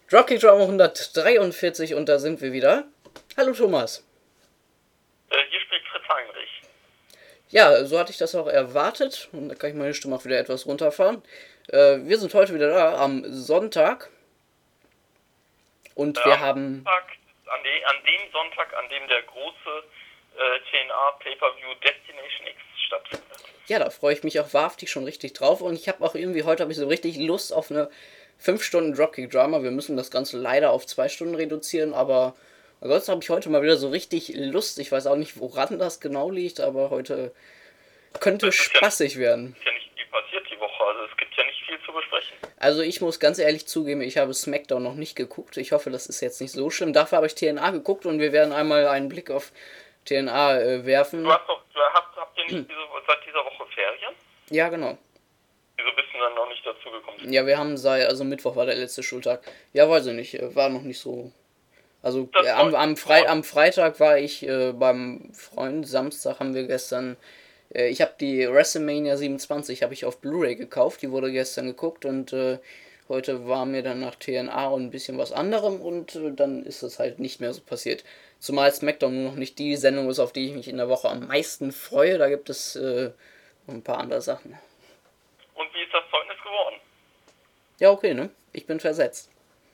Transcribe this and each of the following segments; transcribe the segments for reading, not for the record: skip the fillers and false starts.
Dropkick Drama 143 und da sind wir wieder. Hallo Thomas. Hier spricht Fritz Heinrich. Ja, so hatte ich das auch erwartet. Und da kann ich meine Stimme auch wieder etwas runterfahren. Wir sind heute wieder da am Sonntag. Und wir haben... An dem Sonntag, an dem der große TNA Pay-Per-View Destination X stattfindet. Ja, da freue ich mich auch wahrhaftig schon richtig drauf. Und ich habe auch irgendwie, heute habe ich so richtig Lust auf eine 5 Stunden Dropkick Drama. Wir müssen das Ganze leider auf 2 Stunden reduzieren, aber ansonsten habe ich heute mal wieder so richtig Lust. Ich weiß auch nicht, woran das genau liegt, aber heute könnte spaßig werden. Es ist ja nicht viel passiert die Woche, also es gibt ja nicht viel zu besprechen. Also ich muss ganz ehrlich zugeben, ich habe SmackDown noch nicht geguckt. Ich hoffe, das ist jetzt nicht so schlimm. Dafür habe ich TNA geguckt und wir werden einmal einen Blick auf TNA werfen. Habt ihr nicht seit dieser Woche Ferien? Ja, genau. Wieso bist du dann noch nicht dazu gekommen? Ja, wir haben also Mittwoch war der letzte Schultag. Ja, weiß ich nicht, war noch nicht so... Also am Freitag war ich beim Freund, Samstag haben wir gestern... ich habe die WrestleMania 27 habe ich auf Blu-ray gekauft, die wurde gestern geguckt und heute war mir dann nach TNA und ein bisschen was anderem und dann ist das halt nicht mehr so passiert. Zumal SmackDown nur noch nicht die Sendung ist, auf die ich mich in der Woche am meisten freue, da gibt es ein paar andere Sachen. Und wie ist das Zeugnis geworden? Ja, okay, ne? Ich bin versetzt.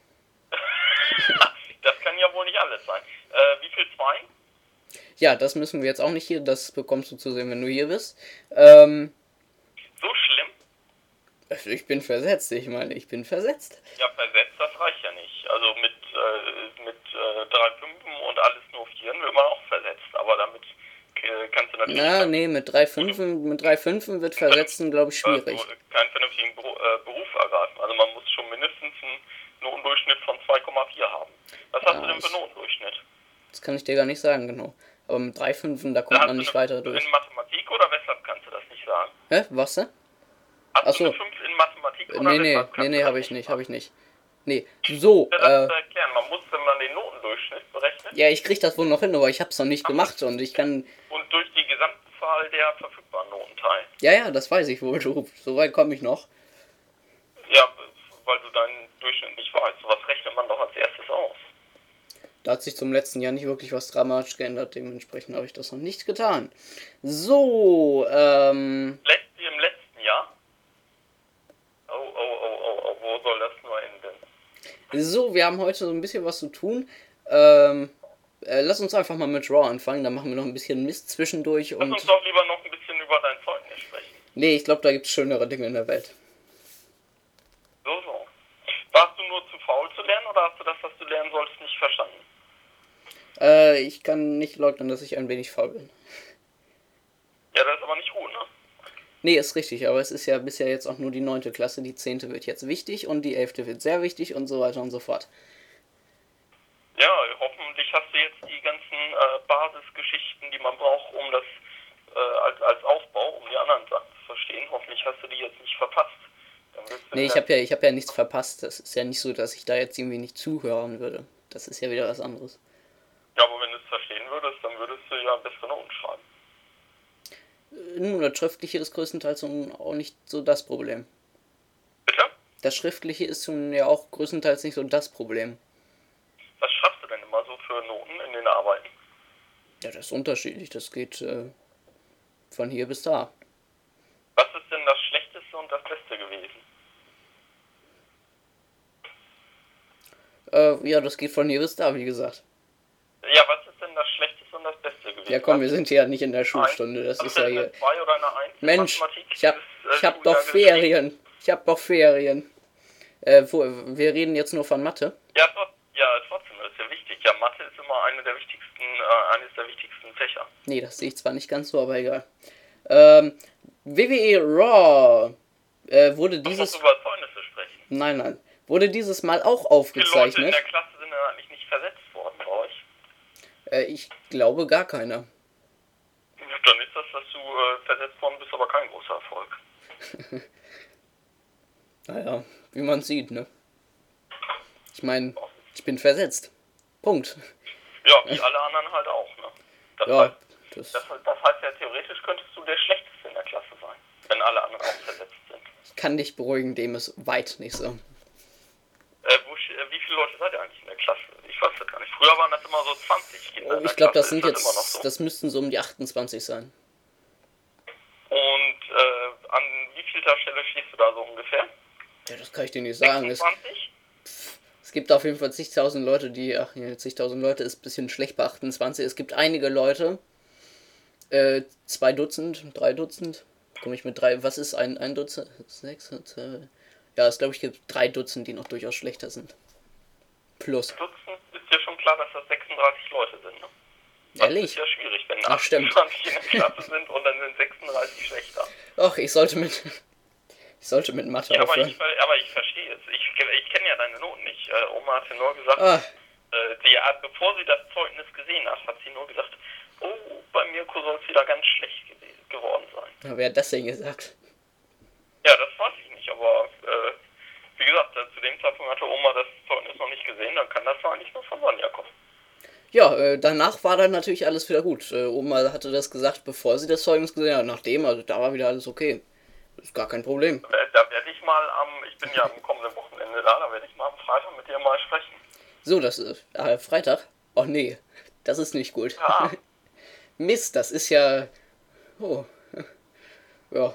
Das kann ja wohl nicht alles sein. Wie viel 2? Ja, das müssen wir jetzt auch nicht hier, das bekommst du zu sehen, wenn du hier bist. So schlimm? Also ich bin versetzt, ich bin versetzt. Ja, versetzt, das reicht ja nicht. Also mit 3 Fünfen und alles nur 4 wird man auch versetzt, aber damit kannst du natürlich... Na, nee, mit 3 Fünfen wird Versetzen, glaube ich, schwierig. Keinen vernünftigen Beruf ergreifen. Also man muss schon mindestens einen Notendurchschnitt von 2,4 haben. Was hast du denn für Notendurchschnitt? Das kann ich dir gar nicht sagen, genau. Aber mit 3 Fünfen, da kommt man nicht weiter durch. In Mathematik oder weshalb kannst du das nicht sagen? Hä? Was denn? Hast du eine 5 in Mathematik oder weshalb? Nee, habe ich nicht. Nee, so, das zu erklären. Man muss, wenn man den Notendurchschnitt berechnet... Ja, ich krieg das wohl noch hin, aber ich hab's noch nicht gemacht und ich kann... Und durch die Gesamtzahl der verfügbaren Noten teilen. Ja, das weiß ich wohl, so weit komme ich noch. Ja, weil du deinen Durchschnitt nicht weißt. Was rechnet man doch als erstes aus? Da hat sich zum letzten Jahr nicht wirklich was dramatisch geändert, dementsprechend habe ich das noch nicht getan. So, Im letzten Jahr? Oh, wo soll das nur enden? So, wir haben heute so ein bisschen was zu tun. Lass uns einfach mal mit Raw anfangen, dann machen wir noch ein bisschen Mist zwischendurch. Lass uns doch lieber noch ein bisschen über dein Zeugnis sprechen. Nee, ich glaube, da gibt es schönere Dinge in der Welt. So. Warst du nur zu faul zu lernen oder hast du das, was du lernen sollst, nicht verstanden? Ich kann nicht leugnen, dass ich ein wenig faul bin. Ja, das ist aber nicht gut, ne? Nee, ist richtig, aber es ist ja bisher jetzt auch nur die 9. Klasse, die 10. wird jetzt wichtig und die 11. wird sehr wichtig und so weiter und so fort. Ja, hoffentlich hast du jetzt die ganzen Basisgeschichten, die man braucht, um das als Aufbau, um die anderen Sachen zu verstehen. Hoffentlich hast du die jetzt nicht verpasst. Nee, ich hab ja nichts verpasst. Das ist ja nicht so, dass ich da jetzt irgendwie nicht zuhören würde. Das ist ja wieder was anderes. Ja, aber wenn du es verstehen würdest, dann würdest du ja bessere Noten schreiben. Nun, das Schriftliche ist größtenteils auch nicht so das Problem. Bitte? Das Schriftliche ist nun ja auch größtenteils nicht so das Problem. Was schreibst du denn immer so für Noten in den Arbeiten? Ja, das ist unterschiedlich. Das geht von hier bis da. Was ist denn das Schlechteste und das Beste gewesen? Ja, das geht von hier bis da, wie gesagt. Ja, was ist denn das Schlechteste und das Beste gewesen? Ja, komm, wir sind hier nicht in der Schulstunde. Das ist ja hier... Eine 2 oder eine 1 Mensch, Mathematik? ich hab doch Ferien. Wir reden jetzt nur von Mathe. Ja, trotzdem, das ist ja wichtig. Ja, Mathe ist immer eines der wichtigsten Fächer. Nee, das sehe ich zwar nicht ganz so, aber egal. WWE Raw wurde dieses... Du musst über Zeugnisse sprechen. Nein. Wurde dieses Mal auch aufgezeichnet. Wie viele Leute in der Klasse sind denn eigentlich nicht versetzt worden bei euch? Ich glaube gar keiner. Dann ist das, dass du versetzt worden bist, aber kein großer Erfolg. Naja, wie man sieht, ne? Ich meine, ich bin versetzt. Punkt. Ja, wie alle anderen halt auch, ne? Das heißt ja, theoretisch könntest du der Schlechteste in der Klasse sein, wenn alle anderen auch versetzt sind. Ich kann dich beruhigen, dem ist weit nicht so. Wie viele Leute seid ihr eigentlich in der Klasse? Ich weiß das gar nicht. Früher waren das immer so 20 Kinder. Oh, ich glaube, das Klasse. sind Ist das immer noch jetzt, so? das müssten so um die 28 sein. Und an wie vielter Stelle stehst du da so ungefähr? Ja, das kann ich dir nicht sagen. 26? Es gibt auf jeden Fall zigtausend Leute, die, ach ja, zigtausend Leute ist ein bisschen schlecht bei 28. Es gibt einige Leute, 2 Dutzend, 3 Dutzend, komme ich mit 3, was ist ein Dutzend? 6, ja, es glaube ich gibt 3 Dutzend, die noch durchaus schlechter sind. Plus. Dutzend ist dir schon klar, dass das 36 Leute sind, ne? Ehrlich? Das ist ja schwierig, wenn Ach, stimmt. 28 in der Klasse sind und dann sind 36 schlechter. Ach, ich sollte mit Mathe Ja, aufhören. aber ich verstehe es. Ich kenne ja deine Noten nicht. Oma hatte nur gesagt, bevor sie das Zeugnis gesehen hat sie nur gesagt, oh, bei Mirko soll es wieder ganz schlecht geworden sein. Ja, wer hat das denn gesagt? Ja, das weiß ich nicht, aber wie gesagt, zu dem Zeitpunkt hatte Oma das Zeugnis noch nicht gesehen, dann kann das eigentlich nur von Sonja kommen. Ja, danach war dann natürlich alles wieder gut. Oma hatte das gesagt, bevor sie das Zeugnis gesehen hat. Nachdem, also da war wieder alles okay. Ist gar kein Problem. Da werde ich mal ich bin ja am kommenden Wochenende da werde ich mal am Freitag mit dir mal sprechen. So, das ist Freitag? Oh nee, das ist nicht gut. Ja. Mist, das ist ja... Oh. Ja.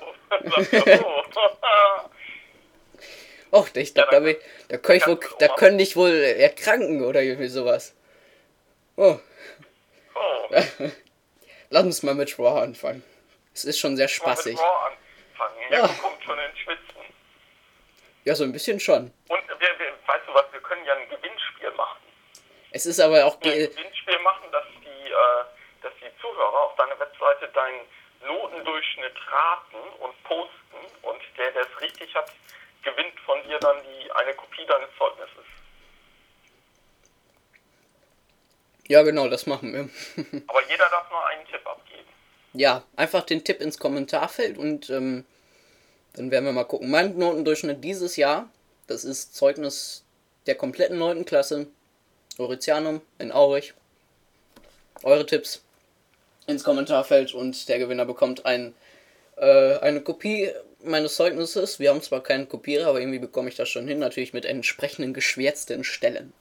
Och, ich glaube, da könnte ich wohl erkranken oder irgendwie sowas. Oh. Lass uns mal mit Raw anfangen. Es ist schon sehr spaßig. Mit Raw anfangen. Ja. Mirko kommt schon ins Schwitzen. Ja, so ein bisschen schon. Und weißt du was, wir können ja ein Gewinnspiel machen. Es ist aber auch... Ein Gewinnspiel machen, dass die Zuhörer auf deiner Webseite deinen Notendurchschnitt raten und posten und der es richtig hat, gewinnt von dir dann eine Kopie deines Zeugnisses. Ja, genau, das machen wir. Aber jeder darf nur einen Tipp abgeben. Ja, einfach den Tipp ins Kommentarfeld und dann werden wir mal gucken. Mein Notendurchschnitt dieses Jahr, das ist Zeugnis der kompletten 9. Klasse, Mauritianum in Aurich. Eure Tipps ins Kommentarfeld und der Gewinner bekommt eine Kopie meines Zeugnisses. Wir haben zwar keinen Kopierer, aber irgendwie bekomme ich das schon hin, natürlich mit entsprechenden geschwärzten Stellen.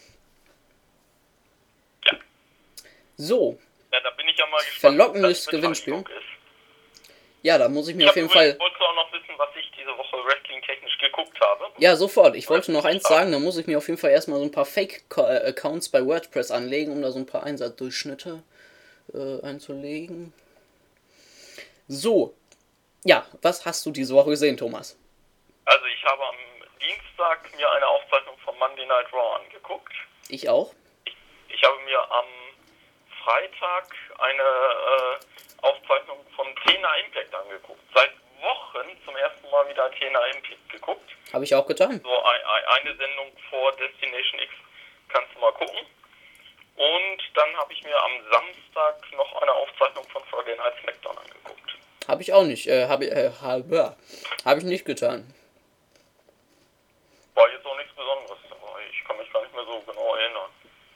Ja. So. Ja, da bin ich ja mal gespannt. Verlockendes Gewinnspiel. Ja, da muss ich mir auf jeden Fall... Wolltest du auch noch wissen, was ich diese Woche wrestling-technisch geguckt habe? Ja, sofort. Ich wollte noch eins sagen, da muss ich mir auf jeden Fall erstmal so ein paar Fake-Accounts bei WordPress anlegen, um da so ein paar Einsatzdurchschnitte einzulegen. So. Ja, was hast du diese Woche gesehen, Thomas? Also ich habe am Dienstag mir eine Aufzeichnung von Monday Night Raw angeguckt. Ich auch. Ich habe mir am Freitag eine Aufzeichnung von TNA Impact angeguckt. Seit Wochen zum ersten Mal wieder TNA Impact geguckt. Habe ich auch getan. So eine Sendung vor Destination X kannst du mal gucken. Und dann habe ich mir am Samstag noch eine Aufzeichnung von Friday Night Smackdown angeguckt. Habe ich auch nicht. Habe ich nicht getan. War jetzt auch nichts Besonderes, aber ich kann mich gar nicht mehr so genau erinnern.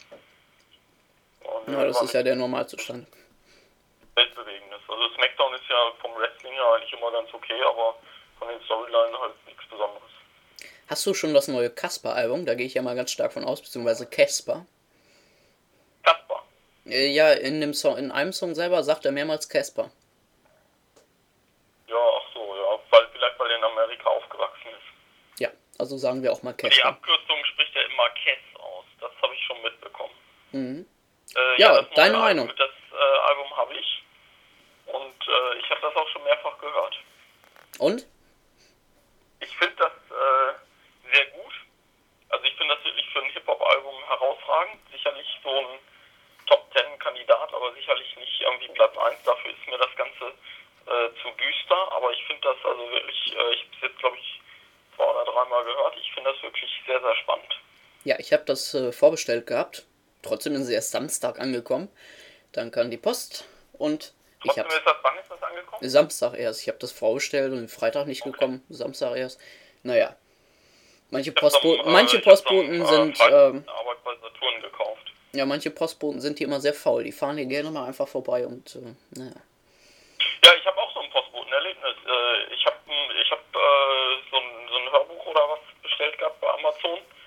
Und Ja, das ist ja der Normalzustand. Weltbewegendes. Also Smackdown ist ja vom Wrestling ja eigentlich immer ganz okay, aber von den Storylines halt nichts Besonderes. Hast du schon das neue Casper-Album? Da gehe ich ja mal ganz stark von aus, beziehungsweise Casper. Kasper. Ja, in einem Song selber sagt er mehrmals Casper. Ja, ach so, ja, weil er in Amerika aufgewachsen ist. Ja, also sagen wir auch mal Die Casper. Abkürzung spricht ja immer Cass aus, das habe ich schon mitbekommen. Mhm. Ja, deine Meinung. Das Album habe ich und ich habe das auch schon mehrfach gehört. Und? Ich finde das sehr gut. Also ich finde das wirklich für ein Hip-Hop-Album herausragend. Sicherlich so ein Top-10-Kandidat, aber sicherlich nicht irgendwie Platz 1. Dafür ist mir das Ganze zu düster. Aber ich finde das also wirklich, ich habe es jetzt glaube ich 2 oder 3 Mal gehört. Ich finde das wirklich sehr, sehr spannend. Ja, ich habe das vorbestellt gehabt. Trotzdem ist es erst Samstag angekommen. Dann kam die Post und ich habe... Wann ist das angekommen? Samstag erst. Ich habe das vorbestellt und Freitag nicht gekommen. Samstag erst. Naja. Manche Postboten sind... Arbeit bei Saturn gekauft. Ja, manche Postboten sind hier immer sehr faul. Die fahren hier gerne mal einfach vorbei und... naja. Ja, ich habe auch so ein Postbotenerlebnis. Ich hab so ein Hörbuch oder was bestellt gehabt bei Amazon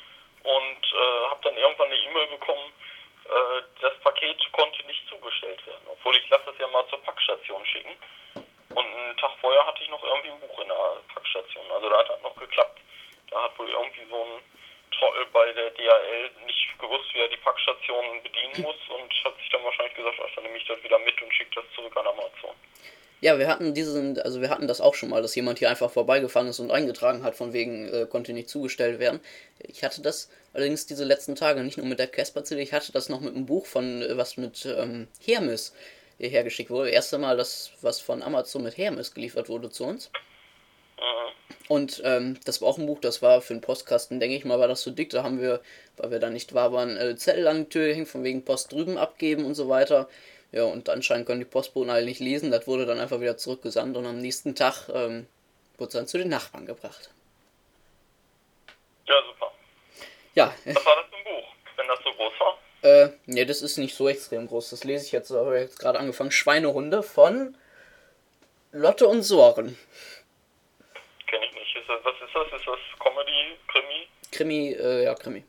und habe dann irgendwann eine E-Mail bekommen, das Paket konnte nicht zugestellt werden, obwohl ich lasse es ja mal zur Packstation schicken. Und einen Tag vorher hatte ich noch irgendwie ein Buch in der Packstation, also da hat das noch geklappt. Da hat wohl irgendwie so ein Trottel bei der DHL nicht gewusst, wie er die Packstation bedienen muss und hat sich dann wahrscheinlich gesagt, ach, dann nehme ich das wieder mit und schicke das zurück an Amazon. Ja, wir hatten das auch schon mal, dass jemand hier einfach vorbeigefahren ist und eingetragen hat, von wegen, konnte nicht zugestellt werden. Ich hatte das allerdings diese letzten Tage nicht nur mit der Casper-CD, ich hatte das noch mit einem Buch von, was mit Hermes hergeschickt wurde. Das erste Mal, das was von Amazon mit Hermes geliefert wurde zu uns. Und das war auch ein Buch, das war für den Postkasten, denke ich mal, war das so dick, da haben wir, weil wir da nicht waren, Zettel an die Tür gehängt, von wegen Post drüben abgeben und so weiter. Ja, und anscheinend können die Postboten alle nicht lesen, das wurde dann einfach wieder zurückgesandt und am nächsten Tag wurde es dann zu den Nachbarn gebracht. Ja, super. Ja. Was war das für ein Buch, wenn das so groß war? Ne, das ist nicht so extrem groß, das lese ich jetzt, habe jetzt gerade angefangen, Schweinehunde von Lotte und Soren. Kenne ich nicht. Was ist das? Ist das Comedy, Krimi? Krimi.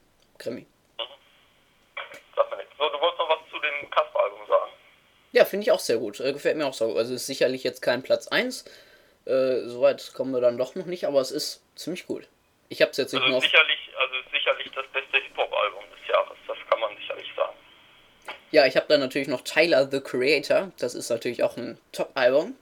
Sag mir nichts. So, du wolltest noch was zu dem Kasper-Album sagen. Ja, finde ich auch sehr gut. Gefällt mir auch so gut. Also ist sicherlich jetzt kein Platz 1. Soweit kommen wir dann doch noch nicht, aber es ist ziemlich gut. Ich habe es jetzt nicht Also noch. sicherlich das beste Hip-Hop-Album des Jahres. Das kann man sicherlich sagen. Ja, ich habe dann natürlich noch Tyler, the Creator. Das ist natürlich auch ein Top-Album.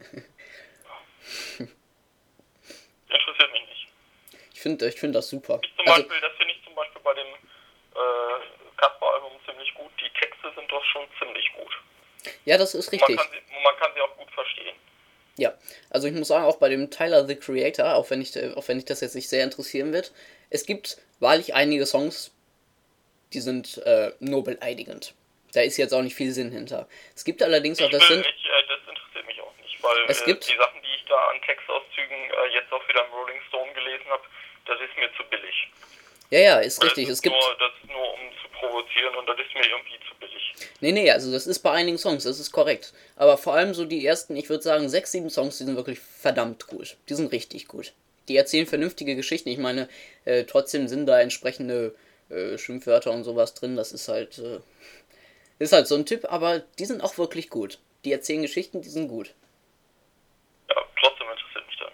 Interessiert mich nicht. Ich find das super. Das finde ich zum Beispiel bei dem Kasper-Album ziemlich gut. Die Texte sind doch schon ziemlich gut. Ja, das ist richtig. Man kann sie auch gut verstehen. Ja, also ich muss sagen, auch bei dem Tyler, the Creator, auch wenn ich das jetzt nicht sehr interessieren wird, es gibt wahrlich einige Songs, die sind nur beleidigend. Da ist jetzt auch nicht viel Sinn hinter. Es gibt allerdings auch, das interessiert mich auch nicht, weil die Sachen, die ich da an Textauszügen jetzt auch wieder im Rolling Stone gelesen habe, das ist mir zu billig. Ja, ist weil richtig. Das ist nur um zu provozieren und das ist mir irgendwie zu billig. Nee, also das ist bei einigen Songs, das ist korrekt. Aber vor allem so die ersten, ich würde sagen 6, 7 Songs, die sind wirklich verdammt gut. Die sind richtig gut. Die erzählen vernünftige Geschichten. Ich meine, trotzdem sind da entsprechende Schimpfwörter und sowas drin. Das ist halt so ein Tipp, aber die sind auch wirklich gut. Die erzählen Geschichten, die sind gut. Ja, trotzdem interessiert mich das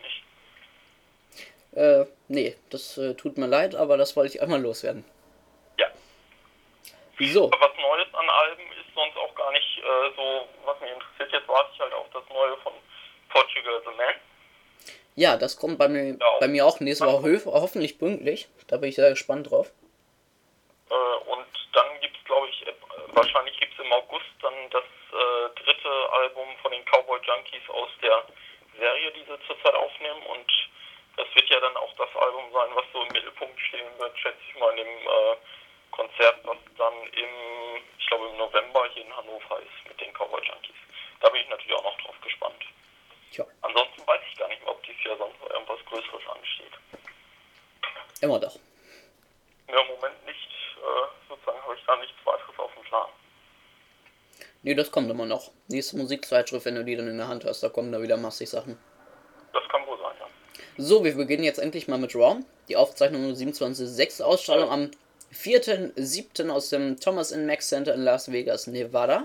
nicht. Nee, das tut mir leid, aber das wollte ich einmal loswerden. Ja. Wieso? Was Neues an Alben ist sonst auch gar nicht so, was mich interessiert. Jetzt warte ich halt auf das Neue von Portugal The Man. Ja, das kommt bei mir auch nächste Woche hoffentlich pünktlich. Da bin ich sehr gespannt drauf. Und dann gibt es, glaube ich, wahrscheinlich gibt es im August dann das dritte Album von den Cowboy Junkies aus der Serie, die sie zurzeit aufnehmen. Und das wird ja dann auch das Album sein, was so im Mittelpunkt stehen wird, schätze ich mal, in dem Konzert, was dann ich glaube im November hier in Hannover ist mit den Cowboy Junkies. Da bin ich natürlich auch noch drauf gespannt. Tja. Ansonsten weiß ich gar nicht mehr, ob dieses Jahr sonst noch irgendwas Größeres ansteht. Immer doch. Ja, im Moment nicht. Sozusagen habe ich da nichts weiteres auf dem Plan. Nee, das kommt immer noch. Nächste Musikzeitschrift, wenn du die dann in der Hand hast, da kommen da wieder massig Sachen. Das kann wohl sein, ja. So, wir beginnen jetzt endlich mal mit Raw. Die Aufzeichnung 27.06. Ausstrahlung am 4.07. aus dem Thomas Mack Center in Las Vegas, Nevada.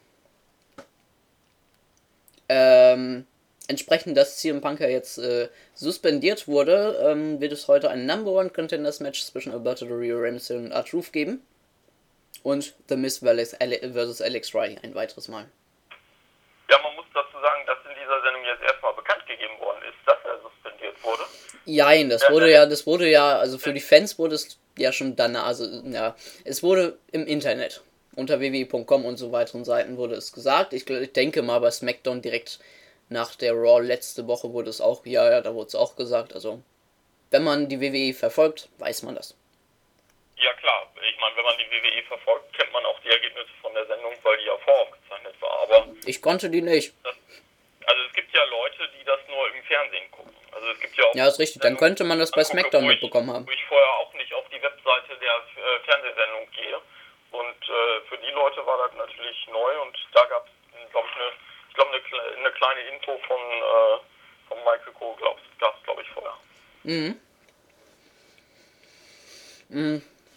Entsprechend, dass CM Punk ja jetzt suspendiert wurde, wird es heute ein Number One Contenders Match zwischen Alberto Del Rio, Rey Mysterio und R-Truth geben. Und The Miz vs. Alex Riley ein weiteres Mal. Ja, man muss dazu sagen, dass in dieser Sendung jetzt erstmal bekannt gegeben worden ist, dass er suspendiert wurde. Jein, das wurde ja, also für die Fans wurde es ja schon danach, also ja, es wurde im Internet, unter www.com und so weiteren Seiten wurde es gesagt. Ich denke mal bei SmackDown direkt nach der Raw letzte Woche wurde es auch, da wurde es auch gesagt, also wenn man die WWE verfolgt, weiß man das. Ja klar, ich meine, wenn man die WWE verfolgt, kennt man auch die Ergebnisse von der Sendung, weil die ja voraufgezeichnet war, aber... Ich konnte die nicht. Also es gibt ja Leute, die das nur im Fernsehen gucken. Also es gibt ja auch... Ja, ist richtig, dann könnte man das bei SmackDown mitbekommen haben. Wo ich vorher auch nicht auf die Webseite der Fernsehsendung gehe. Und für die Leute war das natürlich neu und da gab es, glaube ich, eine kleine Info von Michael Cole, gab es, glaube ich, vorher.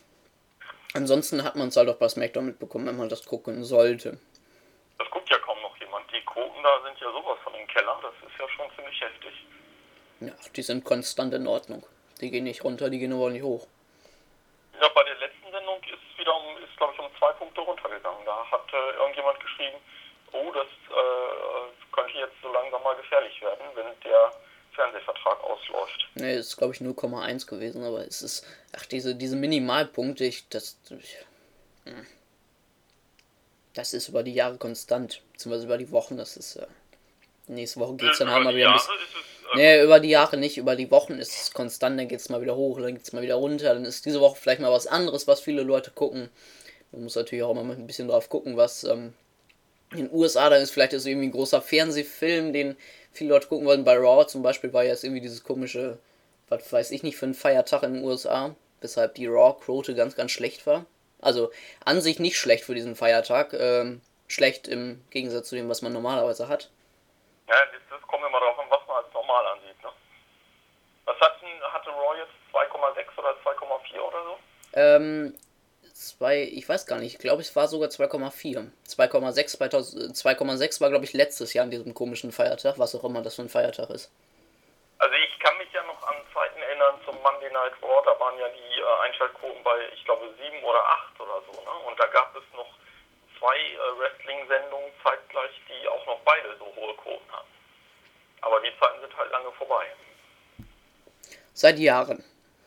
Ansonsten hat man es halt auch bei SmackDown mitbekommen, wenn man das gucken sollte. Das guckt ja kaum noch jemand. Die Quoten da sind ja sowas von im Keller. Das ist ja schon ziemlich heftig. Ja, die sind konstant in Ordnung. Die gehen nicht runter, die gehen aber nicht hoch. Ja, bei der letzten Sendung ist glaube ich, um 2 Punkte runtergegangen. Da hat irgendjemand geschrieben, oh, das könnte jetzt so langsam mal gefährlich werden, wenn der Fernsehvertrag ausläuft. Ne, ist glaube ich 0,1 gewesen, aber es ist, diese Minimalpunkte, das ist über die Jahre konstant, beziehungsweise über die Wochen, das ist, nächste Woche geht es dann halt mal wieder ein bisschen. Ne, über die Jahre nicht, über die Wochen ist es konstant, dann geht es mal wieder hoch, dann geht es mal wieder runter, dann ist diese Woche vielleicht mal was anderes, was viele Leute gucken. Man muss natürlich auch immer ein bisschen drauf gucken, was in den USA dann ist. Vielleicht ist irgendwie ein großer Fernsehfilm, den viele Leute gucken wollen. Bei Raw zum Beispiel war ja jetzt irgendwie dieses komische, was weiß ich nicht, für einen Feiertag in den USA, weshalb die Raw-Quote ganz, ganz schlecht war. Also an sich nicht schlecht für diesen Feiertag, schlecht im Gegensatz zu dem, was man normalerweise hat. Ja, das kommt immer darauf an, was man als normal ansieht, ne? Was hatte Raw jetzt? 2,6 oder 2,4 oder so? Ich weiß gar nicht, ich glaube, es war sogar 2,4. 2,6 war, glaube ich, letztes Jahr an diesem komischen Feiertag, was auch immer das für ein Feiertag ist. Also ich kann mich ja noch an Zeiten erinnern zum Monday Night Raw, da waren ja die Einschaltquoten bei, ich glaube, 7 oder 8 oder so, ne? Und da gab es noch 2 Wrestling-Sendungen zeitgleich, die auch noch beide so hohe Quoten hatten. Aber die Zeiten sind halt lange vorbei. Seit Jahren.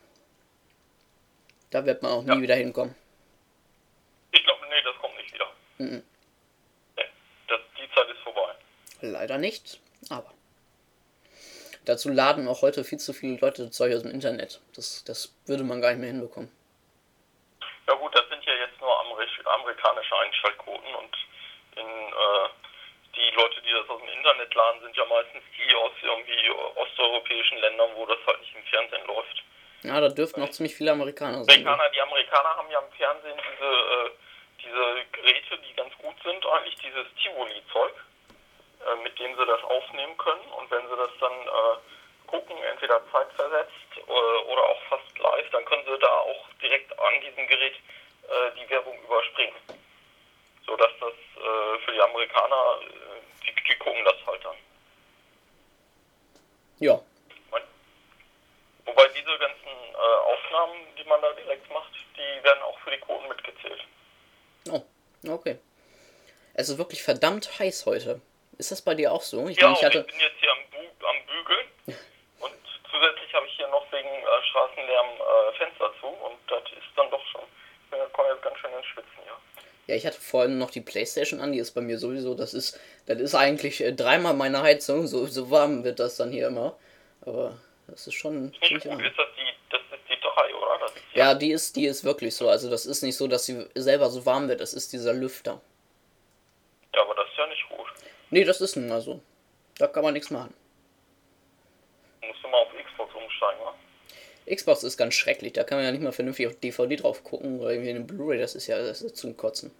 Da wird man auch nie wieder hinkommen. Ich glaube, nee, das kommt nicht wieder. Mhm. Nee, die Zeit ist vorbei. Leider nicht, aber dazu laden auch heute viel zu viele Leute Zeug aus dem Internet. Das würde man gar nicht mehr hinbekommen. Ja gut, das sind ja jetzt nur amerikanische Einschaltquoten und die Leute, die das aus dem Internet laden, sind ja meistens die aus irgendwie osteuropäischen Ländern, wo das halt nicht im Fernsehen läuft. Ja, da dürften auch ziemlich viele Amerikaner sein. Die Amerikaner haben ja im Fernsehen diese Geräte, die ganz gut sind, eigentlich dieses Tivoli-Zeug, mit dem sie das aufnehmen können. Und wenn sie das dann gucken, entweder zeitversetzt oder auch fast live, dann können sie da auch direkt an diesem Gerät die Werbung überspringen. Sodass das für die Amerikaner, die gucken das halt dann. Ja. Wobei diese ganzen Aufnahmen, die man da direkt macht, die werden auch für die Quoten mitgezählt. Oh, okay. Es ist wirklich verdammt heiß heute. Ist das bei dir auch so? Ich bin jetzt hier am Bügeln und zusätzlich habe ich hier noch wegen Straßenlärm Fenster zu und das ist dann doch schon, ich komme jetzt ganz schön ins Schwitzen, ja. Ja, ich hatte vorhin noch die Playstation an, die ist bei mir sowieso, das ist eigentlich dreimal meine Heizung, so warm wird das dann hier immer. Aber das ist schon ziemlich warm. Das ist die 3, oder? Das ist ja, die ist wirklich so. Also das ist nicht so, dass sie selber so warm wird, das ist dieser Lüfter. Ja, aber das ist ja nicht gut. Nee, das ist nun mal so. Da kann man nichts machen. Musst du mal auf Xbox umsteigen, wa? Xbox ist ganz schrecklich, da kann man ja nicht mal vernünftig auf DVD drauf gucken oder irgendwie eine Blu-ray, das ist zum Kotzen.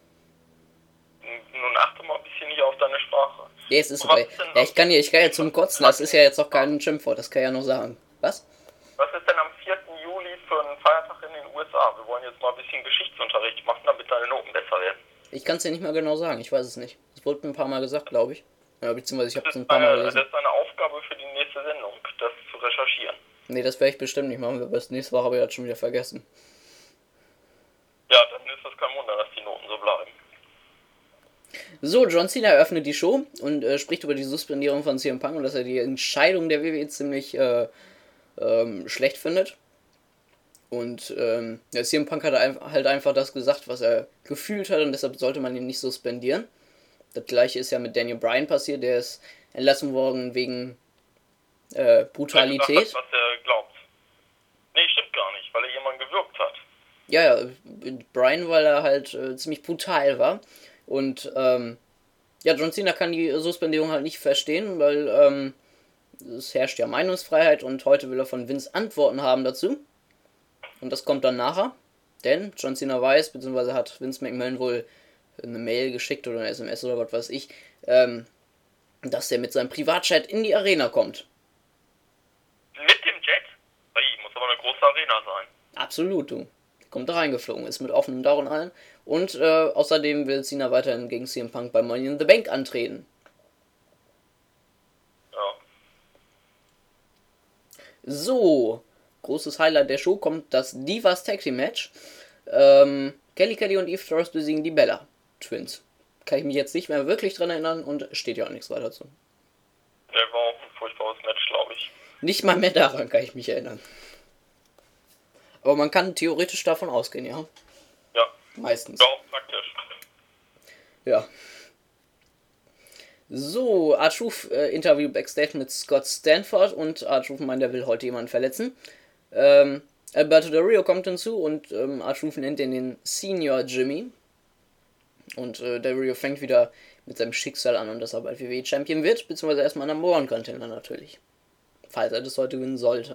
Nun achte mal ein bisschen hier auf deine Sprache. Ja, es ist okay. Ja, ich kann ja zum Kotzen, das ist ja jetzt auch kein Schimpfwort, das kann ich ja noch sagen. Was? Was ist denn am 4. Juli für einen Feiertag in den USA? Wir wollen jetzt mal ein bisschen Geschichtsunterricht machen, damit deine Noten besser werden. Ich kann es dir nicht mal genau sagen, ich weiß es nicht. Das wurde mir ein paar Mal gesagt, glaube ich. Ja, beziehungsweise ich habe es ein paar Mal gelesen. Das ist eine Aufgabe für die nächste Sendung, das zu recherchieren. Nee, das werde ich bestimmt nicht machen, aber das nächste Woche habe ich das schon wieder vergessen. Ja, dann ist das kein Wunder, dass die Noten so bleiben. So, John Cena eröffnet die Show und spricht über die Suspendierung von CM Punk und dass er die Entscheidung der WWE ziemlich schlecht findet. Und CM Punk hat halt einfach das gesagt, was er gefühlt hat und deshalb sollte man ihn nicht suspendieren. Das gleiche ist ja mit Daniel Bryan passiert, der ist entlassen worden wegen Brutalität. Was er glaubt. Nee, stimmt gar nicht, weil er jemanden gewürgt hat. Ja, Bryan, weil er halt ziemlich brutal war. Und John Cena kann die Suspendierung halt nicht verstehen, weil es herrscht ja Meinungsfreiheit und heute will er von Vince Antworten haben dazu. Und das kommt dann nachher. Denn John Cena weiß, beziehungsweise hat Vince McMahon wohl eine Mail geschickt oder eine SMS oder was weiß ich, dass er mit seinem Privatjet in die Arena kommt. Mit dem Jet? Muss aber eine große Arena sein. Absolut, du. kommt da reingeflogen, ist mit offenem Dach und allem. Und außerdem will Cena weiterhin gegen CM Punk bei Money in the Bank antreten. Ja. So, großes Highlight der Show kommt das Divas Tag Team Match. Kelly und Eve Torres besiegen die Bella Twins. Kann ich mich jetzt nicht mehr wirklich dran erinnern und steht ja auch nichts weiter zu. Der war auch ein furchtbares Match, glaube ich. Nicht mal mehr daran kann ich mich erinnern. Aber man kann theoretisch davon ausgehen, ja? Ja. Meistens. Ja, auch praktisch. Ja. So, R-Truth Interview Backstage mit Scott Stanford und R-Truth meint, er will heute jemanden verletzen. Alberto Del Rio kommt hinzu und R-Truth nennt ihn den Senior Jimmy. Und Del Rio fängt wieder mit seinem Schicksal an und dass er bald WWE Champion wird, beziehungsweise erstmal Number One Contender natürlich. Falls er das heute gewinnen sollte.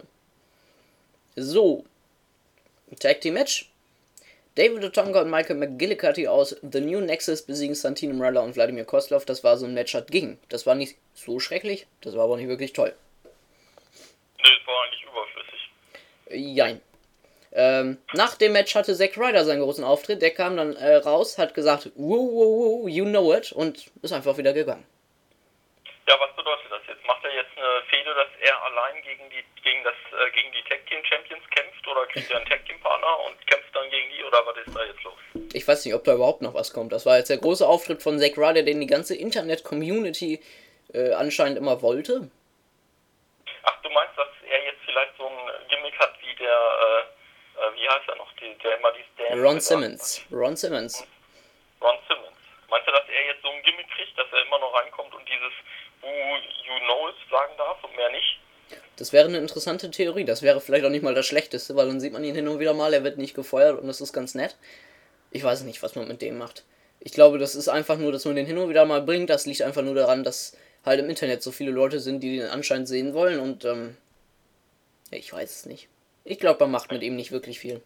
So. Tag Team Match. David Otunga und Michael McGillicuddy aus The New Nexus besiegen Santino Marella und Vladimir Kozlov. Das war so ein Match, das ging. Das war nicht so schrecklich, das war aber nicht wirklich toll. Nee, es war eigentlich überflüssig. Jein. Nach dem Match hatte Zack Ryder seinen großen Auftritt. Der kam dann raus, hat gesagt, wow, you know it, und ist einfach wieder gegangen. Ja, was bedeutet das jetzt? Macht er jetzt eine Fehde, dass er allein gegen die Tag Team Champions kämpft, oder kriegt er einen Tag Team Partner und kämpft dann gegen die, oder was ist da jetzt los? Ich weiß nicht, ob da überhaupt noch was kommt. Das war jetzt der große Auftritt von Zack Ryder, den die ganze Internet-Community anscheinend immer wollte. Ach, du meinst, dass er jetzt vielleicht so ein Gimmick hat wie der, wie heißt er noch, der immer dieses Dance Ron Simmons. Ron Simmons. Meinst du, dass er jetzt so ein Gimmick kriegt, dass er immer noch reinkommt und dieses Who you know it sagen darf und mehr nicht? Das wäre eine interessante Theorie. Das wäre vielleicht auch nicht mal das Schlechteste, weil dann sieht man ihn hin und wieder mal, er wird nicht gefeuert und das ist ganz nett. Ich weiß nicht, was man mit dem macht. Ich glaube, das ist einfach nur, dass man den hin und wieder mal bringt. Das liegt einfach nur daran, dass halt im Internet so viele Leute sind, die den anscheinend sehen wollen und ja, ich weiß es nicht. Ich glaube, man macht mit ihm nicht wirklich viel.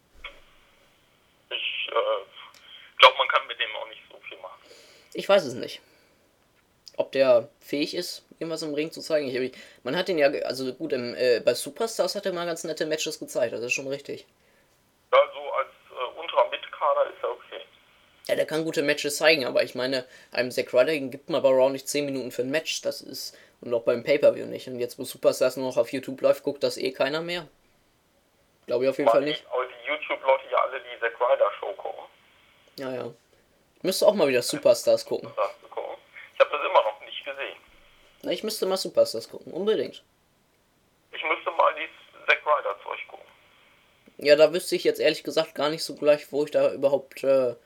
Ich glaube, man kann mit dem auch nicht so viel machen. Ich weiß es nicht. Ob der fähig ist, irgendwas im Ring zu zeigen. Man hat ihn ja, also gut, bei Superstars hat er mal ganz nette Matches gezeigt, das ist schon richtig. Ja, so als unterer Mitkader ist er okay. Ja, der kann gute Matches zeigen, aber ich meine, einem Zack Ryder gibt man aber auch nicht 10 Minuten für ein Match, das ist, und auch beim Pay-Per-View nicht. Und jetzt, wo Superstars nur noch auf YouTube läuft, guckt das eh keiner mehr. Glaube ich auf jeden Fall nicht. Aber die YouTube-Leute ja alle die Zack Ryder Show gucken. Ja. Ich müsste auch mal wieder Superstars gucken. Ich habe das immer noch nicht gesehen. Na, ich müsste mal Superstars gucken, unbedingt. Ich müsste mal die Zack Ryder Zeug gucken. Ja, da wüsste ich jetzt ehrlich gesagt gar nicht so gleich, wo ich da überhaupt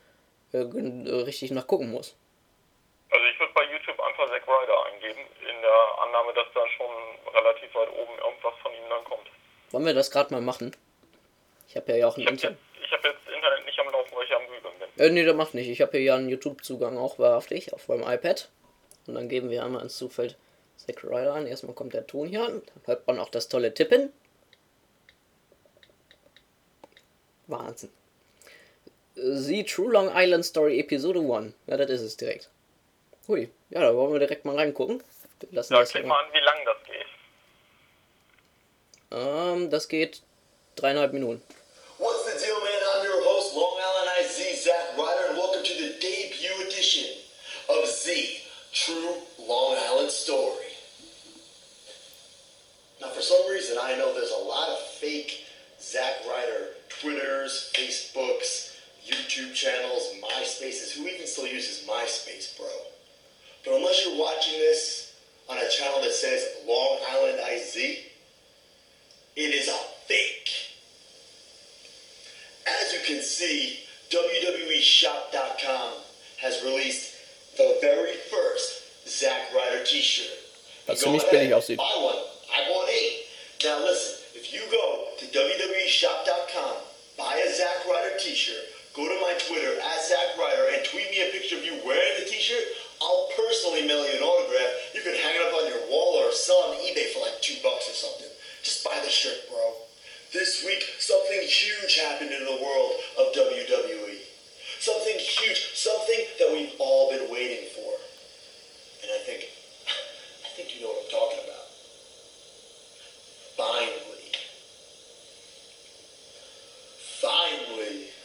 richtig nachgucken muss. Also ich würde bei YouTube einfach Zack Ryder eingeben, in der Annahme, dass da schon relativ weit oben irgendwas von ihm dann kommt. Wollen wir das gerade mal machen? Ich habe ja auch ein Internet. Ich habe jetzt Internet nicht am Laufen, weil ich am Bügeln bin. Nee, das macht nicht. Ich habe hier ja einen YouTube-Zugang auch wahrhaftig auf meinem iPad. Und dann geben wir einmal ins Suchfeld Zack Ryder an. Erstmal kommt der Ton hier an. Dann hört man auch das tolle Tippen. Wahnsinn. The True Long Island Story Episode 1. Ja, das ist es direkt. Hui, ja, da wollen wir direkt mal reingucken. Ja, klick mal an, wie lang das geht. Das geht 3,5 Minuten. What's the deal, man? I'm your host, Long Island IZ, Zack Ryder, and welcome to the debut edition of Z, True Long Island Story. Now, for some reason, I know there's a lot of fake Zack Ryder Twitters, Facebooks, YouTube channels, MySpaces. Who even still uses MySpace, bro? But unless you're watching this on a channel that says Long Island IZ, it is a fake. As you can see, WWEshop.com has released the very first Zack Ryder t-shirt. Was ziemlich billig aussieht. Buy one. I want 8. Now listen, if you go to WWEshop.com, buy a Zack Ryder t-shirt, go to my Twitter @Zack Ryder and tweet me a picture of you wearing the t-shirt, I'll personally mail you an autograph. You can hang it up on your wall or sell on eBay for like $2 or something. Just buy the shirt, bro. This week, something huge happened in the world of WWE. Something huge, something that we've all been waiting for. And I think you know what I'm talking about. Finally,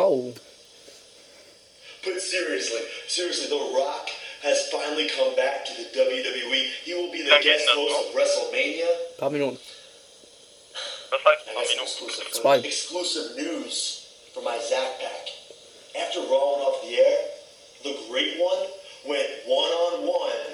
Oh. But seriously, The Rock has finally come back to the WWE. He will be the guest host of WrestleMania. Paar Minuten. Das heißt, I got some exclusive Zwei. exclusive news from my Zach Pack. After Raw went off the air, the Great One went one-on-one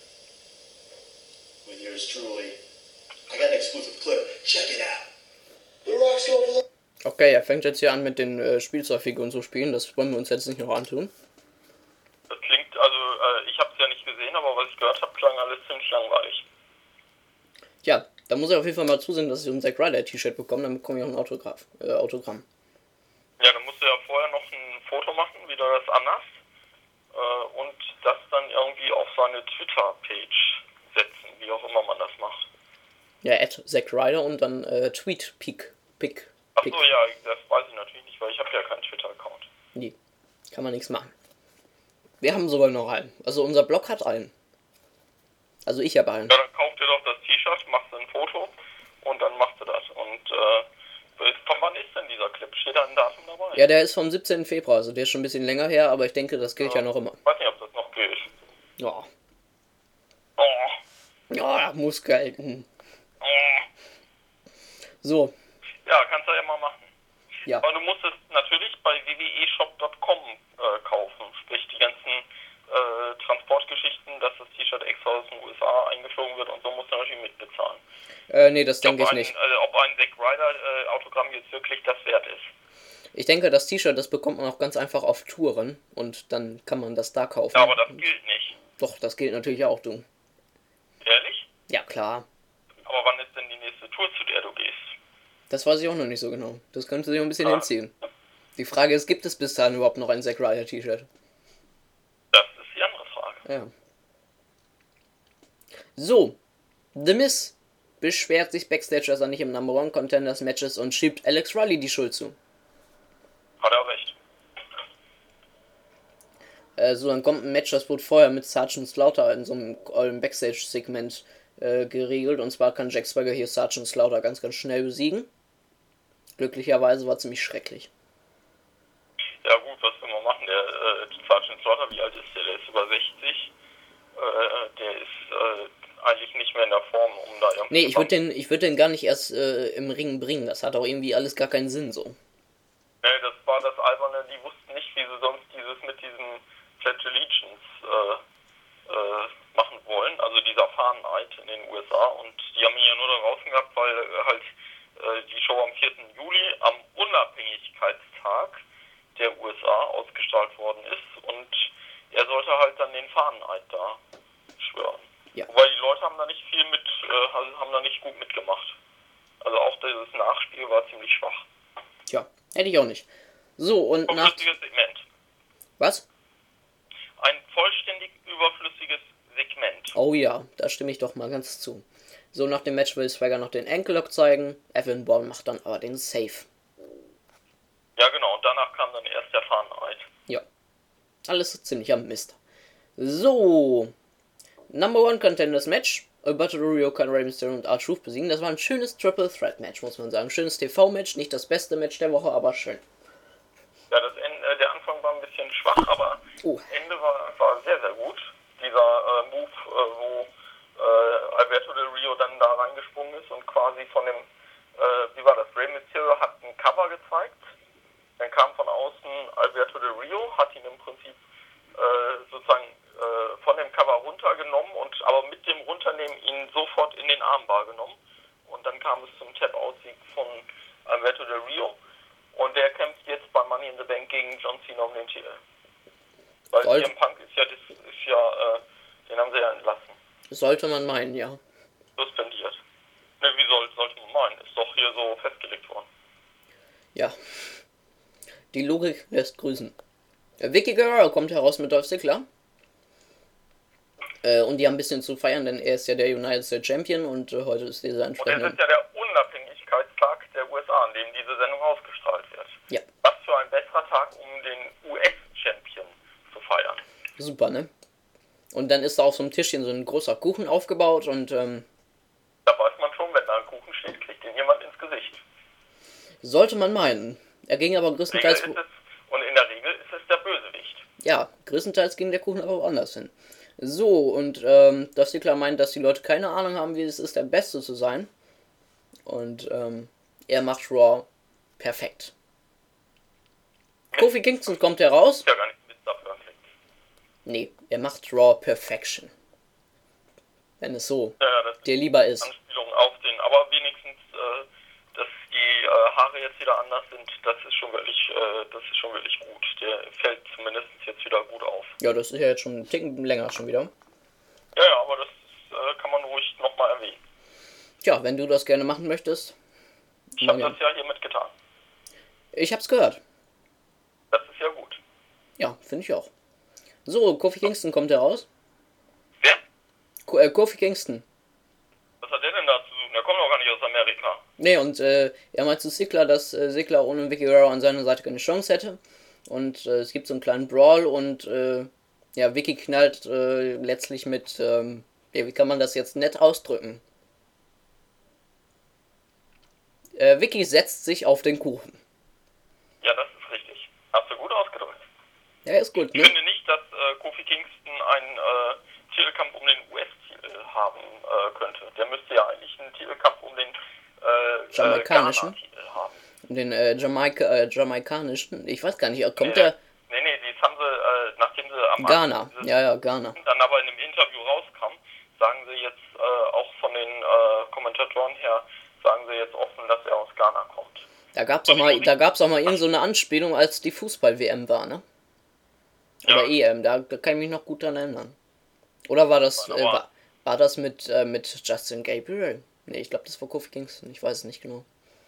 with yours truly. I got an exclusive clip. Check it out. The Rock's over the... Okay, er fängt jetzt hier an mit den Spielzeugfiguren zu spielen. Das wollen wir uns jetzt nicht noch antun. Das klingt, also ich habe es ja nicht gesehen, aber was ich gehört habe, klang alles ziemlich langweilig. Ja, da muss er auf jeden Fall mal zusehen, dass ich so ein Zack Ryder T-Shirt bekomme. Dann bekomme ich auch ein Autogramm. Ja, dann musst du ja vorher noch ein Foto machen, wie du das anhast. Und das dann irgendwie auf seine Twitter-Page setzen, wie auch immer man das macht. Ja, @Zack Ryder und dann Tweet-Pick. Achso, ja, das weiß ich natürlich nicht, weil ich habe ja keinen Twitter-Account. Nee, kann man nichts machen. Wir haben sogar noch einen. Also unser Blog hat einen. Also ich habe einen. Ja, dann kauf dir doch das T-Shirt, machst du ein Foto und dann machst du das. Und von wann ist denn dieser Clip? Steht da ein Datum dabei? Ja, der ist vom 17. Februar, also der ist schon ein bisschen länger her, aber ich denke, das gilt ja noch immer. Ich weiß nicht, ob das noch gilt. Ja. Oh. Ja, muss gelten. Oh. So. Ja, kannst du ja mal machen. Ja. Aber du musst es natürlich bei www.shop.com kaufen. Sprich die ganzen Transportgeschichten, dass das T-Shirt extra aus den USA eingeflogen wird und so musst du natürlich mitbezahlen. Nee, das denke ich nicht. Ob ein Zack Ryder Autogramm jetzt wirklich das wert ist. Ich denke, das T-Shirt, das bekommt man auch ganz einfach auf Touren und dann kann man das da kaufen. Ja, aber das gilt nicht. Doch, das gilt natürlich auch, du. Ehrlich? Ja, klar. Aber wann ist denn die nächste Tour, zu der du gehst? Das weiß ich auch noch nicht so genau. Das könnte sich ein bisschen hinziehen. Die Frage ist, gibt es bis dahin überhaupt noch ein Zack Ryder T-Shirt? Das ist die andere Frage. Ja. So. The Miz beschwert sich backstage, dass er nicht im Number One Contenders Match ist und schiebt Alex Riley die Schuld zu. Hat er recht. So, dann kommt ein Match, das wurde vorher mit Sergeant Slaughter in so einem Backstage-Segment geregelt. Und zwar kann Jack Swagger hier Sergeant Slaughter ganz, ganz schnell besiegen. Glücklicherweise war ziemlich schrecklich. Ja gut, was will man machen? Der Sergeant Slaughter, wie alt ist der? Der ist über 60. Der ist eigentlich nicht mehr in der Form, um da irgendwie... Nee, ich würd den gar nicht erst im Ring bringen. Das hat auch irgendwie alles gar keinen Sinn so. Nee, das war das Alberne. Die wussten nicht, wie sie sonst dieses mit diesem Pledge Allegiance machen wollen. Also dieser Fahneneid in den USA. Und die haben ihn ja nur da draußen gehabt, weil halt die Show am 4. Juli am Unabhängigkeitstag der USA ausgestrahlt worden ist und er sollte halt dann den Fahneneid da schwören. Ja. Wobei die Leute haben da nicht viel haben da nicht gut mitgemacht. Also auch dieses Nachspiel war ziemlich schwach. Tja, hätte ich auch nicht. So, und nach... Überflüssiges Segment. Was? Ein vollständig überflüssiges Segment. Oh ja, da stimme ich doch mal ganz zu. So, nach dem Match will Swagger noch den Ankle Lock zeigen. Evan Bourne macht dann aber den Save. Ja genau, und danach kam dann erst der Fahneneid. Ja. Alles ziemlich am Mist. So. Number One Contenders Match. Alberto Del Rio kann Rey Mysterio und R-Truth besiegen. Das war ein schönes Triple Threat Match, muss man sagen. Schönes TV-Match. Nicht das beste Match der Woche, aber schön. Ja, der Anfang war ein bisschen schwach, aber das Ende war sehr, sehr gut. Dieser Move, wo Alberto Del Rio dann da reingesprungen ist und quasi von dem, wie war das, Rey Mysterio hat ein Cover gezeigt, dann kam von außen Alberto Del Rio, hat ihn im Prinzip sozusagen von dem Cover runtergenommen und aber mit dem Runternehmen ihn sofort in den Armbar genommen und dann kam es zum Tap-Out-Sieg von Alberto Del Rio und der kämpft jetzt bei Money in the Bank gegen John Cena um den Titel. Weil CM Punk ist ja, den haben sie ja entlassen. Sollte man meinen, ja. Suspendiert. Ne, wie sollte man meinen? Ist doch hier so festgelegt worden. Ja. Die Logik lässt grüßen. Vicky Guerrero kommt heraus mit Dolph Ziggler. Und die haben ein bisschen zu feiern, denn er ist ja der United States Champion und heute ist dieser entsprechende... Und es ist ja der Unabhängigkeitstag der USA, an dem diese Sendung ausgestrahlt wird. Ja. Was für ein besserer Tag, um den US-Champion zu feiern. Super, ne? Und dann ist da auf so einem Tischchen so ein großer Kuchen aufgebaut und da weiß man schon, wenn da ein Kuchen steht, kriegt den jemand ins Gesicht. sollte man meinen. Er ging aber größtenteils... Und Ja, größtenteils ging der Kuchen aber woanders hin. So, und dass Ziggler meint, dass die Leute keine Ahnung haben, wie es ist, der Beste zu sein. Und er macht Raw perfekt. Kofi Kingston kommt heraus. Ist ja gar nicht mit dafür. Nee, er macht Raw Perfection. Wenn es so Das dir lieber ist. Anspielung auf den, aber wenigstens, dass die Haare jetzt wieder anders sind, das ist schon wirklich gut. Der fällt zumindest jetzt wieder gut auf. Ja, das ist ja jetzt schon einen Ticken länger schon wieder. Ja, aber das kann man ruhig nochmal erwähnen. Tja, wenn du das gerne machen möchtest. Ich habe das ja hiermit getan. Ich hab's gehört. Das ist ja gut. Ja, finde ich auch. So, Kofi Kingston kommt heraus. Wer? Kofi Kingston. Was hat der denn da zu suchen? Der kommt doch gar nicht aus Amerika. Nee, und er meint zu Ziggler, dass Ziggler ohne Vicky Guerrero an seiner Seite keine Chance hätte. Und es gibt so einen kleinen Brawl und ja, Vicky knallt letztlich mit, ja, wie kann man das jetzt nett ausdrücken? Vicky setzt sich auf den Kuchen. Ja, das ist richtig. Hast du gut ausgedrückt. Ja, ist gut, Ich ne? finde nicht, dass Kofi Kingston einen Titelkampf um den US-Titel haben könnte. Der müsste ja eigentlich einen Titelkampf um den Jamaikanischen. Ghana-Titel haben. Den jamaikanischen, ich weiß gar nicht, kommt Nee, der nee, das haben sie, nachdem sie am Ghana, Anfang dieses ja, Ghana. dann aber in einem Interview rauskam, sagen sie jetzt auch von den Kommentatoren her, sagen sie jetzt offen, dass er aus Ghana kommt. Da gab's auch mal irgend so eine Anspielung, als die Fußball-WM war, ne? Oder EM, da kann ich mich noch gut dran erinnern. Oder war das, war das mit Justin Gabriel? Ne, ich glaube, das war Kofi Kingston, ich weiß es nicht genau.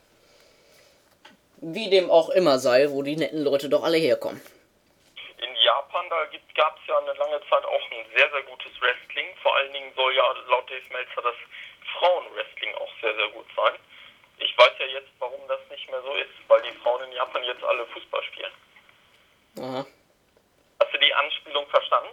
Wie dem auch immer sei, wo die netten Leute doch alle herkommen. In Japan, da gab es ja eine lange Zeit auch ein sehr, sehr gutes Wrestling. Vor allen Dingen soll ja laut Dave Meltzer das Frauenwrestling auch sehr, sehr gut sein. Ich weiß ja jetzt, warum das nicht mehr so ist, weil die Frauen in Japan jetzt alle Fußball spielen. Aha. Hast du die Anspielung verstanden?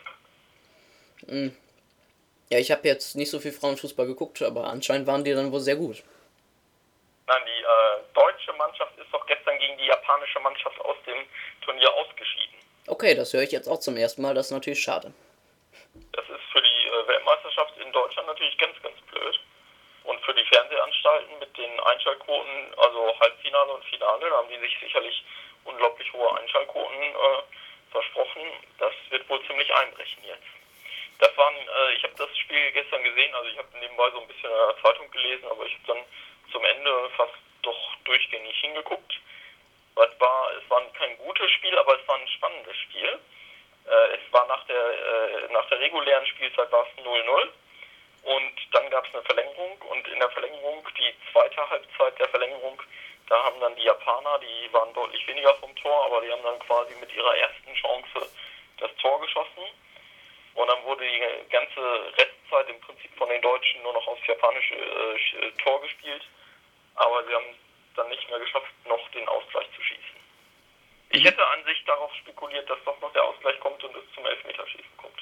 Ja, ich habe jetzt nicht so viel Frauenfußball geguckt, aber anscheinend waren die dann wohl sehr gut. Nein, die deutsche Mannschaft ist doch gestern gegen die japanische Mannschaft aus dem Turnier ausgeschieden. Okay, das höre ich jetzt auch zum ersten Mal, das ist natürlich schade. Das ist für die Weltmeisterschaft in Deutschland natürlich ganz, ganz blöd. Und für die Fernsehanstalten mit den Einschaltquoten, also Halbfinale und Finale, da haben die sich sicherlich unglaublich hohe Einschaltquoten versprochen. Das wird wohl ziemlich einbrechen jetzt. Ich habe das Spiel gestern gesehen, also ich habe nebenbei so ein bisschen in der Zeitung gelesen, aber ich habe dann zum Ende fast doch durchgängig hingeguckt. Es war kein gutes Spiel, aber es war ein spannendes Spiel. Es war nach der regulären Spielzeit war es 0-0 und dann gab es eine Verlängerung und in der Verlängerung, die zweite Halbzeit der Verlängerung, da haben dann die Japaner, die waren deutlich weniger vom Tor, aber die haben dann quasi mit ihrer ersten Chance das Tor geschossen. Und dann wurde die ganze Restzeit im Prinzip von den Deutschen nur noch aufs japanische Tor gespielt. Aber sie haben es dann nicht mehr geschafft, noch den Ausgleich zu schießen. Ich hätte an sich darauf spekuliert, dass doch noch der Ausgleich kommt und es zum Elfmeterschießen kommt.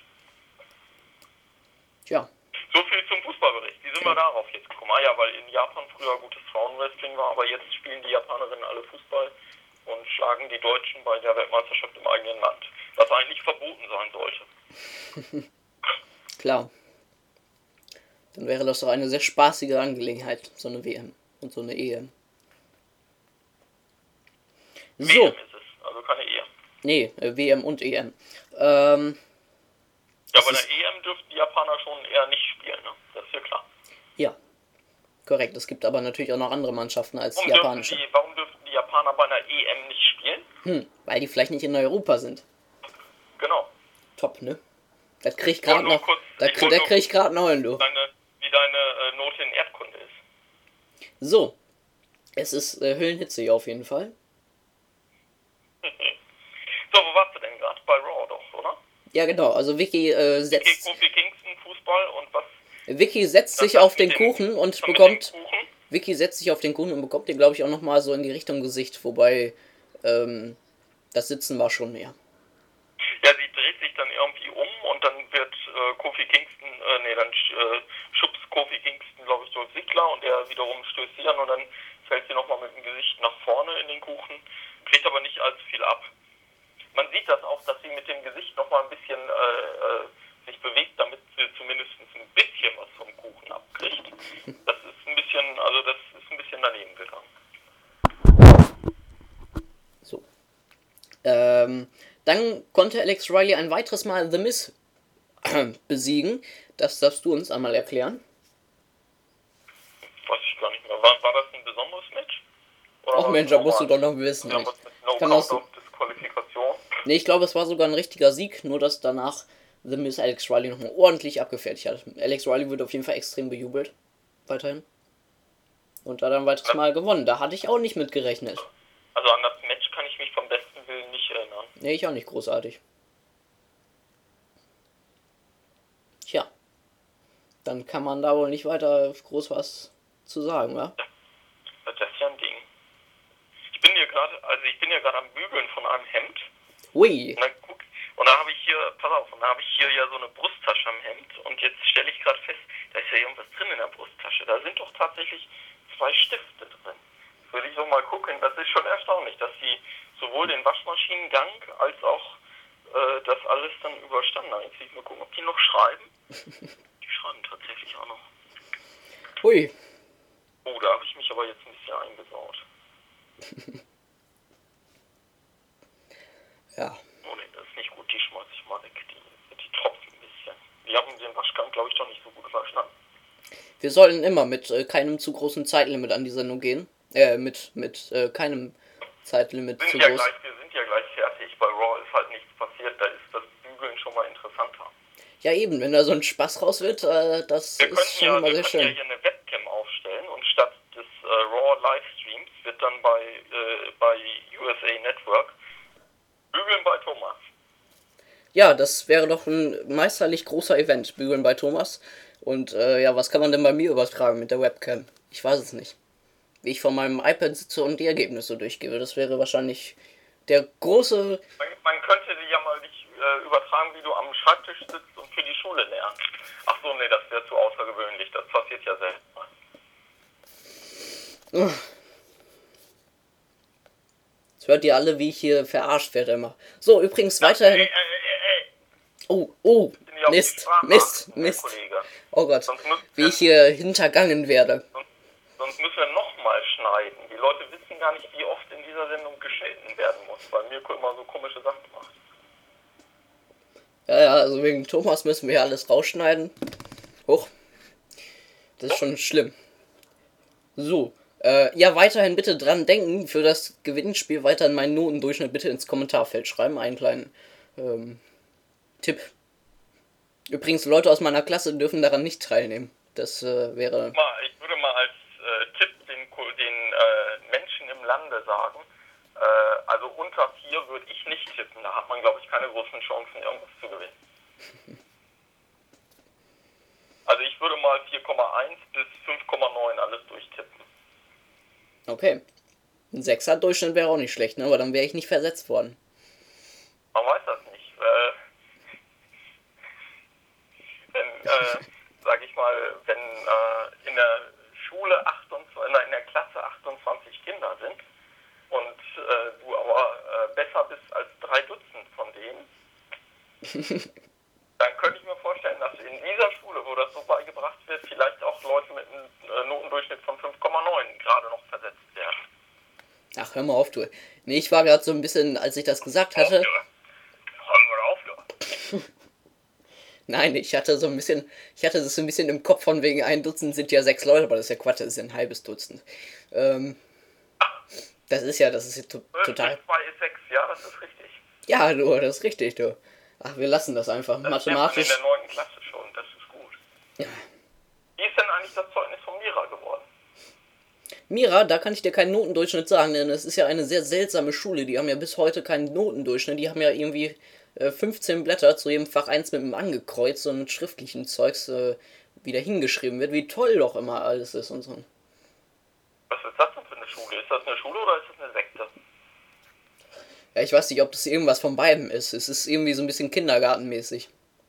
Tja. So viel zum Fußballbericht. Wie sind wir darauf jetzt gekommen? Ah ja, weil in Japan früher gutes Frauenwrestling war, aber jetzt spielen die Japanerinnen alle Fußball und schlagen die Deutschen bei der Weltmeisterschaft im eigenen Land. Was eigentlich verboten sein sollte. Klar. Dann wäre das doch eine sehr spaßige Angelegenheit, so eine WM und so eine EM. So. WM ist es, also keine EM. Nee, WM und EM. Ja, bei der EM dürften die Japaner schon eher nicht spielen, ne? Das ist ja klar. Ja, korrekt. Es gibt aber natürlich auch noch andere Mannschaften als die japanische. Warum dürften die Japaner bei einer EM nicht spielen? Weil die vielleicht nicht in Europa sind. Genau. Top, ne? Das krieg ich gerade noch. Da krieg ich gerade einen Heulen, du. Wie deine Note in Erdkunde ist. So. Es ist Höllenhitze hier auf jeden Fall. So, wo warst du denn gerade? Bei Raw doch, oder? Ja, genau. Also Vicky setzt. Kofi Kingston, Fußball und was? Vicky setzt sich auf den Kuchen und bekommt. Vicky setzt sich auf den Kuchen und bekommt den, glaube ich, auch nochmal so in die Richtung Gesicht, wobei das Sitzen war schon mehr. Ja, sie dreht sich dann irgendwie um und dann wird Kofi Kingston, dann schubst Kofi Kingston, glaube ich, durch Ziggler und er wiederum stößt sie an und dann fällt sie nochmal mit dem Gesicht nach vorne in den Kuchen, kriegt aber nicht allzu viel ab. man sieht das auch, dass sie mit dem Gesicht nochmal ein bisschen sich bewegt, damit sie zumindest ein bisschen was vom Kuchen abkriegt. Das ist ein bisschen daneben gegangen. So. Dann konnte Alex Riley ein weiteres Mal The Miz besiegen. Das darfst du uns einmal erklären. Weiß ich gar nicht mehr. War das ein besonderes Match? Ach Mensch, da musst du doch noch wissen. Oder was mit No-Count-Disqualifikation? Nee, ich glaube, es war sogar ein richtiger Sieg, nur dass danach The Miz Alex Riley nochmal ordentlich abgefertigt hat. Alex Riley wird auf jeden Fall extrem bejubelt. Weiterhin. Und hat dann ein weiteres Mal gewonnen. Da hatte ich auch nicht mit gerechnet. Also an das Match kann ich mich vom besten Willen nicht erinnern. Nee, ich auch nicht großartig. Tja. Dann kann man da wohl nicht weiter groß was zu sagen, wa? Das ist ja ein Ding. Ich bin ja gerade am Bügeln von einem Hemd. Ui. Und da habe ich hier, pass auf, ja so eine Brusttasche am Hemd. Und jetzt stelle ich gerade fest, da ist ja irgendwas drin in der Brusttasche. Da sind doch tatsächlich 2 Stifte drin. Das würde ich so mal gucken. Das ist schon erstaunlich, dass sie sowohl den Waschmaschinengang als auch das alles dann überstanden haben. Jetzt will ich mal gucken, ob die noch schreiben. Die schreiben tatsächlich auch noch. Ui. Oh, da habe ich mich aber jetzt ein bisschen eingesaut. Ja. Oh ne, das ist nicht gut, die schmeiß ich mal weg. Die tropfen ein bisschen. Die haben den Waschgang, glaube ich, doch nicht so gut verstanden. Wir sollten immer mit keinem zu großen Zeitlimit an die Sendung gehen. Mit keinem Zeitlimit zu groß. Wir sind ja gleich fertig. Bei Raw ist halt nichts passiert. Da ist das Bügeln schon mal interessanter. Ja eben, wenn da so ein Spaß raus wird, das ist schon immer sehr schön. Wir können ja hier eine Webcam aufstellen und statt des Raw Livestreams wird dann bei USA Network Bügeln bei Thomas. Ja, das wäre doch ein meisterlich großer Event, Bügeln bei Thomas. Und ja, was kann man denn bei mir übertragen mit der Webcam? Ich weiß es nicht. Wie ich von meinem iPad sitze und die Ergebnisse durchgebe, das wäre wahrscheinlich der große... Man könnte die ja mal übertragen, wie du am Schreibtisch sitzt und für die Schule lernst. Ach so, nee, das wäre zu außergewöhnlich. Das passiert ja selten mal. Jetzt hört ihr alle, wie ich hier verarscht werde immer. So, übrigens weiterhin... Oh, Mist. Oh Gott, wie ich hier hintergangen werde. Sonst müssen wir nochmal schneiden. Die Leute wissen gar nicht, wie oft in dieser Sendung geschnitten werden muss, weil Mirko immer so komische Sachen macht. Ja, also wegen Thomas müssen wir ja alles rausschneiden. Hoch. Das ist schon schlimm. So, ja, weiterhin bitte dran denken, für das Gewinnspiel weiterhin meinen Notendurchschnitt bitte ins Kommentarfeld schreiben. Einen kleinen Tipp. Übrigens, Leute aus meiner Klasse dürfen daran nicht teilnehmen. Das wäre... Ich würde mal als Tipp den Menschen im Lande sagen, also unter 4 würde ich nicht tippen. Da hat man, glaube ich, keine großen Chancen, irgendwas zu gewinnen. Also ich würde mal 4,1 bis 5,9 alles durchtippen. Okay. Ein 6er Durchschnitt wäre auch nicht schlecht, ne? Aber dann wäre ich nicht versetzt worden. Man weiß das nicht. Sag ich mal, wenn in der Schule in der Klasse 28 Kinder sind und du aber besser bist als 3 Dutzend von denen, dann könnte ich mir vorstellen, dass in dieser Schule, wo das so beigebracht wird, vielleicht auch Leute mit einem Notendurchschnitt von 5,9 gerade noch versetzt werden. Ach, hör mal auf, du. Nee, ich war gerade so ein bisschen, als ich das gesagt hatte... Nein, ich hatte das so ein bisschen im Kopf von wegen 1 Dutzend sind ja 6 Leute, aber das ist ja Quatsch, das ist ja ein halbes Dutzend. Das ist ja total... 2 ist 6, ja, das ist richtig. Ja, du, das ist richtig, du. Ach, wir lassen das einfach. Das Mathematisch... in der 9. Klasse schon, das ist gut. Ja. Wie ist denn eigentlich das Zeugnis von Mira geworden? Mira, da kann ich dir keinen Notendurchschnitt sagen, denn es ist ja eine sehr seltsame Schule. Die haben ja bis heute keinen Notendurchschnitt. Die haben ja irgendwie 15 Blätter, zu jedem Fach 1 mit einem angekreuzt und mit schriftlichen Zeugs wieder hingeschrieben wird. Wie toll doch immer alles ist und so. Was ist das denn für eine Schule? Ist das eine Schule oder ist das eine Sekte? Ja, ich weiß nicht, ob das irgendwas von beiden ist. Es ist irgendwie so ein bisschen kindergartenmäßig.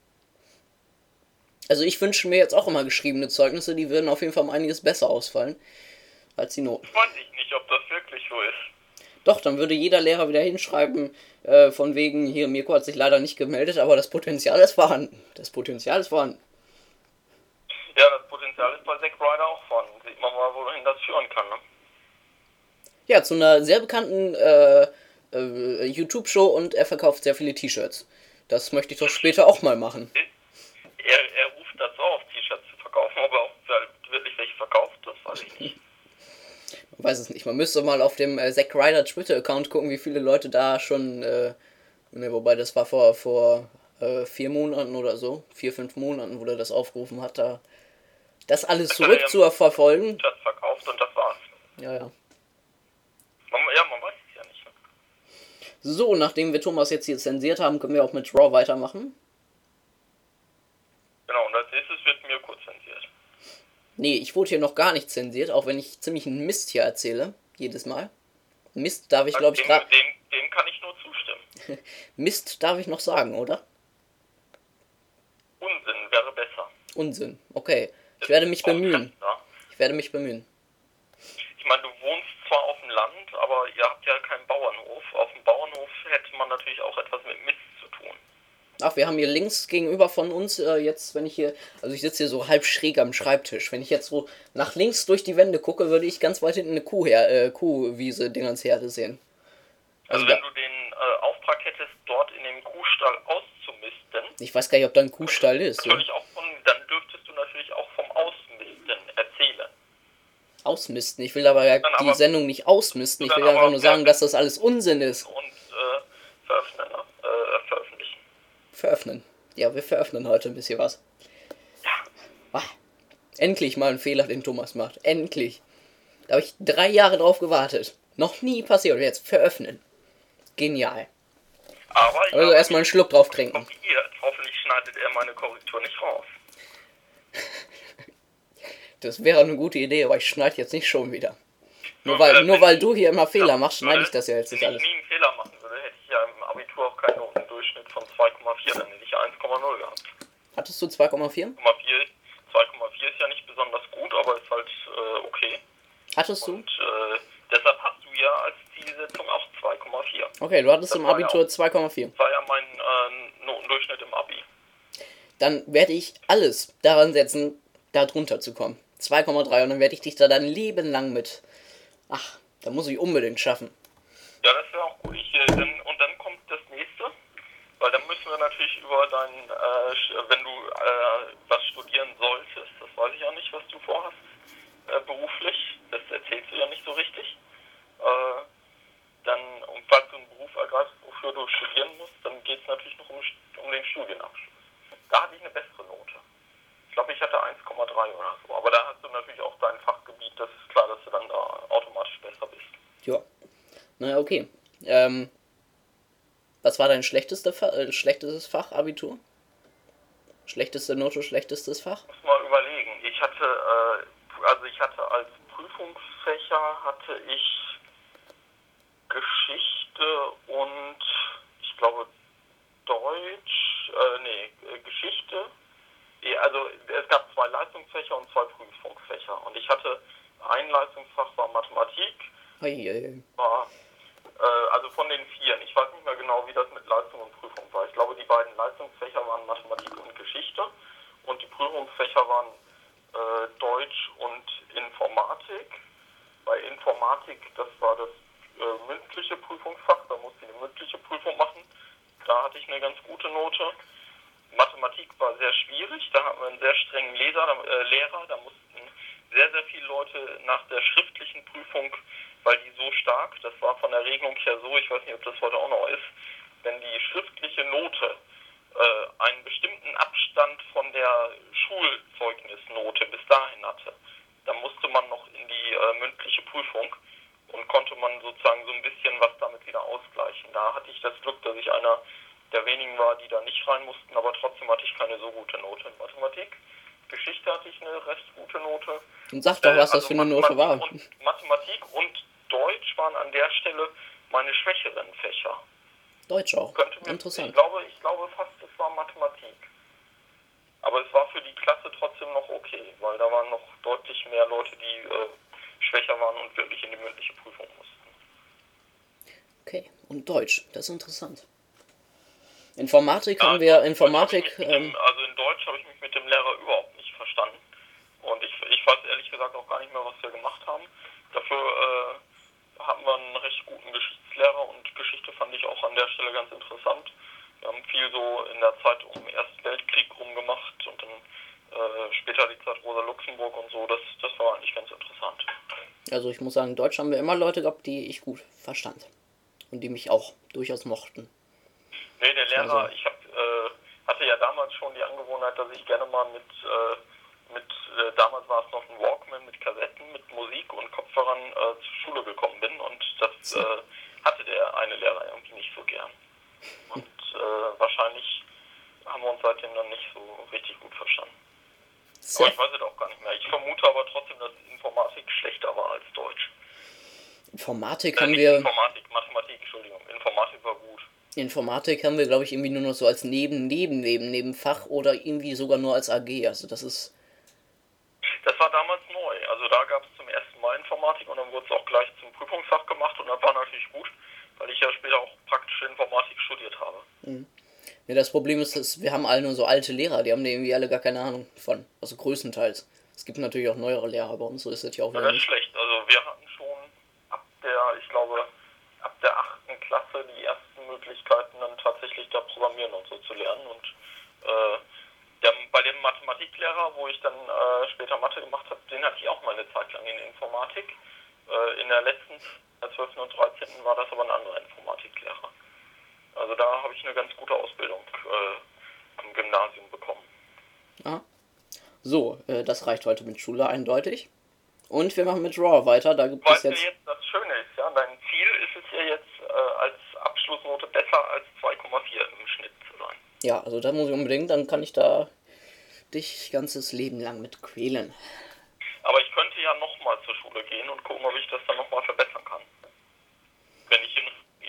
Also ich wünsche mir jetzt auch immer geschriebene Zeugnisse, die würden auf jeden Fall um einiges besser ausfallen als die Noten. Weiß ich nicht, ob das wirklich so ist. Doch, dann würde jeder Lehrer wieder hinschreiben, von wegen, hier, Mirko hat sich leider nicht gemeldet, aber das Potenzial ist vorhanden. Das Potenzial ist vorhanden. Ja, das Potenzial ist bei Zack Ryder auch vorhanden. Sieht man mal, wohin das führen kann, ne? Ja, zu einer sehr bekannten YouTube-Show und er verkauft sehr viele T-Shirts. Das möchte ich doch später auch mal machen. Er ruft dazu auf, T-Shirts zu verkaufen, ob er auch wirklich welche verkauft, das weiß ich nicht. Man weiß es nicht. Man müsste mal auf dem Zack Ryder Twitter-Account gucken, wie viele Leute da schon, wobei das war vor 4 Monaten oder so, 4, 5 Monaten, wo er das aufgerufen hat, da das alles zurück zu verfolgen. T-Shirts verkauft und das war's. Ja. Man weiß es ja nicht. Ne? So, nachdem wir Thomas jetzt hier zensiert haben, können wir auch mit Raw weitermachen. Genau, und als nächstes wird mir kurz zensiert. Nee, ich wurde hier noch gar nicht zensiert, auch wenn ich ziemlich einen Mist hier erzähle. Jedes Mal. Mist darf ich, glaube ich, gerade... Dem kann ich nur zustimmen. Mist darf ich noch sagen, oder? Unsinn wäre besser. Unsinn, okay. Ich werde mich bemühen. Ich werde mich bemühen. Ich meine, du wohnst zwar auf dem Land, aber ihr habt ja keinen Bauernhof. Auf dem Bauernhof hätte man natürlich auch etwas mit Mist zu tun. Ach, wir haben hier links gegenüber von uns, jetzt, wenn ich hier, also ich sitze hier so halb schräg am Schreibtisch. Wenn ich jetzt so nach links durch die Wände gucke, würde ich ganz weit hinten eine Kuhwiese-Dingensherde sehen. Also wenn du den Auftrag hättest, dort in dem Kuhstall auszumisten. Ich weiß gar nicht, ob da ein Kuhstall ist. Dann dürftest du natürlich auch vom Ausmisten erzählen. Ausmisten? Ich will aber ja die Sendung nicht ausmisten. Ich will einfach nur sagen, dass das alles Unsinn ist. Und veröffentlichen. Veröffnen. Ja, wir veröffnen heute ein bisschen was. Ja. Ach, endlich mal ein Fehler, den Thomas macht. Endlich. Da habe ich 3 Jahre drauf gewartet. Noch nie passiert. Und jetzt veröffnen. Genial. Aber also erstmal einen Schluck drauf trinken. Hoffentlich schneidet er meine Korrektur nicht raus. Das wäre eine gute Idee, aber ich schneide jetzt nicht schon wieder. Nur weil du hier immer Fehler machst, schneide ich das ja jetzt nicht alles. Wenn ich nie einen Fehler machen würde, hätte ich ja im Abitur auch keinen Notendurchschnitt von 2,4, dann hätte ich ja 1,0 gehabt. Hattest du 2,4? 2,4 ist ja nicht besonders gut, aber ist halt okay. Hattest du? Und deshalb hast du ja als Zielsetzung auch 2,4. Okay, du hattest im Abitur 2,4. Das war ja mein Notendurchschnitt im Abi. Dann werde ich alles daran setzen, da drunter zu kommen. 2,3 und dann werde ich dich da dein Leben lang mit... Ach, da muss ich unbedingt schaffen. Ja, das wäre auch gut. Und dann kommt das nächste, weil dann müssen wir natürlich über wenn du was studieren solltest, das weiß ich ja nicht, was du vorhast, beruflich, das erzählst du ja nicht so richtig. Und falls du einen Beruf ergreifst, wofür du studieren musst, dann geht es natürlich noch um den Studienabschluss. Da hatte ich eine bessere Note. Ich glaube, ich hatte 1,3 oder so. Aber da hast du natürlich auch dein Fachgebiet, das ist klar, dass du dann da automatisch besser bist. Ja. Na, okay. Was war dein schlechtestes Fach, Abitur? Schlechteste Note, schlechtestes Fach? Ich muss mal überlegen. Ich hatte als Prüfungsfächer hatte ich Geschichte und ich glaube Deutsch, Geschichte. Also es gab 2 Leistungsfächer und 2 Prüfungsfächer. Und ich hatte ein Leistungsfach war Mathematik. Also von den 4. Ich weiß nicht mehr genau, wie das mit Leistung und Prüfung war. Ich glaube, die beiden Leistungsfächer waren Mathematik und Geschichte. Und die Prüfungsfächer waren Deutsch und Informatik. Bei Informatik, das war das mündliche Prüfungsfach. Da musste ich eine mündliche Prüfung machen. Da hatte ich eine ganz gute Note. Mathematik war sehr schwierig, da hatten wir einen sehr strengen Lehrer, da mussten sehr, sehr viele Leute nach der schriftlichen Prüfung, weil die so stark, das war von der Regelung her so, ich weiß nicht, ob das heute auch noch ist, wenn die schriftliche Note einen bestimmten Abstand von der Schulzeugnisnote bis dahin hatte, dann musste man noch in die mündliche Prüfung und konnte man sozusagen so ein bisschen was damit wieder ausgleichen. Da hatte ich das Glück, dass ich einer der wenigen war, die da nicht rein mussten, aber trotzdem hatte ich keine so gute Note in Mathematik. Geschichte hatte ich eine recht gute Note. Und sag doch, was das für eine Note war. Und Mathematik und Deutsch waren an der Stelle meine schwächeren Fächer. Deutsch auch. Interessant. Ich glaube fast, es war Mathematik. Aber es war für die Klasse trotzdem noch okay, weil da waren noch deutlich mehr Leute, die schwächer waren und wirklich in die mündliche Prüfung mussten. Okay, und Deutsch, das ist interessant. Informatik haben wir, Informatik... also in Deutsch habe ich mich mit dem Lehrer überhaupt nicht verstanden. Und ich weiß ehrlich gesagt auch gar nicht mehr, was wir gemacht haben. Dafür hatten wir einen recht guten Geschichtslehrer und Geschichte fand ich auch an der Stelle ganz interessant. Wir haben viel so in der Zeit um den Ersten Weltkrieg rumgemacht und dann später die Zeit Rosa Luxemburg und so. Das war eigentlich ganz interessant. Also ich muss sagen, in Deutsch haben wir immer Leute gehabt, die ich gut verstand. Und die mich auch durchaus mochten. Nee, der Lehrer, Also, ich hatte ja damals schon die Angewohnheit, dass ich gerne mal damals war es noch ein Walkman mit Kassetten, mit Musik und Kopfhörern zur Schule gekommen bin und das hatte der eine Lehrer irgendwie nicht so gern. Und wahrscheinlich haben wir uns seitdem dann nicht so richtig gut verstanden. Aber ich weiß es auch gar nicht mehr. Ich vermute aber trotzdem, dass Informatik schlechter war als Deutsch. Informatik haben wir... Mathematik, Entschuldigung. Informatik war gut. Informatik haben wir, glaube ich, irgendwie nur noch so als Nebenfach oder irgendwie sogar nur als AG. Also das ist... Das war damals neu. Also da gab es zum ersten Mal Informatik und dann wurde es auch gleich zum Prüfungsfach gemacht und das war natürlich gut, weil ich ja später auch praktische Informatik studiert habe. Mhm. Ja, das Problem ist, dass wir haben alle nur so alte Lehrer, die haben da irgendwie alle gar keine Ahnung von. Also größtenteils. Es gibt natürlich auch neuere Lehrer bei uns, so ist das ja auch Ja, wieder das ist schlecht. Also wir hatten schon ab der 8. Klasse die ersten Möglichkeiten, dann tatsächlich da Programmieren und so zu lernen. Und bei dem Mathematiklehrer, wo ich dann später Mathe gemacht habe, den hatte ich auch mal eine Zeit lang in Informatik. In der letzten, der 12. und 13. war das aber ein anderer Informatiklehrer. Also da habe ich eine ganz gute Ausbildung am Gymnasium bekommen. Aha. So, das reicht heute mit Schule eindeutig. Und wir machen mit Raw weiter, da gibt es jetzt... jetzt das Schöne ist, ja, dein Ziel ist es ja jetzt als Abschlussnote besser als 2,4 im Schnitt zu sein. Ja, also da muss ich unbedingt, dann kann ich da dich ganzes Leben lang mit quälen. Aber ich könnte ja nochmal zur Schule gehen und gucken, ob ich das dann nochmal verbessern kann. Wenn ich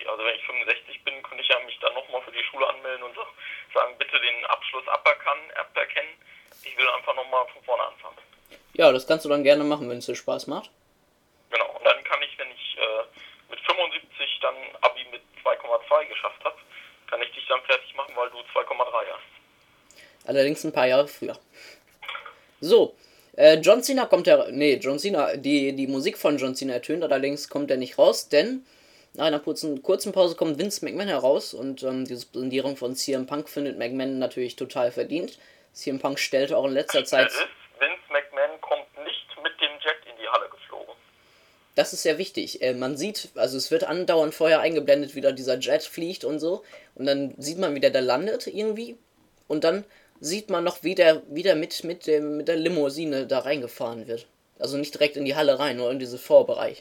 65 bin, könnte ich ja mich dann nochmal für die Schule anmelden und sagen, bitte den Abschluss aberkennen. Ich will einfach nochmal von vorne anfangen. Ja, das kannst du dann gerne machen, wenn es dir Spaß macht. Genau, und dann kann ich, wenn ich mit 75 dann Abi mit 2,2 geschafft habe, kann ich dich dann fertig machen, weil du 2,3 hast. Allerdings ein paar Jahre früher. So, John Cena kommt ja... Nee, John Cena, die Musik von John Cena ertönt, allerdings kommt er nicht raus, denn nach einer kurzen Pause kommt Vince McMahon heraus und die Suspendierung von CM Punk findet McMahon natürlich total verdient. CM Punk stellte auch in letzter Zeit... Vince McMahon kommt nicht mit dem Jet in die Halle geflogen. Das ist sehr wichtig. Man sieht, also es wird andauernd vorher eingeblendet, wie da dieser Jet fliegt und so. Und dann sieht man, wie der da landet irgendwie. Und dann sieht man noch, wie der wieder mit der Limousine da reingefahren wird. Also nicht direkt in die Halle rein, nur in diesen Vorbereich.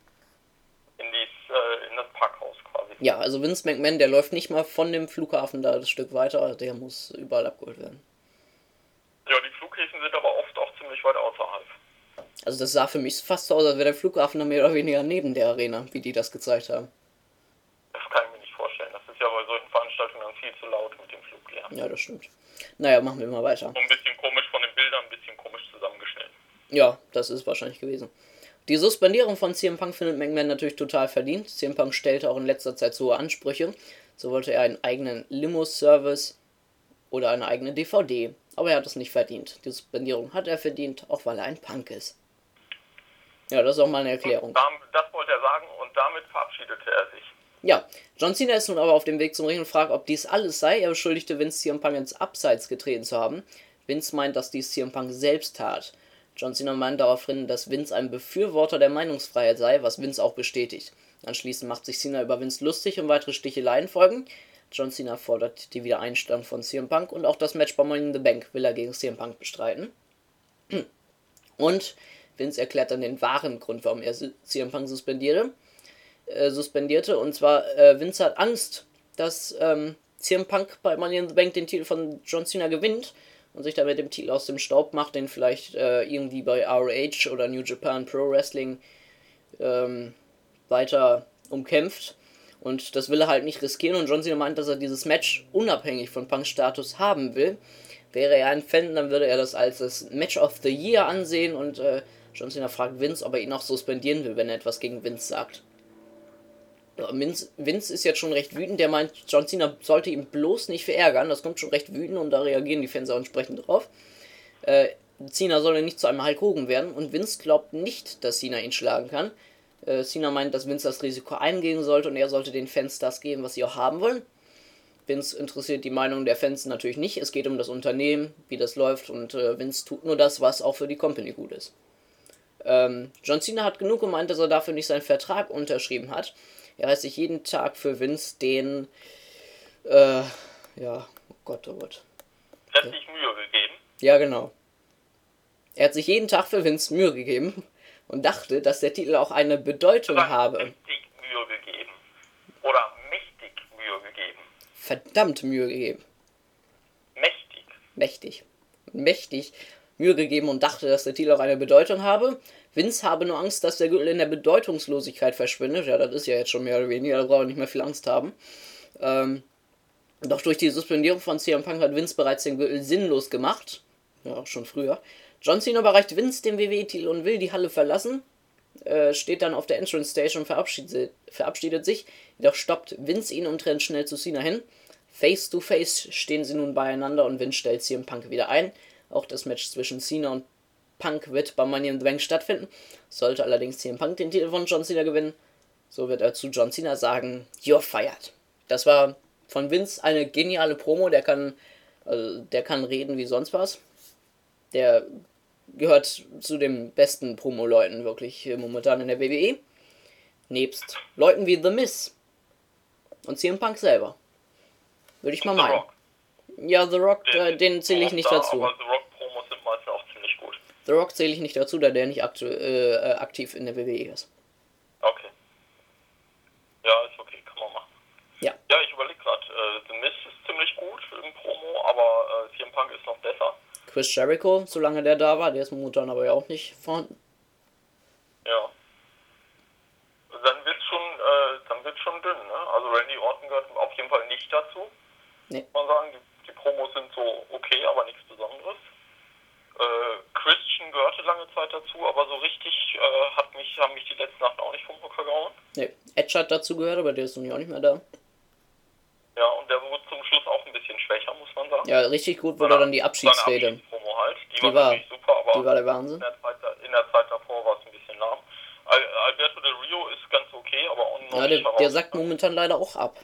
In das Parkhaus quasi. Ja, also Vince McMahon, der läuft nicht mal von dem Flughafen da das Stück weiter. Der muss überall abgeholt werden. Ja, die Flughäfen sind aber oft auch ziemlich weit außerhalb. Also das sah für mich fast so aus, als wäre der Flughafen dann mehr oder weniger neben der Arena, wie die das gezeigt haben. Das kann ich mir nicht vorstellen. Das ist ja bei solchen Veranstaltungen dann viel zu laut mit dem Fluglärm. Ja, das stimmt. Naja, machen wir mal weiter. So ein bisschen komisch von den Bildern, ein bisschen komisch zusammengestellt. Ja, das ist wahrscheinlich gewesen. Die Suspendierung von CM Punk findet McMahon natürlich total verdient. CM Punk stellte auch in letzter Zeit so hohe Ansprüche. So wollte er einen eigenen Limo-Service oder eine eigene DVD. Aber er hat es nicht verdient. Die Suspendierung hat er verdient, auch weil er ein Punk ist. Ja, das ist auch mal eine Erklärung. Das wollte er sagen und damit verabschiedete er sich. Ja, John Cena ist nun aber auf dem Weg zum Ring und fragt, ob dies alles sei. Er beschuldigte Vince, CM Punk ins Abseits getreten zu haben. Vince meint, dass dies CM Punk selbst tat. John Cena meint daraufhin, dass Vince ein Befürworter der Meinungsfreiheit sei, was Vince auch bestätigt. Anschließend macht sich Cena über Vince lustig und weitere Sticheleien folgen. John Cena fordert die Wiedereinstellung von CM Punk und auch das Match bei Money in the Bank will er gegen CM Punk bestreiten. Und Vince erklärt dann den wahren Grund, warum er CM Punk suspendierte. Und zwar, Vince hat Angst, dass CM Punk bei Money in the Bank den Titel von John Cena gewinnt und sich damit dem Titel aus dem Staub macht, den vielleicht irgendwie bei ROH oder New Japan Pro Wrestling weiter umkämpft. Und das will er halt nicht riskieren und John Cena meint, dass er dieses Match unabhängig von Punks Status haben will. Wäre er ein Fan, dann würde er das als das Match of the Year ansehen und John Cena fragt Vince, ob er ihn auch suspendieren will, wenn er etwas gegen Vince sagt. Ja, Vince ist jetzt schon recht wütend, der meint, John Cena sollte ihn bloß nicht verärgern, das kommt schon recht wütend und da reagieren die Fans auch entsprechend drauf. Cena solle nicht zu einem Hulk Hogan werden und Vince glaubt nicht, dass Cena ihn schlagen kann. Cena meint, dass Vince das Risiko eingehen sollte und er sollte den Fans das geben, was sie auch haben wollen. Vince interessiert die Meinung der Fans natürlich nicht, es geht um das Unternehmen, wie das läuft und Vince tut nur das, was auch für die Company gut ist. John Cena hat genug gemeint, dass er dafür nicht seinen Vertrag unterschrieben hat. Er hat sich jeden Tag für Vince den, oh Gott, oh Gott. Letztlich Mühe gegeben. Ja, genau. Er hat sich jeden Tag für Vince Mühe gegeben und dachte, dass der Titel auch eine Bedeutung habe. Mächtig Mühe gegeben. Oder mächtig Mühe gegeben. Verdammt Mühe gegeben. Mächtig. Mächtig Mühe gegeben und dachte, dass der Titel auch eine Bedeutung habe. Vince habe nur Angst, dass der Gürtel in der Bedeutungslosigkeit verschwindet. Ja, das ist ja jetzt schon mehr oder weniger, da braucht er nicht mehr viel Angst haben. Doch durch die Suspendierung von CM Punk hat Vince bereits den Gürtel sinnlos gemacht. Ja, auch schon früher. John Cena überreicht Vince den WWE-Titel und will die Halle verlassen. Steht dann auf der Entrance Stage und verabschiedet sich. Jedoch stoppt Vince ihn und trennt schnell zu Cena hin. Face to face stehen sie nun beieinander und Vince stellt CM Punk wieder ein. Auch das Match zwischen Cena und Punk wird bei Money in the Bank stattfinden. Sollte allerdings CM Punk den Titel von John Cena gewinnen, so wird er zu John Cena sagen, "You're fired." Das war von Vince eine geniale Promo, der kann reden wie sonst was. Der gehört zu den besten Promo-Leuten wirklich momentan in der WWE. Nebst Leuten wie The Miz und CM Punk selber. Würde ich mal meinen. Ja, The Rock, den zähle ich nicht dazu. Aber The Rock-Promos sind meistens auch ziemlich gut. The Rock zähle ich nicht dazu, da der nicht aktiv in der WWE ist. Okay. Ja, ist okay, kann man machen. Ja. Ja, ich überlege gerade, The Miz ist ziemlich gut im Promo, aber CM Punk ist noch besser. Chris Jericho, solange der da war, der ist momentan aber ja auch nicht vorhanden. Ja. Dann wird's schon dünn, ne? Also Randy Orton gehört auf jeden Fall nicht dazu. Nee. Muss man sagen, die Promos sind so okay, aber nichts Besonderes. Christian gehörte lange Zeit dazu, aber so richtig haben mich die letzte Nacht auch nicht vom Hocker gehauen. Nee, Edge hat dazu gehört, aber der ist nun ja auch nicht mehr da. Ja, und der wurde zum Schluss auch ein bisschen schwer, muss man sagen. Ja, richtig gut wurde dann die Abschiedsrede. Promo halt. Die war natürlich super, aber die war der Wahnsinn. In der Zeit davor war es ein bisschen lahm. Alberto Del Rio ist ganz okay, aber auch noch nicht der sagt momentan leider auch ab.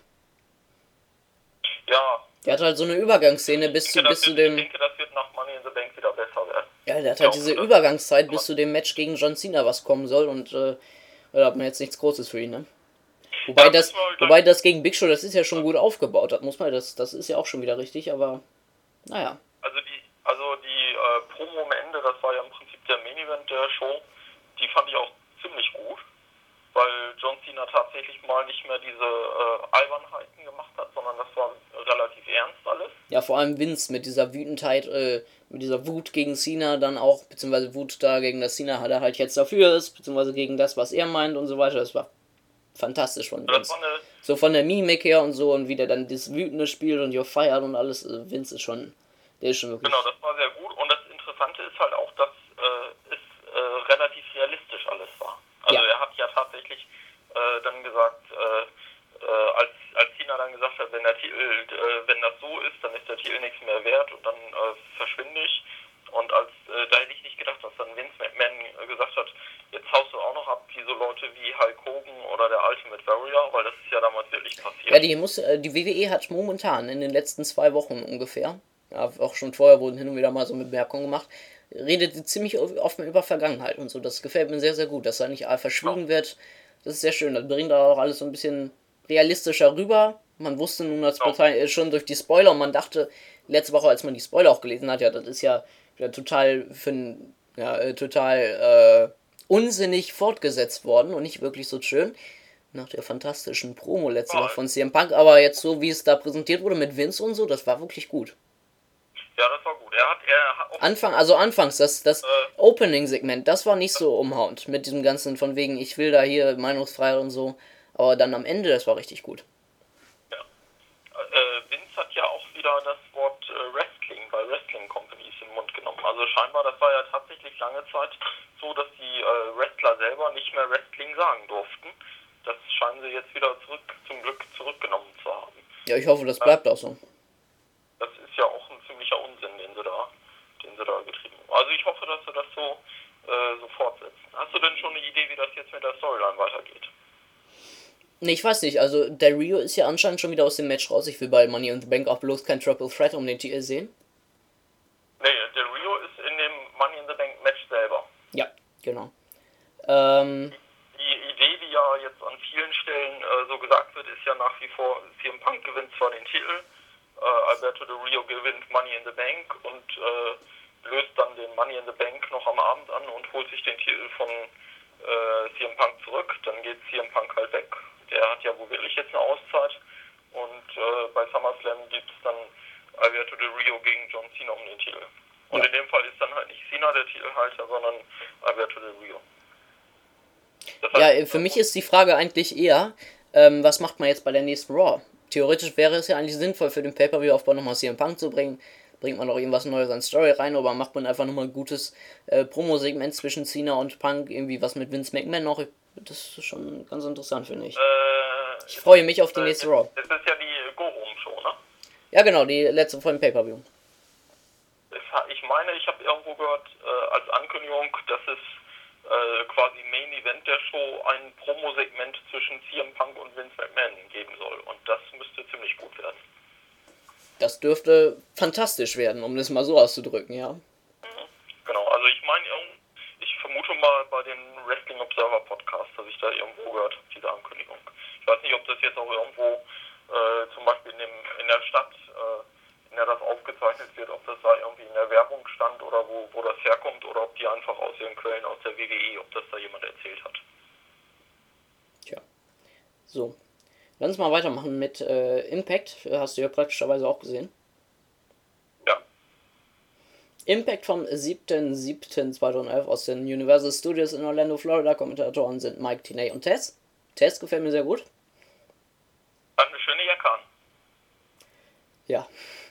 Ja. Der hat halt so eine Übergangsszene bis zu dem... Ich denke, das wird nach Money in the Bank wieder besser werden. Ja, der hat halt diese Übergangszeit bis zu dem Match gegen John Cena, was kommen soll, und da hat man jetzt nichts Großes für ihn, ne? Wobei das gegen Big Show, das ist ja schon gut aufgebaut, das ist ja auch schon wieder richtig, aber naja. Also die Promo am Ende, das war ja im Prinzip der Main Event der Show, die fand ich auch ziemlich gut, weil John Cena tatsächlich mal nicht mehr diese Albernheiten gemacht hat, sondern das war relativ ernst alles. Ja, vor allem Vince mit dieser Wütendheit, mit dieser Wut gegen Cena dann auch, beziehungsweise Wut dagegen, dass Cena halt jetzt dafür ist, beziehungsweise gegen das, was er meint und so weiter, das war fantastisch von Vince. So von der Mimik her und so und wie der dann das Wütende spielt und You're fired und alles, Vince ist schon, der ist schon wirklich... Genau, das war sehr gut und das Interessante ist halt auch, dass es relativ realistisch alles war. Also ja. Er hat ja tatsächlich dann gesagt, als Cena dann gesagt hat, wenn das so ist, dann ist der Titel nichts mehr wert und dann verschwinde ich. Und da hätte ich nicht gedacht, dass dann Vince McMahon gesagt hat, jetzt haust du auch noch ab, wie so Leute wie Hulk Hogan oder der Ultimate Warrior, weil das ist ja damals wirklich passiert. Ja, die WWE hat momentan in den letzten 2 Wochen ungefähr, ja, auch schon vorher wurden hin und wieder mal so Bemerkungen gemacht, redet ziemlich offen über Vergangenheit und so. Das gefällt mir sehr, sehr gut, dass da nicht verschwiegen wird. Das ist sehr schön. Das bringt auch alles so ein bisschen realistischer rüber. Man wusste nun als Partei schon durch die Spoiler und man dachte letzte Woche, als man die Spoiler auch gelesen hat, ja, das ist ja total unsinnig fortgesetzt worden und nicht wirklich so schön. Nach der fantastischen Promo letzte Woche von CM Punk, aber jetzt so, wie es da präsentiert wurde mit Vince und so, das war wirklich gut. Ja, das war gut. Anfangs, das Opening-Segment, das war nicht so umhauend, mit diesem ganzen von wegen, ich will da hier Meinungsfreiheit und so, aber dann am Ende, das war richtig gut. Ja. Vince hat ja auch wieder das Wort Wrestling bei Wrestling Companies in den Mund genommen. Also scheinbar, das war ja tatsächlich lange Zeit so, dass die Wrestler selber nicht mehr Wrestling sagen durften, das scheinen sie jetzt wieder zum Glück zurückgenommen zu haben. Ja, ich hoffe, das bleibt auch so. Das ist ja auch ein ziemlicher Unsinn, den sie da getrieben haben. Also ich hoffe, dass sie das so fortsetzen. Hast du denn schon eine Idee, wie das jetzt mit der Storyline weitergeht? Nee, ich weiß nicht, also der Rio ist ja anscheinend schon wieder aus dem Match raus. Ich will bei Money in the Bank auch bloß kein Triple Threat um den Titel sehen. Nee, der Rio ist in dem Money in the Bank Match selber. Ja, genau. Die Idee, die ja jetzt an vielen Stellen so gesagt wird, ist ja nach wie vor, CM Punk gewinnt zwar den Titel, Alberto Del Rio gewinnt Money in the Bank und löst dann den Money in the Bank noch am Abend an und holt sich den Titel von CM Punk zurück. Dann geht CM Punk halt weg. Der hat ja wohl wirklich jetzt eine Auszeit. Und bei SummerSlam gibt es dann Alberto Del Rio gegen John Cena um den Titel. Und in dem Fall ist dann halt nicht Cena der Titelhalter, sondern Alberto Del Rio. Das heißt, Ja, für mich ist die Frage eigentlich eher, was macht man jetzt bei der nächsten Raw? Theoretisch wäre es ja eigentlich sinnvoll, für den Pay-Per-View-Aufbau nochmal CM Punk zu bringen. Bringt man noch irgendwas Neues an Story rein, oder macht man einfach nochmal ein gutes Promo-Segment zwischen Cena und Punk, irgendwie was mit Vince McMahon noch. Das ist schon ganz interessant, finde ich. Ich freue mich auf die nächste Raw. Das ist ja die Go-Home-Show, ne? Ja, genau, die letzte von dem Pay-Per-View. Ich meine, ich habe irgendwo gehört, als Ankündigung, dass es quasi Main Event der Show ein Promo-Segment zwischen CM Punk und Vince McMahon geben soll. Und das müsste ziemlich gut werden. Das dürfte fantastisch werden, um das mal so auszudrücken, ja. Genau, also ich meine, ich vermute mal bei den Wrestling Observer Podcasts, dass ich da irgendwo gehört habe, diese Ankündigung. Ich weiß nicht, ob das jetzt auch irgendwo zum Beispiel in der Stadt, in der das aufgezeichnet wird, ob das da irgendwie in der Werbung stand oder wo das herkommt oder ob die einfach aus ihren Quellen aus der WWE, ob das da jemand erzählt hat. Tja. So. Lass uns mal weitermachen mit Impact. Hast du ja praktischerweise auch gesehen. Ja. Impact vom 7.7.2011 aus den Universal Studios in Orlando, Florida. Kommentatoren sind Mike, Tenay und Tess. Tess gefällt mir sehr gut. Hat eine schöne Jacke an. Ja.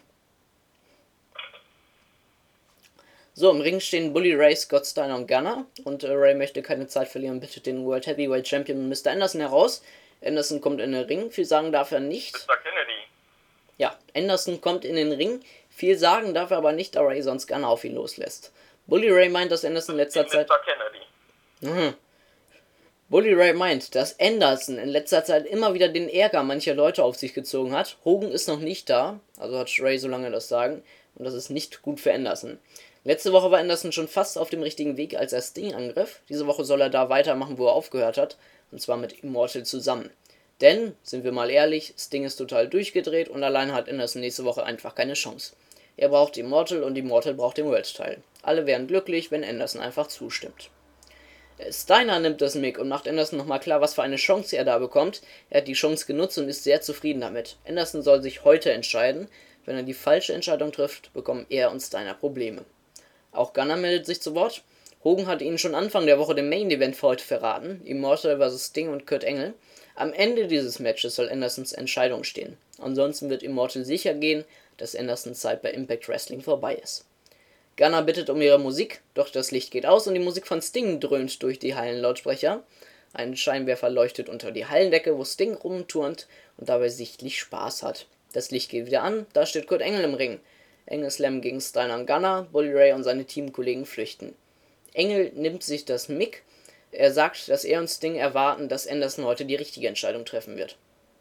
So, im Ring stehen Bully Ray, Scott Steiner und Gunner. Und Ray möchte keine Zeit verlieren und bittet den World Heavyweight Champion Mr. Anderson heraus. Anderson kommt in den Ring, viel sagen darf er nicht. Mr. Kennedy. Ja, Anderson kommt in den Ring, viel sagen darf er aber nicht, da Ray sonst Gunner auf ihn loslässt. Bully Ray meint, dass Anderson in letzter Zeit... Mr. Kennedy. Bully Ray meint, dass Anderson in letzter Zeit immer wieder den Ärger mancher Leute auf sich gezogen hat. Hogan ist noch nicht da, also hat Ray so lange das Sagen, und das ist nicht gut für Anderson. Letzte Woche war Anderson schon fast auf dem richtigen Weg, als er Sting angriff. Diese Woche soll er da weitermachen, wo er aufgehört hat, und zwar mit Immortal zusammen. Denn, sind wir mal ehrlich, Sting ist total durchgedreht und allein hat Anderson nächste Woche einfach keine Chance. Er braucht Immortal und Immortal braucht den World-Teil. Alle wären glücklich, wenn Anderson einfach zustimmt. Steiner nimmt das Mic und macht Anderson nochmal klar, was für eine Chance er da bekommt. Er hat die Chance genutzt und ist sehr zufrieden damit. Anderson soll sich heute entscheiden. Wenn er die falsche Entscheidung trifft, bekommen er und Steiner Probleme. Auch Gunner meldet sich zu Wort. Hogan hat ihnen schon Anfang der Woche den Main Event für heute verraten. Immortal vs. Sting und Kurt Angle. Am Ende dieses Matches soll Andersons Entscheidung stehen. Ansonsten wird Immortal sicher gehen, dass Andersons Zeit bei Impact Wrestling vorbei ist. Gunner bittet um ihre Musik, doch das Licht geht aus und die Musik von Sting dröhnt durch die Hallenlautsprecher. Ein Scheinwerfer leuchtet unter die Hallendecke, wo Sting rumturnt und dabei sichtlich Spaß hat. Das Licht geht wieder an, da steht Kurt Angle im Ring. Angle Slam gegen Steiner und Gunner, Bully Ray und seine Teamkollegen flüchten. Angle nimmt sich das Mic. Er sagt, dass er und Sting erwarten, dass Anderson heute die richtige Entscheidung treffen wird.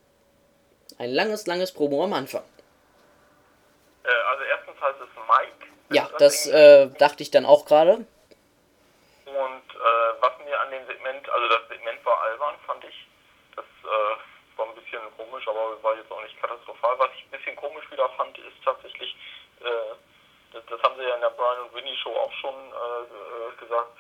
Ein langes Promo am Anfang. Also erstens heißt es Mike. Ja, das dachte ich dann auch gerade. Und was mir an dem Segment, also das Segment war albern, fand ich. Das war ein bisschen komisch, aber war jetzt auch nicht katastrophal. Was ich ein bisschen komisch wieder fand, ist tatsächlich, das haben sie ja in der Brian und Winnie Show auch schon gesagt,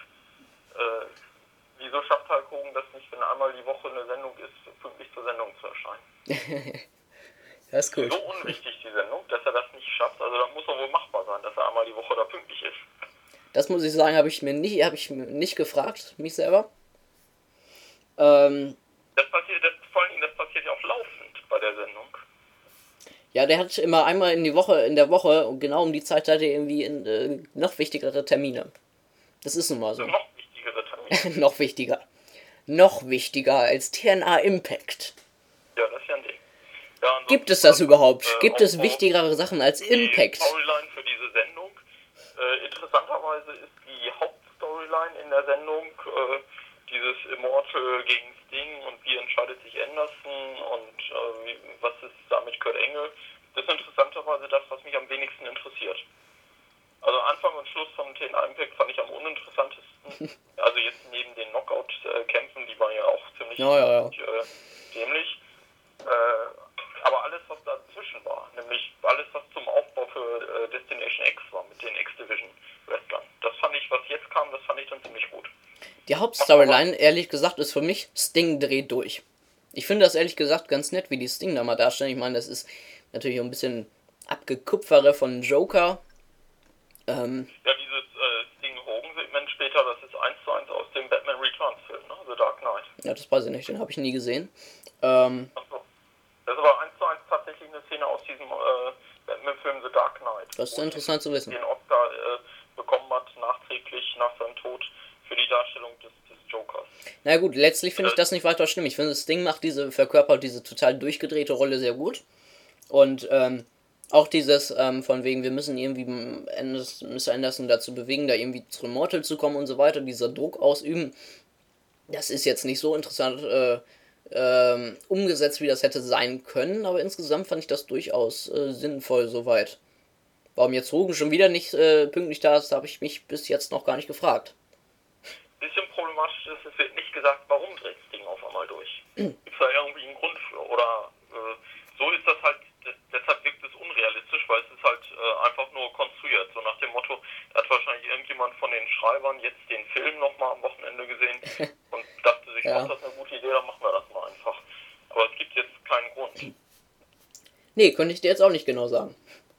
wieso schafft Hulk Hogan das nicht, wenn einmal die Woche eine Sendung ist, pünktlich zur Sendung zu erscheinen? Das ist cool. So unwichtig die Sendung, dass er das nicht schafft. Also das muss doch wohl machbar sein, dass er einmal die Woche da pünktlich ist. Das muss ich sagen, habe ich mir nicht gefragt, mich selber. Vor allen Dingen, das passiert ja auch laufend bei der Sendung. Ja, der hat immer einmal in der Woche, und genau um die Zeit hat er irgendwie noch wichtigere Termine. Das ist nun mal so. Noch wichtigere Termine. Noch wichtiger. noch wichtiger als TNA Impact. Ja, das ist ja ein Ding. Ja, Gibt es das überhaupt? Gibt es wichtigere Sachen als Impact? Die Storyline für diese Sendung. Interessanterweise ist die Hauptstoryline in der Sendung dieses Immortal gegen Sting und wie entscheidet sich Anderson und was ist da mit Kurt Angle. Das ist interessanterweise das, was mich am wenigsten interessiert. Also Anfang und Schluss von TNA Impact fand ich am uninteressantesten. Also jetzt neben den Knockout-Kämpfen, die waren ja auch ziemlich dämlich. Aber alles, was dazwischen war, nämlich alles, was zum Aufbau für Destination X war, mit den X-Division-Wrestlern. Das fand ich, was jetzt kam, das fand ich dann ziemlich gut. Die Hauptstoryline, ehrlich gesagt, ist für mich Sting dreht durch. Ich finde das ehrlich gesagt ganz nett, wie die Sting da mal darstellen. Ich meine, das ist natürlich ein bisschen abgekupfere von Joker. Ja, dieses Sting-Hogan-Segment später, das ist 1:1 aus dem Batman Returns-Film, ne? The Dark Knight. Ja, das weiß ich nicht, den habe ich nie gesehen. Achso. Das ist aber 1:1 tatsächlich eine Szene aus diesem Batman-Film The Dark Knight. Das ist interessant zu wissen. Den Oscar bekommen hat, nachträglich nach seinem Tod, für die Darstellung des Jokers. Na gut, letztlich finde ich das nicht weiter schlimm. Ich finde, Sting verkörpert diese total durchgedrehte Rolle sehr gut. Und auch dieses von wegen, wir müssen irgendwie Mr. Anderson dazu bewegen, da irgendwie zu Immortal zu kommen und so weiter, dieser Druck ausüben, das ist jetzt nicht so interessant umgesetzt, wie das hätte sein können, aber insgesamt fand ich das durchaus sinnvoll soweit. Warum jetzt Hogan schon wieder nicht pünktlich da ist, habe ich mich bis jetzt noch gar nicht gefragt. Bisschen problematisch ist, es wird nicht gesagt, warum dreht das Ding auf einmal durch. Gibt es da irgendwie einen Grund für? Oder so ist das halt, deshalb wirkt es unrealistisch, weil es ist halt einfach nur konstruiert. So nach dem Motto, da hat wahrscheinlich irgendjemand von den Schreibern jetzt den Film nochmal am Wochenende gesehen und dachte sich, Ja. das ist eine gute Idee, dann machen wir das mal einfach. Aber es gibt jetzt keinen Grund. Nee, könnte ich dir jetzt auch nicht genau sagen.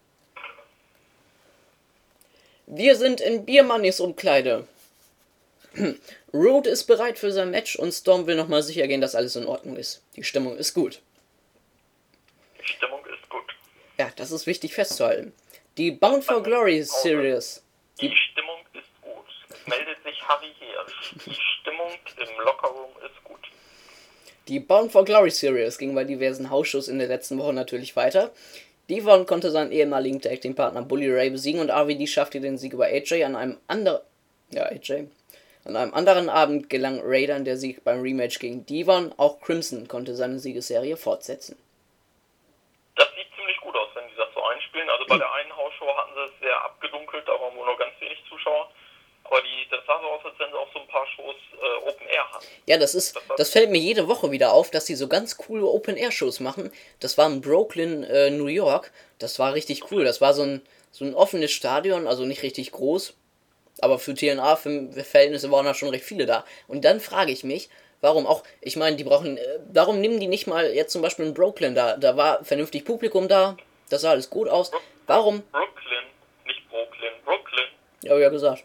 Wir sind in Beer Moneys Umkleide. Rude ist bereit für sein Match und Storm will nochmal sicher gehen, dass alles in Ordnung ist. Die Stimmung ist gut. Die Stimmung ist gut. Ja, das ist wichtig festzuhalten. Die Bound for Glory Series. Die Stimmung ist gut. Es meldet sich Harry Hirsch. Die Stimmung im Lockerroom ist gut. Die Bound for Glory Series ging bei diversen Hausshows in der letzten Woche natürlich weiter. Devon konnte seinen ehemaligen Tag-Team-Partner Bully Ray besiegen und RVD schaffte den Sieg über AJ. An einem anderen Abend gelang Ray dann der Sieg beim Rematch gegen Devon. Auch Crimson konnte seine Siegesserie fortsetzen. Das sieht ziemlich gut aus, wenn sie das so einspielen. Also bei der einen Hausshow hatten sie es sehr abgedunkelt, da waren wohl nur ganz wenig Zuschauer. Aber das sah so aus, als wenn sie auch so ein paar Shows Open Air haben. Ja, das fällt mir jede Woche wieder auf, dass sie so ganz coole Open-Air-Shows machen. Das war in Brooklyn, New York. Das war richtig cool. Das war so ein offenes Stadion, also nicht richtig groß. Aber für TNA-Verhältnisse waren da schon recht viele da. Und dann frage ich mich, warum auch, ich meine, warum nehmen die nicht mal jetzt zum Beispiel in Brooklyn da war vernünftig Publikum da, das sah alles gut aus. Warum? Brooklyn, nicht Brooklyn, Brooklyn. Ja, hab ich ja gesagt.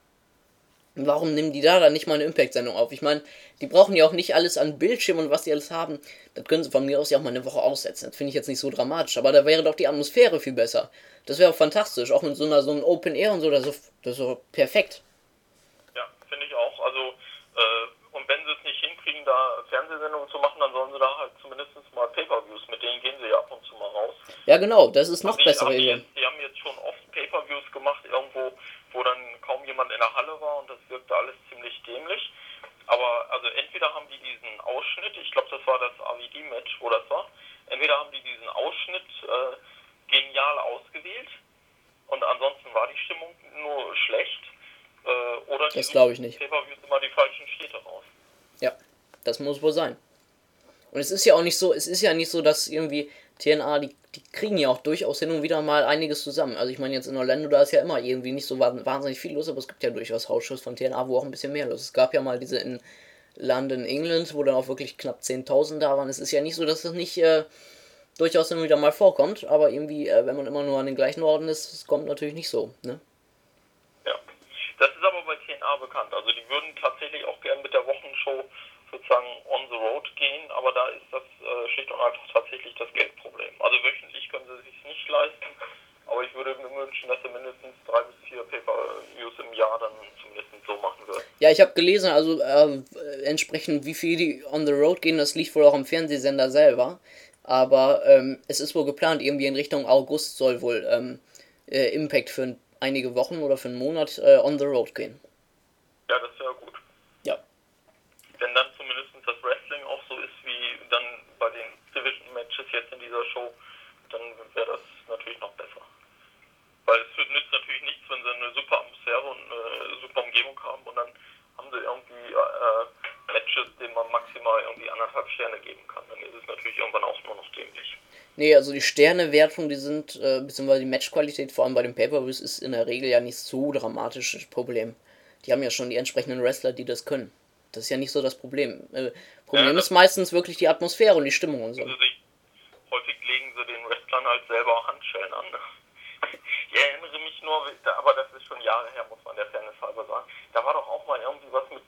Warum nehmen die da dann nicht mal eine Impact-Sendung auf? Ich meine, die brauchen ja auch nicht alles an Bildschirm und was die alles haben. Das können sie von mir aus ja auch mal eine Woche aussetzen. Das finde ich jetzt nicht so dramatisch. Aber da wäre doch die Atmosphäre viel besser. Das wäre auch fantastisch. Auch mit so einem Open Air und so, das ist doch perfekt. Ja, finde ich auch. Also, und wenn sie es nicht hinkriegen, da Fernsehsendungen zu machen, dann sollen sie da halt zumindest mal Pay-Per-Views, mit denen gehen sie ja ab und zu mal raus. Ja, genau, das ist noch bessere Idee. Die haben jetzt schon oft Pay-Per-Views gemacht, irgendwo, wo dann kaum jemand in der Halle war und das wirkte alles ziemlich dämlich. Aber also entweder haben die diesen Ausschnitt, ich glaube das war das AVD-Match, wo das war, entweder haben die diesen Ausschnitt genial ausgewählt und ansonsten war die Stimmung nur schlecht, oder die Das glaube ich nicht. Pay-Per-Views immer die falschen Städte raus. Ja, das muss wohl sein. Und es ist ja auch nicht so, dass irgendwie TNA, die kriegen ja auch durchaus hin und wieder mal einiges zusammen. Also ich meine jetzt in Orlando, da ist ja immer irgendwie nicht so wahnsinnig viel los, aber es gibt ja durchaus Hausshows von TNA, wo auch ein bisschen mehr los ist. Es gab ja mal diese in London, England, wo dann auch wirklich knapp 10.000 da waren. Es ist ja nicht so, dass es nicht durchaus hin und wieder mal vorkommt, aber irgendwie, wenn man immer nur an den gleichen Orten ist, es kommt natürlich nicht so, ne? Ja, das ist aber bei TNA bekannt. Also die würden tatsächlich auch gern mit der Wochenshow sozusagen on the road gehen, aber da ist das schlicht und einfach tatsächlich das Geldproblem. Also wöchentlich können sie sich nicht leisten, aber ich würde mir wünschen, dass sie mindestens 3 bis 4 Pay-Per-Views im Jahr dann zumindest so machen würden. Ja, ich habe gelesen, also entsprechend, wie viel die on the road gehen, das liegt wohl auch am Fernsehsender selber. Aber es ist wohl geplant, irgendwie in Richtung August soll wohl Impact für einige Wochen oder für einen Monat on the road gehen. Ja, das ist ja gut. Ja. Wenn dann zumindest das Wrestling auch so ist wie dann bei den Division-Matches jetzt in dieser Show, dann wäre das natürlich noch besser. Weil es nützt natürlich nichts, wenn sie eine super Atmosphäre und eine super Umgebung haben und dann haben sie irgendwie Matches, denen man maximal irgendwie 1,5 Sterne geben kann. Dann ist es natürlich irgendwann auch nur noch dämlich. Nee, also die Sternewertung, die sind, beziehungsweise die Matchqualität, vor allem bei den Pay-Per-Views, ist in der Regel ja nicht so dramatisch das Problem. Die haben ja schon die entsprechenden Wrestler, die das können. Das ist ja nicht so das Problem. Problem ist meistens wirklich die Atmosphäre und die Stimmung und so. Häufig legen sie den Wrestlern halt selber Handschellen an. Ich erinnere mich nur, aber das ist schon Jahre her, muss man der Fairness halber sagen. Da war doch auch mal irgendwie was mit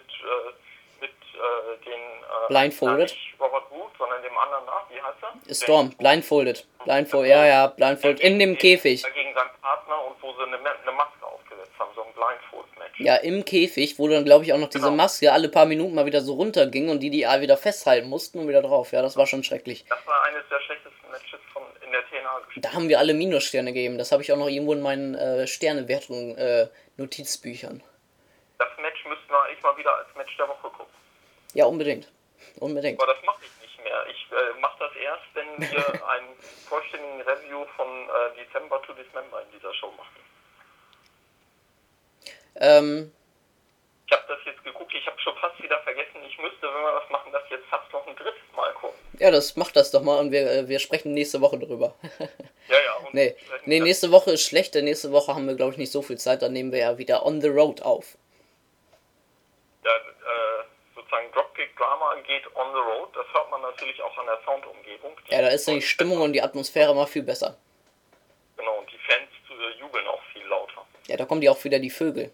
den... Blindfolded? Nicht Robert Roode, sondern dem anderen wie heißt er? Storm, Blindfolded. Blindfolded. In dem Käfig. Gegen seinen Partner und wo sie eine Maske aufgesetzt haben, so ein Blindfold-Match. Ja, im Käfig, wo dann, glaube ich, auch noch diese Maske alle paar Minuten mal wieder so runterging und die wieder festhalten mussten und wieder drauf. Ja, das war schon schrecklich. Das war eines der schlechtesten Matches in der TNA-Geschichte. Da haben wir alle Minussterne gegeben. Das habe ich auch noch irgendwo in meinen Sternewertung Notizbüchern. Das Match müssten wir eigentlich mal wieder als Match der Woche gucken. Ja, unbedingt. Aber das mache ich nicht mehr. Ich mache das erst, wenn wir einen vollständigen Review von December to Dismember in dieser Show machen. Ich habe das jetzt geguckt, ich habe schon fast wieder vergessen, ich müsste, wenn wir das machen, das jetzt fast noch ein drittes Mal gucken. Ja, macht das doch mal und wir sprechen nächste Woche drüber. Ja. Und nee, nächste Woche ist schlecht, denn nächste Woche haben wir, glaube ich, nicht so viel Zeit, dann nehmen wir ja wieder On the Road auf. Ja, sozusagen Dropkick-Drama geht on the road, das hört man natürlich auch an der Soundumgebung. Ja, da ist dann die Stimmung und die Atmosphäre mal viel besser. Genau, und die Fans jubeln auch viel lauter. Ja, da kommen auch wieder die Vögel.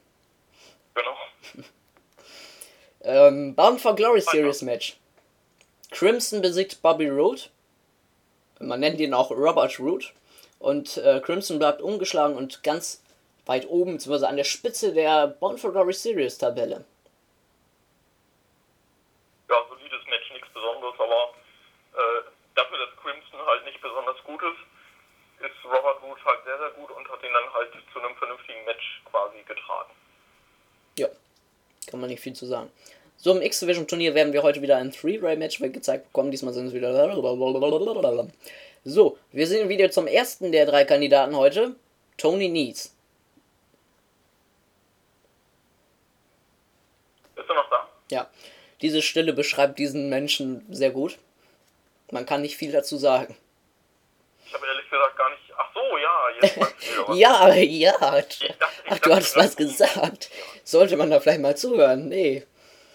Genau. Bound for Glory Series Match. Crimson besiegt Bobby Roode. Man nennt ihn auch Robert Roode. Und Crimson bleibt ungeschlagen und ganz weit oben, beziehungsweise an der Spitze der Bound for Glory Series Tabelle. Ja, solides Match, nichts Besonderes, aber dafür, dass Crimson halt nicht besonders gut ist Robert Roode halt sehr, sehr gut und hat ihn dann halt zu einem vernünftigen Match quasi getragen. Ja, kann man nicht viel zu sagen. So, im X-Division-Turnier werden wir heute wieder ein 3-Way-Match gezeigt bekommen. Diesmal sind es wieder... So, wir sehen wieder zum ersten der 3 Kandidaten heute. Tony Nese. Bist du noch da? Ja, diese Stille beschreibt diesen Menschen sehr gut. Man kann nicht viel dazu sagen. Ich habe ehrlich gesagt gar nicht... Ach so, ja, jetzt weißt du wieder. Ja. Ach, du hattest was gesagt. Sollte man da vielleicht mal zuhören? Nee.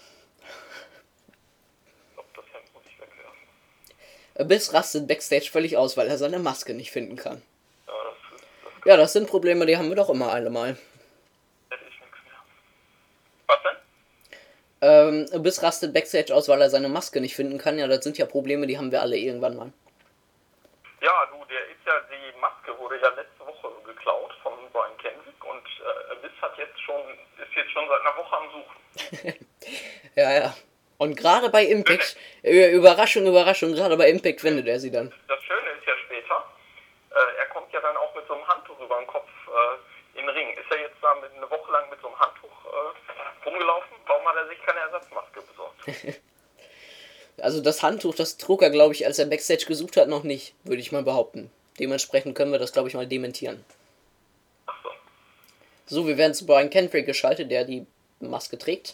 Ich glaube, das Hemd muss ich wegwerfen. Abyss rastet Backstage völlig aus, weil er seine Maske nicht finden kann. Ja, das sind Probleme, die haben wir doch immer alle mal. Hätte ich nichts mehr. Was denn? Abyss rastet Backstage aus, weil er seine Maske nicht finden kann. Ja, das sind ja Probleme, die haben wir alle irgendwann mal. Ja, die Maske wurde ja letzte Woche geklaut von Brian Kendrick und Abyss ist jetzt schon seit einer Woche am Suchen. Ja. Und gerade bei Impact, Überraschung, gerade bei Impact findet er sie dann. Das Schöne ist ja später, er kommt ja dann auch mit so einem Handtuch über den Kopf in den Ring. Ist er jetzt da eine Woche lang mit so einem Handtuch rumgelaufen? Warum hat er sich keine Ersatzmaske besorgt? Also das Handtuch, das trug er, glaube ich, als er Backstage gesucht hat, noch nicht, würde ich mal behaupten. Dementsprechend können wir das, glaube ich, mal dementieren. Ach so. So, wir werden zu Brian Kendrick geschaltet, der die Maske trägt.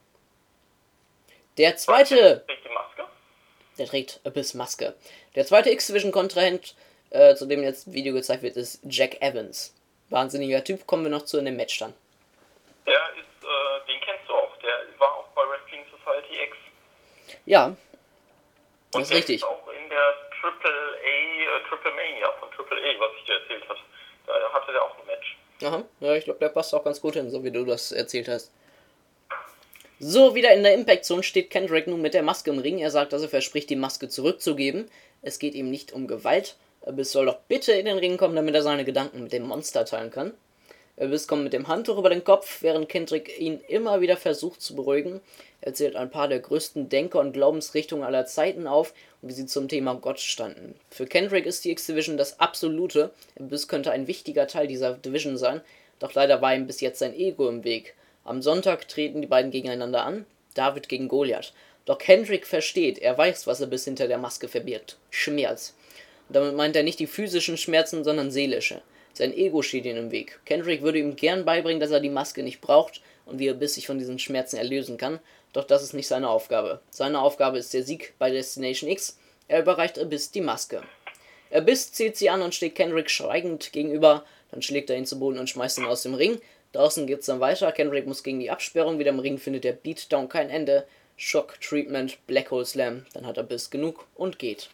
Der zweite... Trägt die Maske? Der trägt Abyss Maske. Der zweite X-Division-Kontrahent, zu dem jetzt Video gezeigt wird, ist Jack Evans. Wahnsinniger Typ, kommen wir noch zu in dem Match dann. Der ist, den kennst du auch, der war auch bei Wrestling Society X. Ja, das und ist richtig. Und auch in der Triple Mania von Triple A, was ich dir erzählt habe. Da hatte der auch ein Match. Aha, ja, ich glaube, der passt auch ganz gut hin, so wie du das erzählt hast. So, wieder in der Impact-Zone steht Kendrick nun mit der Maske im Ring. Er sagt, dass er verspricht, die Maske zurückzugeben. Es geht ihm nicht um Gewalt. Abyss soll doch bitte in den Ring kommen, damit er seine Gedanken mit dem Monster teilen kann. Abyss kommt mit dem Handtuch über den Kopf, während Kendrick ihn immer wieder versucht zu beruhigen. Er zählt ein paar der größten Denker und Glaubensrichtungen aller Zeiten auf und wie sie zum Thema Gott standen. Für Kendrick ist die X-Division das Absolute. Abyss könnte ein wichtiger Teil dieser Division sein, doch leider war ihm bis jetzt sein Ego im Weg. Am Sonntag treten die beiden gegeneinander an, David gegen Goliath. Doch Kendrick versteht, er weiß, was Abyss hinter der Maske verbirgt. Schmerz. Und damit meint er nicht die physischen Schmerzen, sondern seelische. Sein Ego steht ihm im Weg. Kendrick würde ihm gern beibringen, dass er die Maske nicht braucht und wie Abyss sich von diesen Schmerzen erlösen kann, doch das ist nicht seine Aufgabe. Seine Aufgabe ist der Sieg bei Destination X. Er überreicht Abyss die Maske. Abyss zieht sie an und steht Kendrick schweigend gegenüber, dann schlägt er ihn zu Boden und schmeißt ihn aus dem Ring. Draußen geht's dann weiter, Kendrick muss gegen die Absperrung, wieder im Ring findet der Beatdown kein Ende. Shock, Treatment, Black Hole Slam, dann hat Abyss genug und geht.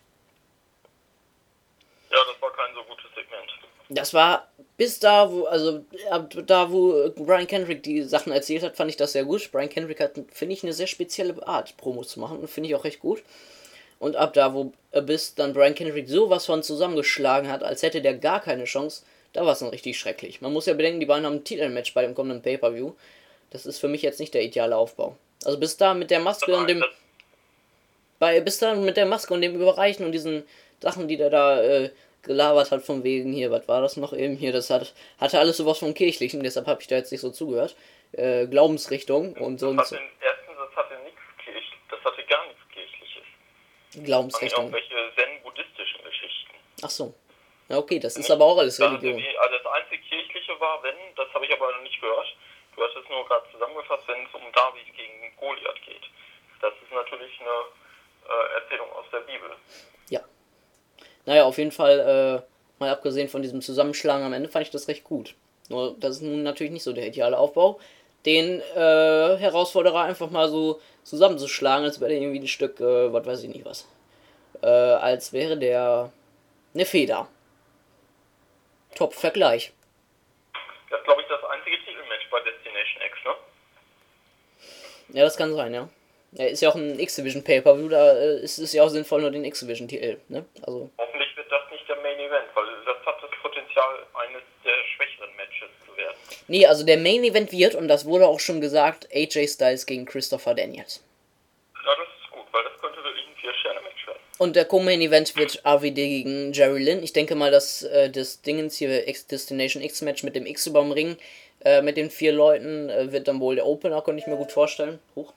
Ja, das war kein so gutes Segment. Das war bis da, wo Brian Kendrick die Sachen erzählt hat, fand ich das sehr gut. Brian Kendrick hat, finde ich, eine sehr spezielle Art, Promos zu machen und finde ich auch recht gut. Und ab da, wo Abyss dann Brian Kendrick sowas von zusammengeschlagen hat, als hätte der gar keine Chance, da war es dann richtig schrecklich. Man muss ja bedenken, die beiden haben ein Titelmatch bei dem kommenden Pay-Per-View. Das ist für mich jetzt nicht der ideale Aufbau. Also bis da mit der Maske und dem... Bis da mit der Maske und dem Überreichen und diesen Sachen, die der da gelabert hat von wegen hier, was war das noch eben hier, das hatte alles sowas vom Kirchlichen, deshalb habe ich da jetzt nicht so zugehört. Glaubensrichtung und so und so. Erstens, das hatte nichts Kirchliches, das hatte gar nichts Kirchliches. Glaubensrichtung. Irgendwelche zen-buddhistischen Geschichten. Ach so. Ja, okay, das ist aber auch alles Religion. Also das einzige Kirchliche war, wenn, das habe ich aber noch nicht gehört, du hast es nur gerade zusammengefasst, wenn es um David gegen Goliath geht. Das ist natürlich eine Erzählung aus der Bibel. Ja. Naja, auf jeden Fall, mal abgesehen von diesem Zusammenschlagen am Ende, fand ich das recht gut. Nur, das ist nun natürlich nicht so der ideale Aufbau, den Herausforderer einfach mal so zusammenzuschlagen, als wäre der irgendwie ein Stück, was weiß ich nicht was. Als wäre der eine Feder. Top-Vergleich. Das ist, glaube ich, das einzige Titelmatch bei Destination X, ne? Ja, das kann sein, ja. Ja, ist ja auch ein X-Division Pay-Per-View, da ist es ja auch sinnvoll, nur den X-Division-Titel, ne? Also. Hoffentlich wird das nicht der Main Event, weil das hat das Potenzial, eines der schwächeren Matches zu werden. Nee, also der Main Event wird, und das wurde auch schon gesagt, AJ Styles gegen Christopher Daniels. Ja, das ist gut, weil das könnte wirklich ein 4-Sterne-Match werden. Und der Co-Main Event wird RVD gegen Jerry Lynn. Ich denke mal, dass das Dingens hier, Destination X-Match mit dem X überm Ring, mit den 4 Leuten, wird dann wohl der Opener, könnte ich mir gut vorstellen. Huch.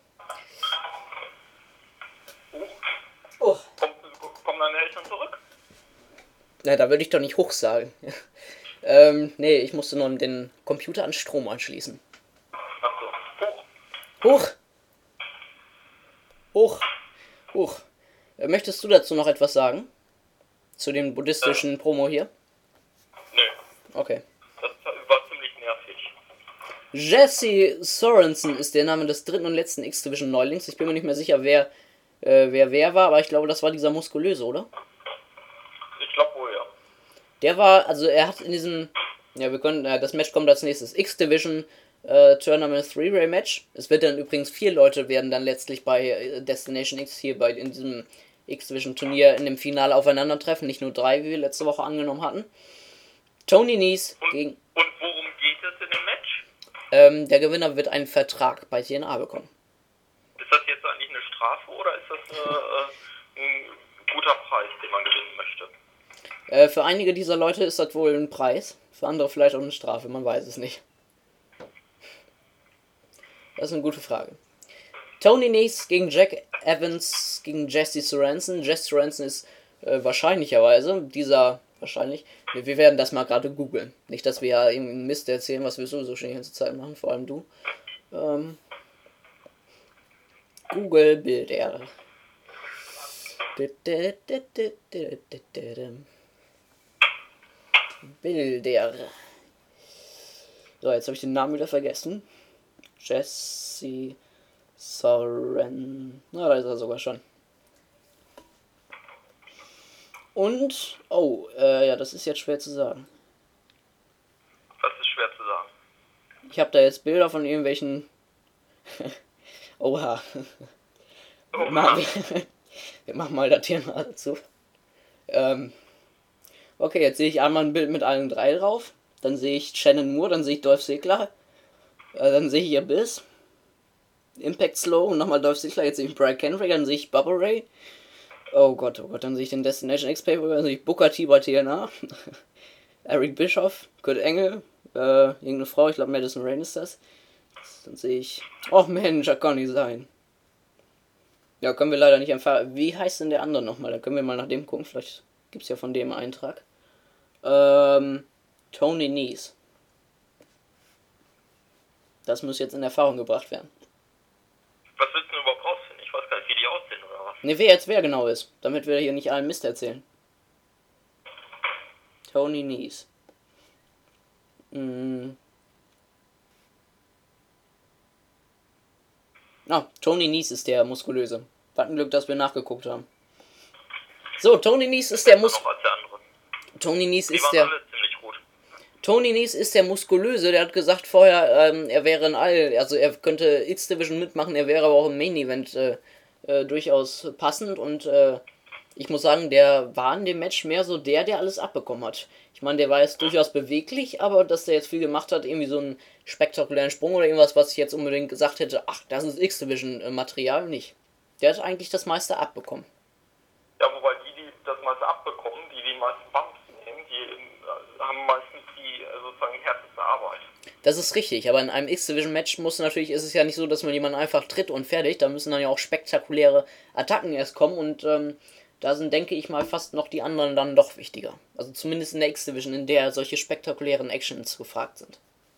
Oh. Kommen deine Eltern zurück? Na, da würde ich doch nicht hoch sagen. Nee, ich musste nur den Computer an Strom anschließen. Ach so. Hoch! Hoch! Hoch! Möchtest du dazu noch etwas sagen? Zu dem buddhistischen Promo hier? Nö. Okay. Das war ziemlich nervig. Jesse Sorensen ist der Name des dritten und letzten X-Division Neulings. Ich bin mir nicht mehr sicher, wer war, aber ich glaube, das war dieser muskulöse, oder? Ich glaube wohl, ja. Der war, also er hat in diesem, ja, wir können, das Match kommt als nächstes, X-Division Tournament 3-Way Match. Es wird dann übrigens 4 Leute werden dann letztlich bei Destination X hier in diesem X-Division Turnier in dem Finale aufeinandertreffen, nicht nur 3, wie wir letzte Woche angenommen hatten. Tony Nese gegen... Und worum geht es in dem Match? Der Gewinner wird einen Vertrag bei TNA bekommen. Ist das jetzt eigentlich eine Strafe oder ist das ein guter Preis, den man gewinnen möchte? Für einige dieser Leute ist das wohl ein Preis, für andere vielleicht auch eine Strafe, man weiß es nicht. Das ist eine gute Frage. Tony Nese gegen Jack Evans gegen Jesse Sorensen. Jesse Sorensen ist wahrscheinlicherweise wahrscheinlich, wir werden das mal gerade googeln. Nicht, dass wir ja irgendeinen Mist erzählen, was wir sowieso schon die ganze Zeit machen, vor allem du. Google Bilder. Bilder. So, jetzt habe ich den Namen wieder vergessen. Jesse Soren. Na, da ist er sogar schon. Und, ja, das ist jetzt schwer zu sagen. Das ist schwer zu sagen. Ich habe da jetzt Bilder von irgendwelchen... Oha. Wir machen mal das hier mal dazu. Okay, jetzt sehe ich einmal ein Bild mit allen 3 drauf. dann sehe ich Shannon Moore, dann sehe ich Dolph Ziggler, dann sehe ich Abyss, Impact Slow und nochmal Dolph Ziggler, jetzt sehe ich Brian Kendrick, dann sehe ich Bubba Ray. Oh Gott, dann sehe ich den Destination X-Pay, dann sehe ich Booker T bei TNA, Eric Bischoff, Kurt Angle, irgendeine Frau, ich glaube Madison Rain ist das. Dann sehe ich, oh Mensch, das kann nicht sein. Ja, können wir leider nicht empfangen. Wie heißt denn der andere nochmal? Da können wir mal nach dem gucken, vielleicht gibt es ja von dem einen Eintrag. Tony Nese. Das muss jetzt in Erfahrung gebracht werden. Was willst du denn überhaupt rausfinden? Ich weiß gar nicht, wie die aussehen oder was? Ne, wer jetzt wer genau ist, damit wir hier nicht allen Mist erzählen. Tony Nese. Tony Nese ist der Muskulöse. Hatten Glück, dass wir nachgeguckt haben. So, Tony Nese ist der Tony Nese ist der... Tony Nese ist der Muskulöse, der hat gesagt vorher, er wäre in also er könnte X-Division mitmachen, er wäre aber auch im Main-Event durchaus passend und ich muss sagen, der war in dem Match mehr so der alles abbekommen hat. Ich meine, der war jetzt durchaus beweglich, aber dass der jetzt viel gemacht hat, irgendwie so einen spektakulären Sprung oder irgendwas, was ich jetzt unbedingt gesagt hätte, ach, das ist X-Division-Material, nicht. Der hat eigentlich das meiste abbekommen. Ja, wobei die das meiste abbekommen, die meisten Bumps nehmen, die haben meistens die sozusagen härteste Arbeit. Das ist richtig, aber in einem X-Division-Match ist es ja nicht so, dass man jemanden einfach tritt und fertig, da müssen dann ja auch spektakuläre Attacken erst kommen und da sind, denke ich mal, fast noch die anderen dann doch wichtiger. Also zumindest in der X-Division, in der solche spektakulären Actions gefragt sind.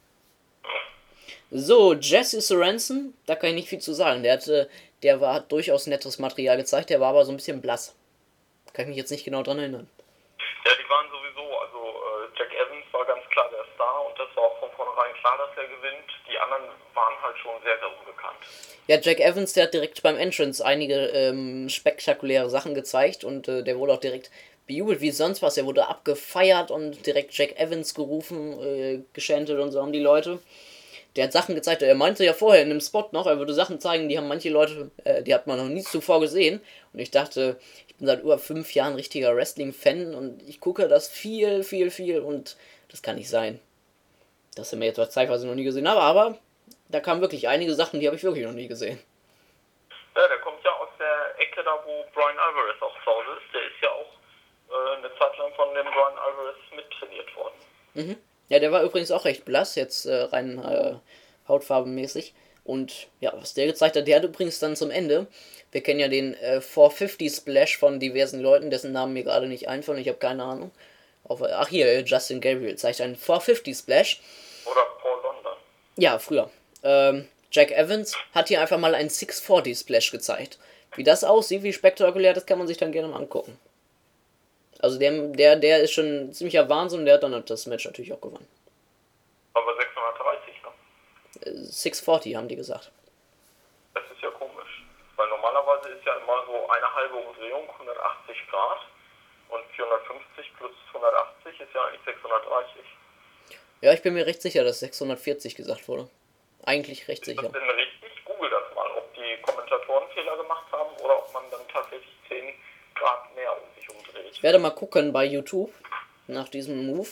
So, Jesse Sorensen, da kann ich nicht viel zu sagen. Der hat durchaus nettes Material gezeigt, der war aber so ein bisschen blass. Kann ich mich jetzt nicht genau dran erinnern. Ja, die waren sowieso, also Jack Evans war ganz klar der Star und das war auch von vornherein klar, dass er gewinnt. Die anderen waren halt schon sehr, sehr unbekannt. Ja, Jack Evans, der hat direkt beim Entrance einige spektakuläre Sachen gezeigt und der wurde auch direkt bejubelt wie sonst was. Er wurde abgefeiert und direkt Jack Evans gerufen, geschäntet und so haben die Leute. Der hat Sachen gezeigt, er meinte ja vorher in dem Spot noch, er würde Sachen zeigen, die haben manche Leute, die hat man noch nie zuvor gesehen. Und ich dachte, ich bin seit über 5 Jahren richtiger Wrestling-Fan und ich gucke das viel und das kann nicht sein. Dass er mir jetzt was zeigt, was ich noch nie gesehen habe, aber da kamen wirklich einige Sachen, die habe ich wirklich noch nie gesehen. Ja, der kommt ja aus der Ecke da, wo Brian Alvarez auch zu Hause ist. Der ist ja auch eine Zeit lang von dem Brian Alvarez mittrainiert worden. Mhm. Ja, der war übrigens auch recht blass, jetzt rein hautfarbenmäßig. Und ja, was der gezeigt hat, der hat übrigens dann zum Ende, wir kennen ja den 450 Splash von diversen Leuten, dessen Namen mir gerade nicht einfallen, ich habe keine Ahnung. Hier, Justin Gabriel zeigt einen 450 Splash. Oder Paul London. Ja, früher. Jack Evans hat hier einfach mal einen 640 Splash gezeigt. Wie das aussieht, wie spektakulär, das kann man sich dann gerne mal angucken. Also der ist schon ziemlicher Wahnsinn, der hat dann das Match natürlich auch gewonnen. Aber 630, ne? 640 haben die gesagt. Das ist ja komisch, weil normalerweise ist ja immer so eine halbe Umdrehung 180 Grad und 450 plus 180 ist ja eigentlich 630. Ja, ich bin mir recht sicher, dass 640 gesagt wurde. Eigentlich recht sicher. Ist das denn richtig? Google das mal, ob die Kommentatoren Fehler gemacht haben oder ob man dann tatsächlich 10 Grad mehr um sich umdreht. Ich werde mal gucken bei YouTube nach diesem Move.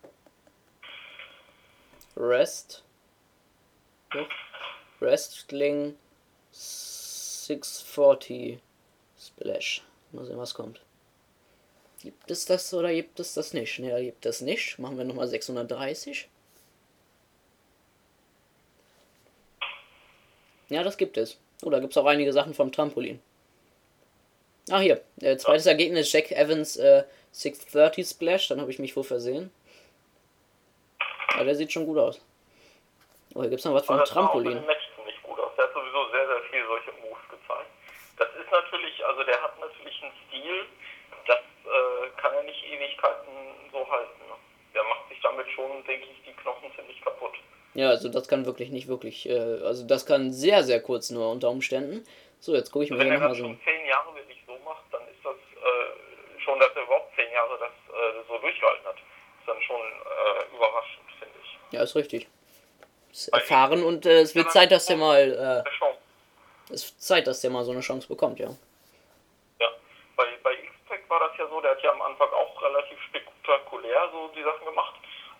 Wrestling 640 Splash. Mal sehen, was kommt. Gibt es das oder gibt es das nicht? Ne, gibt es nicht. Machen wir nochmal 630. Ja, das gibt es. Oh, da gibt es auch einige Sachen vom Trampolin. Ah, hier. Zweites Ergebnis, Jack Evans 630 Splash. Dann habe ich mich wohl versehen. Ja, der sieht schon gut aus. Oh, hier gibt es noch was vom Trampolin. Das sah auch Match ziemlich gut aus. Der hat sowieso sehr, sehr viel solche Moves gezeigt. Das ist natürlich, also der hat natürlich einen Stil, das kann er nicht Ewigkeiten so halten. Ne? Der macht sich damit schon, denke ich, die Knochen ziemlich kaputt. Ja, also das kann wirklich nicht wirklich, also das kann sehr, sehr kurz nur unter Umständen. So, jetzt gucke ich mir hier nochmal so... Wenn er das schon 10 Jahre wirklich so macht, dann ist das schon, dass er überhaupt 10 Jahre das so durchgehalten hat. Ist dann schon überraschend, finde ich. Ja, ist richtig. Ist erfahren und es wird Zeit, dass der mal... es ist Zeit, dass der mal so eine Chance bekommt, ja. Ja, bei X-Pac war das ja so, der hat ja am Anfang auch relativ spektakulär so die Sachen gemacht.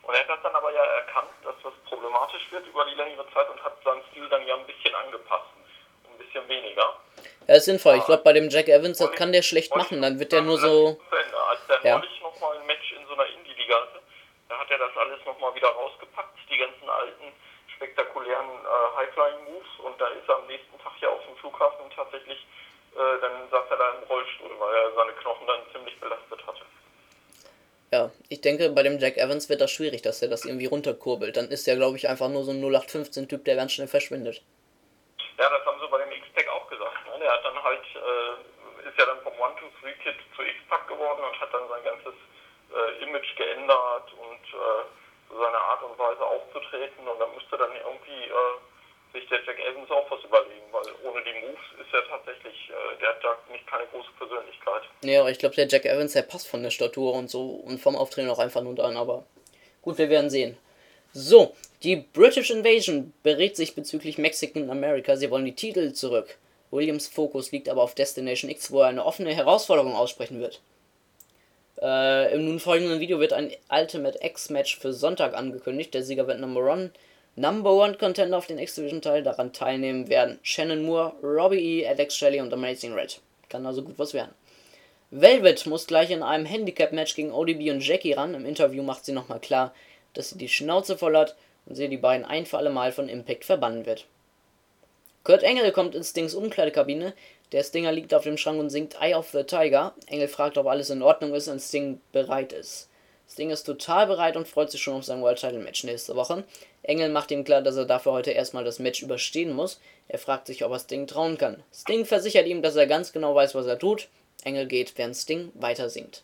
Und er hat das dann aber ja erkannt, dass das problematisch wird über die längere Zeit und hat seinen Stil dann ja ein bisschen angepasst. Ein bisschen weniger. Ja, ist sinnvoll. Ich glaube, bei dem Jack Evans, das kann der schlecht machen. Dann wird der nur so... Als der neulich nochmal ein Match in so einer Indie-Liga hatte, da hat er das alles nochmal wieder rausgepackt, die ganzen alten, spektakulären High-Flying-Moves. Und da ist er am nächsten Tag ja auf dem Flughafen tatsächlich, dann saß er da im Rollstuhl, weil er seine Knochen dann ziemlich belastet hatte. Ja, ich denke, bei dem Jack Evans wird das schwierig, dass er das irgendwie runterkurbelt. Dann ist der, glaube ich, einfach nur so ein 0815-Typ, der ganz schnell verschwindet. Ja, das haben sie bei dem X-Pac auch gesagt. Ne? Der hat dann halt, ist ja dann vom 1-2-3-Kid zu X-Pac geworden und hat dann sein ganzes Image geändert und so seine Art und Weise aufzutreten. Und dann müsste dann irgendwie sich der Jack Evans auch was überlegen, weil ohne die Moves ist er tatsächlich, der hat da nicht keine große Persönlichkeit. Ja, aber ich glaube, der Jack Evans, der passt von der Statur und so und vom Auftreten auch einfach nur an, aber gut, wir werden sehen. So, die British Invasion berät sich bezüglich Mexican America, sie wollen die Titel zurück. Williams Fokus liegt aber auf Destination X, wo er eine offene Herausforderung aussprechen wird. Im nun folgenden Video wird ein Ultimate X-Match für Sonntag angekündigt. Der Sieger wird Number One Contender auf den X-Division-Teil. Daran teilnehmen werden Shannon Moore, Robbie E., Alex Shelley und Amazing Red. Kann also gut was werden. Velvet muss gleich in einem Handicap-Match gegen ODB und Jackie ran. Im Interview macht sie nochmal klar, dass sie die Schnauze voll hat und sie die beiden ein für alle Mal von Impact verbannen wird. Kurt Angle kommt in Stings Umkleidekabine. Der Stinger liegt auf dem Schrank und singt Eye of the Tiger. Angle fragt, ob alles in Ordnung ist und Sting bereit ist. Sting ist total bereit und freut sich schon auf sein World Title Match nächste Woche. Angle macht ihm klar, dass er dafür heute erstmal das Match überstehen muss. Er fragt sich, ob er Sting trauen kann. Sting versichert ihm, dass er ganz genau weiß, was er tut. Angle geht, während Sting weiter singt.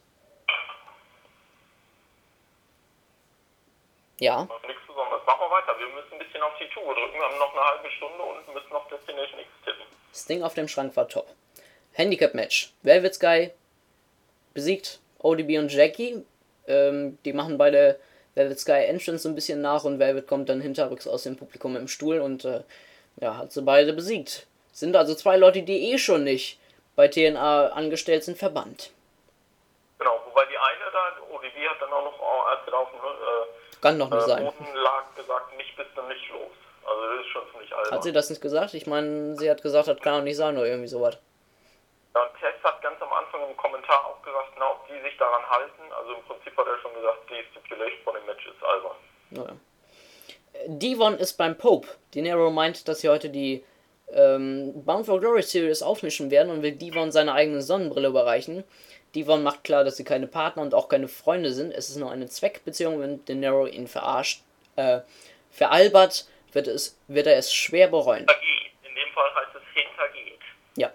Ja. Nichts Besonderes. Machen wir weiter. Wir müssen ein bisschen auf die Tube drücken. Wir haben noch eine halbe Stunde und müssen noch Destination X tippen. Sting auf dem Schrank war top. Handicap-Match. Velvet Sky besiegt ODB und Jackie. Die machen beide Velvet Sky Entrance so ein bisschen nach und Velvet kommt dann hinterrücks aus dem Publikum im Stuhl und hat sie beide besiegt. Sind also zwei Leute, die eh schon nicht bei TNA angestellt sind, verbannt. Genau, wobei die eine da, ODB hat dann auch noch, als sie da auf dem kann doch nicht sein. Boden lag, gesagt, nicht bist du nicht los. Also das ist schon ziemlich albern. Hat sie das nicht gesagt? Ich meine, sie hat gesagt, das kann doch nicht sein oder irgendwie sowas. Ja, und Tess hat ganz am Anfang im Kommentar auch gesagt, na, ob die sich daran halten. Also im Prinzip hat er schon gesagt, die Stipulation von dem Match ist albern. Naja. Devon ist beim Pope. Dinero meint, dass sie heute die Bound for Glory Series aufmischen werden und will Devon seine eigene Sonnenbrille überreichen. Devon macht klar, dass sie keine Partner und auch keine Freunde sind. Es ist nur eine Zweckbeziehung, wenn Dinero ihn veralbert, wird er es schwer bereuen. In dem Fall heißt es hintergeht. Ja.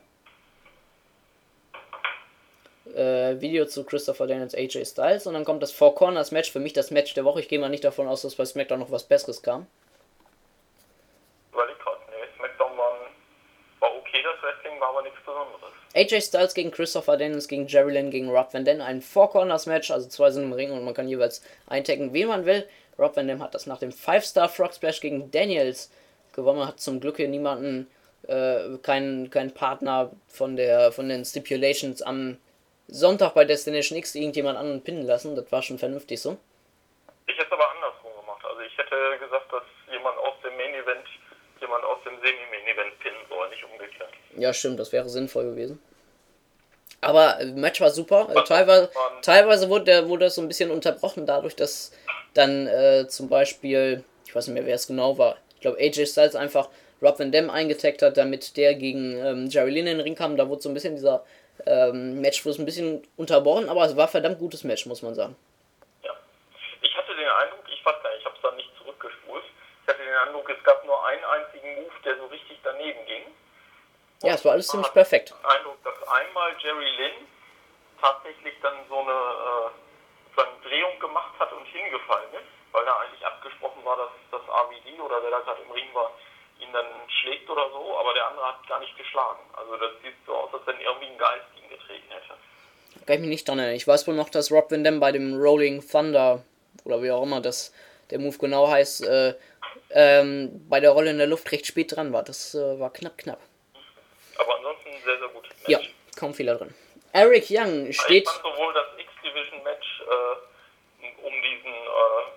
Video zu Christopher Daniels AJ Styles und dann kommt das Four Corners Match, für mich das Match der Woche. Ich gehe mal nicht davon aus, dass bei SmackDown noch was Besseres kam. Überleg grad, nee, SmackDown war okay, das Wrestling war aber nichts Besonderes. AJ Styles gegen Christopher Daniels gegen Jerry Lynn gegen Rob Van Dam, ein Four Corners Match, also zwei sind im Ring und man kann jeweils eintaggen, wen man will. Rob Van Dam hat das nach dem 5-Star Frog Splash gegen Daniels gewonnen, hat zum Glück hier niemanden, keinen Partner von den Stipulations am Sonntag bei Destination X irgendjemand anderen pinnen lassen, das war schon vernünftig so. Ich hätte es aber andersrum gemacht, also ich hätte gesagt, dass jemand aus dem Main Event jemand aus dem Semi-Main Event pinnen soll, nicht umgekehrt. Ja stimmt, das wäre sinnvoll gewesen. Aber das Match war super, teilweise wurde das so ein bisschen unterbrochen dadurch, dass dann zum Beispiel, ich weiß nicht mehr wer es genau war, ich glaube AJ Styles einfach Rob Van Dam eingetaggt hat, damit der gegen Jerry Lynn in den Ring kam, da wurde so ein bisschen dieser Matchfluss ein bisschen unterbrochen, aber es war ein verdammt gutes Match, muss man sagen. Ja, ich hatte den Eindruck, ich weiß gar nicht, ich habe es dann nicht zurückgespult, ich hatte den Eindruck, es gab nur einen einzigen Move, der so richtig daneben ging. Ja, es war alles ziemlich perfekt. Ich habe den Eindruck, dass einmal Jerry Lynn tatsächlich dann so eine Drehung gemacht hat und hingefallen ist, weil da eigentlich abgesprochen war, dass das RVD oder wer da gerade im Ring war, ihn dann schlägt oder so, aber der andere hat gar nicht geschlagen. Also das sieht so aus, als wenn irgendwie ein Geist ihn getreten hätte. Kann ich mich nicht dran erinnern. Ich weiß wohl noch, dass Rob Van Dam bei dem Rolling Thunder, oder wie auch immer das der Move genau heißt, bei der Rolle in der Luft recht spät dran war. Das war knapp. Aber ansonsten sehr, sehr gutes Match. Ja, kaum Fehler drin. Eric Young steht... Ich fand sowohl das X-Division-Match um diesen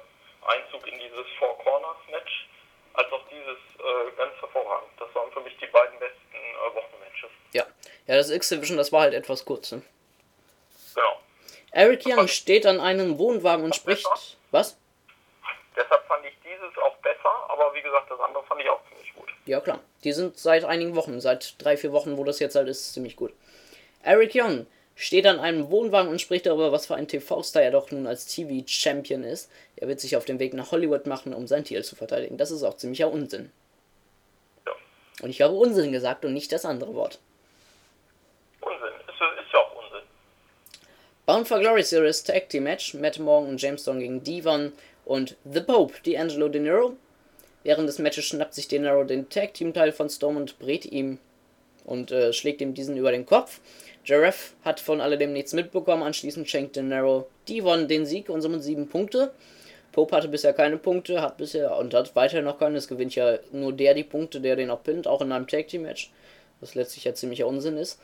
Einzug in dieses Four Corners Match, als auch dieses ganz hervorragend. Das waren für mich die beiden besten Wochenmatches. Ja, das X-Division, das war halt etwas kurz. Ne? Genau. Eric Young steht an einem Wohnwagen und spricht... besser? Was? Deshalb fand ich dieses auch besser, aber wie gesagt, das andere fand ich auch ziemlich gut. Ja, klar. Die sind seit einigen Wochen, seit 3-4 Wochen, wo das jetzt halt ist, ziemlich gut. Eric Young steht an einem Wohnwagen und spricht darüber, was für ein TV-Star er doch nun als TV-Champion ist. Er wird sich auf den Weg nach Hollywood machen, um sein Titel zu verteidigen. Das ist auch ziemlicher Unsinn. Ja. Und ich habe Unsinn gesagt und nicht das andere Wort. Unsinn. Ist ja auch Unsinn. Bound for Glory Series Tag Team Match. Matt Morgan und James Storm gegen Devon und The Pope, D'Angelo De Niro. Während des Matches schnappt sich De Niro den Tag Team Teil von Storm und brät ihm und schlägt ihm diesen über den Kopf. Jaref hat von alledem nichts mitbekommen, anschließend schenkt De Niro Devon den Sieg und somit 7 Punkte. Pope hatte bisher keine Punkte, hat weiterhin noch keine. Es gewinnt ja nur der die Punkte, der den auch pinnt, auch in einem Tag Team Match, was letztlich ja ziemlicher Unsinn ist.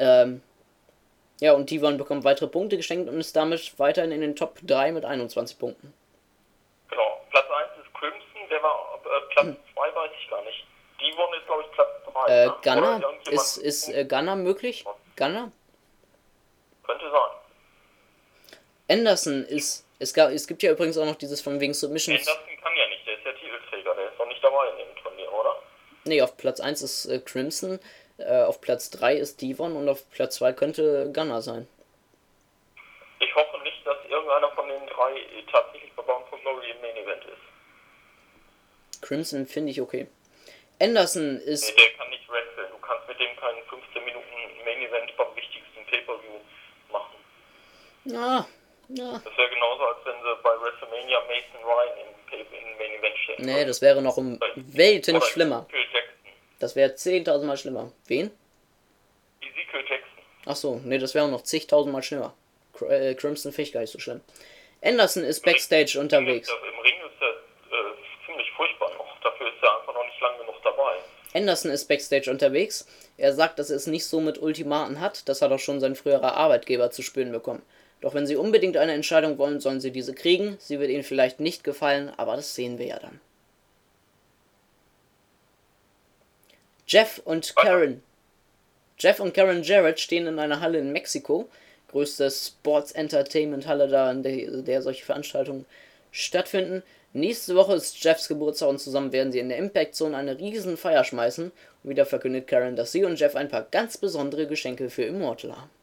Ja, und Devon bekommt weitere Punkte geschenkt und ist damit weiterhin in den Top 3 mit 21 Punkten. Genau, Platz 1 ist Crimson, der war Platz 2, weiß ich gar nicht. Devon ist, glaube ich, Platz 3. Ne? Gunner? Ist Gunner möglich? Gunner? Könnte sein. Anderson ist... Es gibt ja übrigens auch noch dieses von wegen Submissions... Anderson kann ja nicht, der ist ja Titelträger, der ist doch nicht dabei in dem Turnier, oder? Nee, auf Platz 1 ist Crimson, auf Platz 3 ist Devon und auf Platz 2 könnte Gunner sein. Ich hoffe nicht, dass irgendeiner von den 3 tatsächlich bei Bound for Glory im Main Event ist. Crimson finde ich okay. Anderson ist... Nee, der kann nicht wresteln. Du kannst mit dem keinen 15 Minuten Main Event beim wichtigsten Pay-Per-View machen. Ja. Das wäre genauso, als wenn sie bei WrestleMania Mason Ryan im Main Event stellen. Nee, das wäre noch um Welten oder schlimmer. Ezekiel Jackson. Das wäre 10.000 Mal schlimmer. Wen? Ezekiel Jackson. Achso, nee, das wäre noch zigtausend Mal schlimmer. Crimson finde ich gar nicht so schlimm. Anderson ist Backstage unterwegs. Im Ring ist er ziemlich furchtbar noch. Dafür ist er einfach noch nicht lang genug dabei. Anderson ist Backstage unterwegs. Er sagt, dass er es nicht so mit Ultimaten hat. Das hat auch schon sein früherer Arbeitgeber zu spüren bekommen. Doch wenn sie unbedingt eine Entscheidung wollen, sollen sie diese kriegen. Sie wird ihnen vielleicht nicht gefallen, aber das sehen wir ja dann. Jeff und Karen Jarrett stehen in einer Halle in Mexiko. Größte Sports-Entertainment-Halle da, in der solche Veranstaltungen stattfinden. Nächste Woche ist Jeffs Geburtstag und zusammen werden sie in der Impact-Zone eine riesen Feier schmeißen. Und wieder verkündet Karen, dass sie und Jeff ein paar ganz besondere Geschenke für Immortal haben.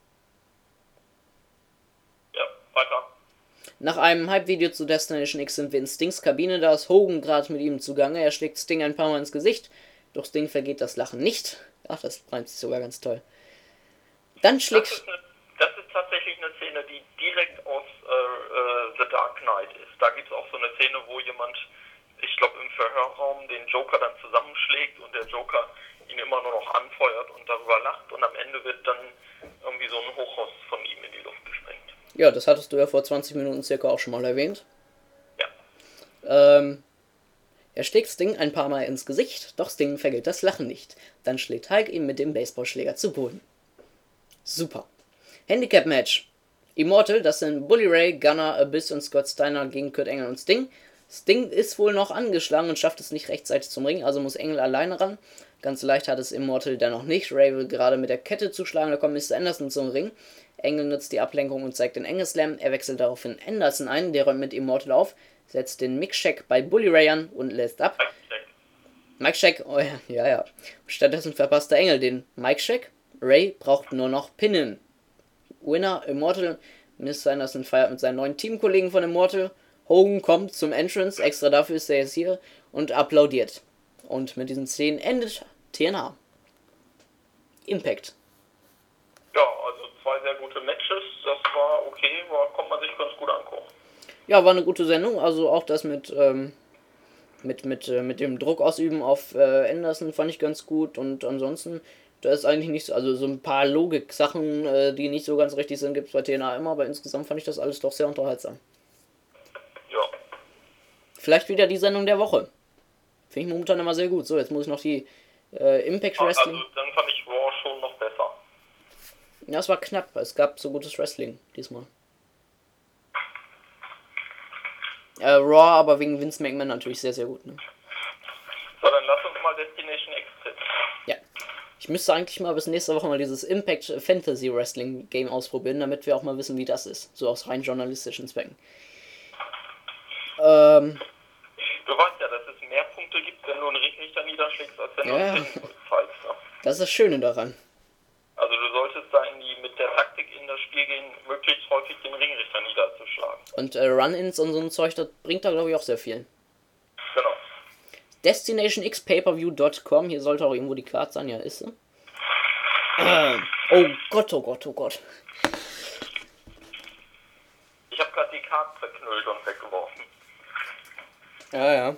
Ja, weiter. Nach einem Hype-Video zu Destination X sind wir in Stings Kabine, da ist Hogan gerade mit ihm zugange. Er schlägt Sting ein paar Mal ins Gesicht, doch Sting vergeht das Lachen nicht. Ach, das reimt sich sogar ganz toll. Dann schlägt... Das ist tatsächlich eine Szene, die direkt aus The Dark Knight ist. Da gibt es auch so eine Szene, wo jemand, ich glaube im Verhörraum, den Joker dann zusammenschlägt und der Joker ihn immer nur noch anfeuert und darüber lacht und am Ende wird dann irgendwie so ein Hochhaus von ihm in die Luft gesprengt. Ja, das hattest du ja vor 20 Minuten circa auch schon mal erwähnt. Ja. Er schlägt Sting ein paar Mal ins Gesicht, doch Sting vergeht das Lachen nicht. Dann schlägt Hulk ihn mit dem Baseballschläger zu Boden. Super. Handicap-Match. Immortal, das sind Bully Ray, Gunner, Abyss und Scott Steiner gegen Kurt Angle und Sting. Sting ist wohl noch angeschlagen und schafft es nicht rechtzeitig zum Ring, also muss Angle alleine ran. Ganz leicht hat es Immortal dennoch nicht. Ray will gerade mit der Kette zuschlagen, da kommt Mr. Anderson zum Ring. Angle nutzt die Ablenkung und zeigt den Angle Slam. Er wechselt daraufhin Anderson ein, der räumt mit Immortal auf, setzt den Mic-Check bei Bully Ray an und lässt ab. Mic-Check, oh ja. Stattdessen verpasst der Angle den Mic-Check. Ray braucht nur noch Pinnen. Winner, Immortal. Mr. Anderson feiert mit seinen neuen Teamkollegen von Immortal. Hogan kommt zum Entrance, extra dafür ist er jetzt hier und applaudiert. Und mit diesen Szenen endet TNA. Impact. Ja, also 2 sehr gute Matches, das war okay, konnte man sich ganz gut angucken. Ja, war eine gute Sendung, also auch das mit dem Druck ausüben auf Anderson fand ich ganz gut und ansonsten, da ist eigentlich nichts, also so ein paar Logik-Sachen, die nicht so ganz richtig sind, gibt es bei TNA immer, aber insgesamt fand ich das alles doch sehr unterhaltsam. Ja. Vielleicht wieder die Sendung der Woche. Finde ich momentan immer sehr gut. So, jetzt muss ich noch die Impact Wrestling... Also dann fand ich Raw schon noch besser. Ja, es war knapp, es gab so gutes Wrestling diesmal. Raw, aber wegen Vince McMahon natürlich sehr, sehr gut. Ne? So, dann lass uns mal Destination X tippen. Ja. Ich müsste eigentlich mal bis nächste Woche mal dieses Impact Fantasy Wrestling Game ausprobieren, damit wir auch mal wissen, wie das ist. So aus rein journalistischen Zwecken. Du weißt ja, dass es mehr Punkte gibt, wenn du einen Ringrichter niederschlägst, als wenn du einen Pin zeigst. Ne? Das ist das Schöne daran. Also du solltest da mit der Taktik in das Spiel gehen, möglichst häufig den Ringrichter niederzuschlagen. Und Run-Ins und so ein Zeug, das bringt da glaube ich auch sehr viel. Genau. DestinationXPayperview.com, hier sollte auch irgendwo die Karte sein, ja, ist sie. Oh Gott, oh Gott, oh Gott. Ich habe gerade die Karte zerknüllt und weggeworfen. Ja.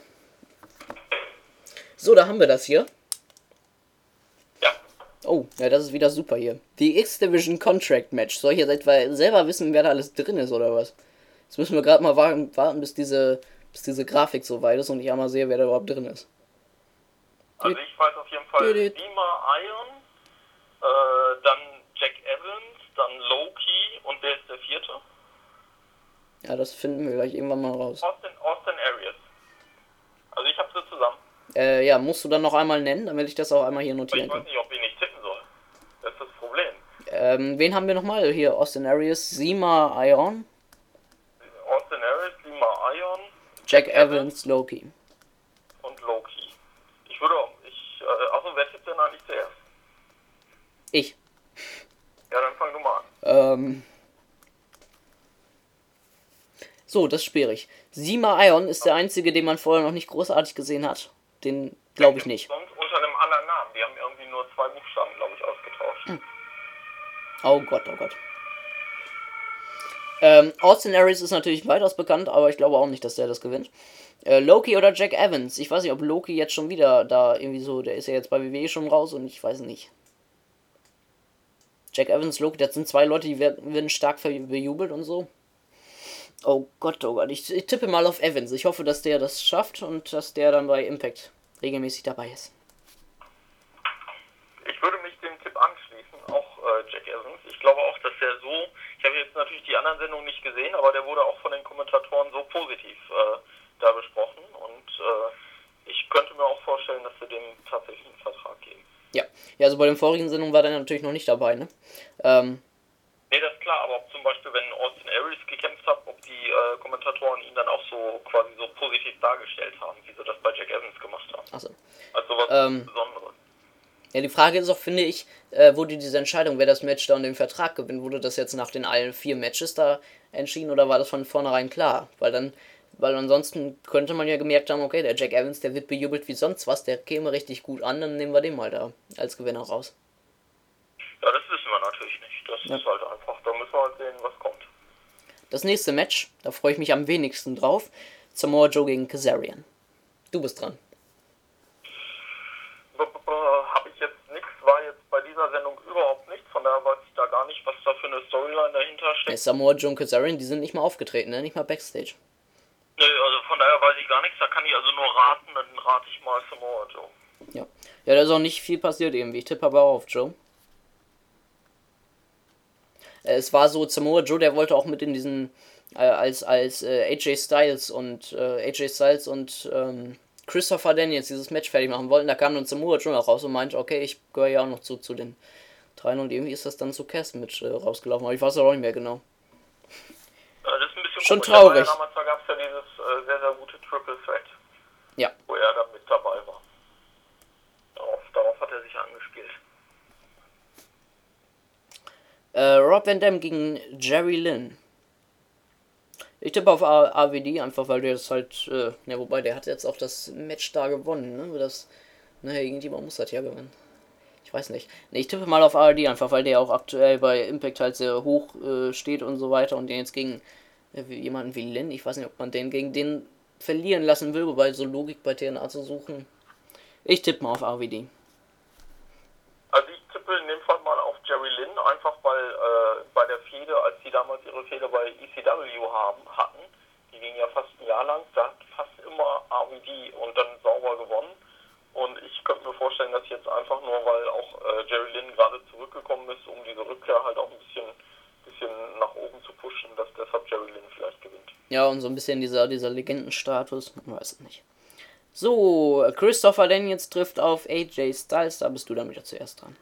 So, da haben wir das hier. Ja. Oh, ja, das ist wieder super hier. Die X-Division Contract Match. Soll ich jetzt etwa selber wissen, wer da alles drin ist, oder was? Jetzt müssen wir gerade mal warten, bis diese Grafik so weit ist und ich einmal sehe, wer da überhaupt drin ist. Also ich weiß auf jeden Fall Dima Iron, dann Jack Evans, dann Loki und wer ist der vierte? Ja, das finden wir gleich irgendwann mal raus. Austin Aries. Also ich habe sie zusammen. Ja, musst du dann noch einmal nennen, damit ich das auch einmal hier notieren kann. Ich weiß nicht, ob ich nicht tippen soll. Das ist das Problem. Wen haben wir nochmal hier? Austin Aries, Sima Ion, Austin Aries, Dima Iron, Jack Evans, Loki. Und Loki. Wer tippt denn eigentlich zuerst? Ich. Ja, dann fang du mal an. So, das ist schwierig. Sima Ion ist der einzige, den man vorher noch nicht großartig gesehen hat. Den glaube ich nicht. Sonst unter einem anderen Namen. Die haben irgendwie nur 2 Buchstaben, glaube ich, ausgetauscht. Oh Gott, oh Gott. Austin Aries ist natürlich weitaus bekannt, aber ich glaube auch nicht, dass der das gewinnt. Loki oder Jack Evans. Ich weiß nicht, ob Loki jetzt schon wieder da irgendwie so, der ist ja jetzt bei WWE schon raus und ich weiß nicht. Jack Evans, Loki, das sind 2 Leute, die werden stark bejubelt und so. Oh Gott, ich tippe mal auf Evans. Ich hoffe, dass der das schafft und dass der dann bei Impact regelmäßig dabei ist. Ich würde mich dem Tipp anschließen, auch Jack Evans. Ich glaube auch, dass der so, ich habe jetzt natürlich die anderen Sendungen nicht gesehen, aber der wurde auch von den Kommentatoren so positiv da besprochen und ich könnte mir auch vorstellen, dass sie dem tatsächlich einen Vertrag geben. Ja, also bei den vorigen Sendungen war der natürlich noch nicht dabei, ne? Nee, das ist klar, aber ob zum Beispiel, wenn Austin Aries gekämpft hat, ob die Kommentatoren ihn dann auch so quasi so positiv dargestellt haben, wie sie das bei Jack Evans gemacht haben. Achso. Also sowas Besonderes. Ja, die Frage ist auch, finde ich, wurde diese Entscheidung, wer das Match da und den Vertrag gewinnt, wurde das jetzt nach den allen 4 Matches da entschieden oder war das von vornherein klar? Weil ansonsten könnte man ja gemerkt haben, okay, der Jack Evans, der wird bejubelt wie sonst was, der käme richtig gut an, dann nehmen wir den mal da als Gewinner raus. Ja, das wissen wir natürlich nicht. Das ist halt einfach, da müssen wir halt sehen, was kommt. Das nächste Match, da freue ich mich am wenigsten drauf, Samoa Joe gegen Kazarian. Du bist dran. Habe ich jetzt nichts, war jetzt bei dieser Sendung überhaupt nichts, von daher weiß ich da gar nicht, was da für eine Storyline dahinter steckt. Ja, Samoa Joe und Kazarian, die sind nicht mal aufgetreten, ne? Nicht mal Backstage. Nee, also von daher weiß ich gar nichts, da kann ich also nur raten, dann rate ich mal Samoa Joe. Ja, da ist auch nicht viel passiert irgendwie, ich tippe aber auch auf Joe. Es war so, Samoa Joe, der wollte auch mit in diesen, als AJ Styles und Christopher Daniels dieses Match fertig machen wollten, da kam dann Samoa Joe noch raus und meinte, okay, ich gehöre ja auch noch zu den 3 und irgendwie ist das dann zu Cass mit rausgelaufen, aber ich weiß auch nicht mehr genau. Das ist ein bisschen schon komisch, traurig. Ja, damals gab es ja dieses sehr, sehr gute Triple Threat, ja, wo er dann mit dabei war. Darauf hat er sich angespielt. Rob Van Dam gegen Jerry Lynn. Ich tippe auf AWD, einfach weil der das halt, wobei der hat jetzt auch das Match da gewonnen, ne? Irgendjemand muss das ja gewinnen. Ich weiß nicht. Ne, ich tippe mal auf AWD, einfach weil der auch aktuell bei Impact halt sehr hoch steht und so weiter und den jetzt gegen jemanden wie Lynn, ich weiß nicht, ob man den gegen den verlieren lassen will, wobei so Logik bei TNA zu suchen. Ich tippe mal auf AWD. Also ich tippe in dem Fall mal auf Jerry Lynn, einfach weil bei der Fehde, als die damals ihre Fehde bei ECW hatten, die ging ja fast ein Jahr lang, da hat fast immer AWD und dann sauber gewonnen. Und ich könnte mir vorstellen, dass jetzt einfach nur, weil auch Jerry Lynn gerade zurückgekommen ist, um diese Rückkehr halt auch ein bisschen nach oben zu pushen, dass deshalb Jerry Lynn vielleicht gewinnt. Ja, und so ein bisschen dieser Legendenstatus, man weiß es nicht. So, Christopher Daniels trifft auf AJ Styles, da bist du dann wieder zuerst dran.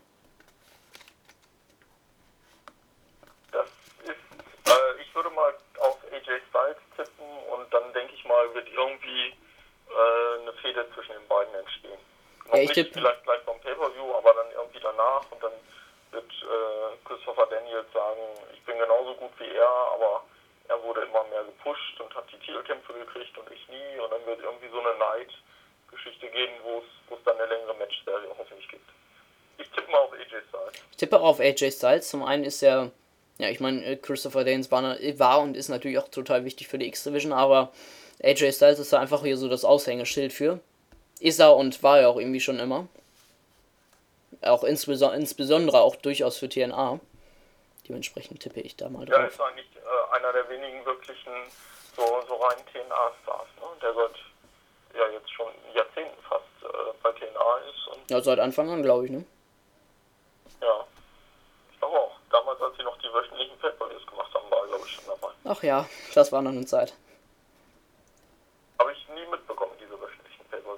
Das ist, ich würde mal auf AJ Styles tippen und dann denke ich mal, wird irgendwie eine Fehde zwischen den beiden entstehen. Noch Ja, ich nicht tippe. vielleicht gleich beim Pay-Per-View, aber dann irgendwie danach und dann wird Christopher Daniels sagen, ich bin genauso gut wie er, aber er wurde immer mehr gepusht und hat die Titelkämpfe gekriegt und ich nie und dann wird irgendwie so eine Neidgeschichte geben, wo es dann eine längere Matchserie hoffentlich gibt. Ich tippe mal auf AJ Styles. Ich tippe auch auf AJ Styles. Zum einen ist er, ja, ich meine, Christopher Daniels war und ist natürlich auch total wichtig für die X-Division, aber AJ Styles ist da einfach hier so das Aushängeschild für. Ist er und war er auch irgendwie schon immer. Auch insbesondere auch durchaus für TNA. Dementsprechend tippe ich da mal Ja, drauf. ist eigentlich einer der wenigen wirklichen so rein TNA-Stars, ne? Der seit ja jetzt schon Jahrzehnten fast bei TNA ist und Ja, seit Anfang an, glaube ich, ne? ja, ich glaube auch. Damals, als sie noch die wöchentlichen Pay-Per-Views gemacht haben, war er, glaube ich, schon dabei. Ach ja, das war noch eine Zeit. Habe ich nie mitbekommen, diese wöchentlichen Pay-Per-Views.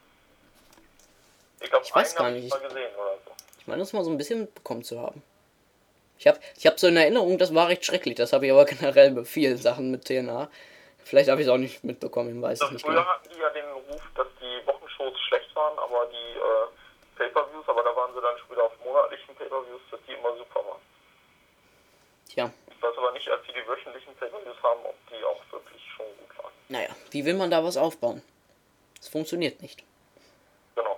Ich glaube, Ich weiß einen gar habe ich nicht. mal gesehen oder so. Ich meine, das mal so ein bisschen mitbekommen zu haben. Ich hab so in Erinnerung, das war recht schrecklich. Das habe ich aber generell bei vielen Sachen mit TNA. Vielleicht habe ich es auch nicht mitbekommen, weiß ich nicht Früher genau. hatten die ja den Ruf, dass die Wochenshows schlecht waren, aber die Pay-Per-Views, aber da waren sie dann schon wieder auf monatlichen Pay-Per-Views, dass die immer super waren. Tja, Ich weiß aber nicht, als sie die wöchentlichen Pay-Per-Views haben, ob die auch wirklich schon gut waren. naja, wie will man da was aufbauen? Es funktioniert nicht. Genau.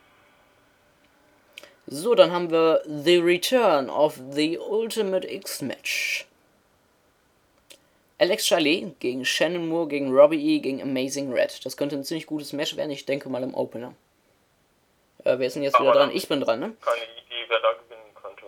So, dann haben wir The Return of the Ultimate X-Match. Alex Shelley gegen Shannon Moore, gegen Robbie E, gegen Amazing Red. Das könnte ein ziemlich gutes Match werden, ich denke mal im Opener. Wer ist denn jetzt wieder Aber dran? dann- Ich bin dran, ne? Keine Idee, wer da gewinnen könnte.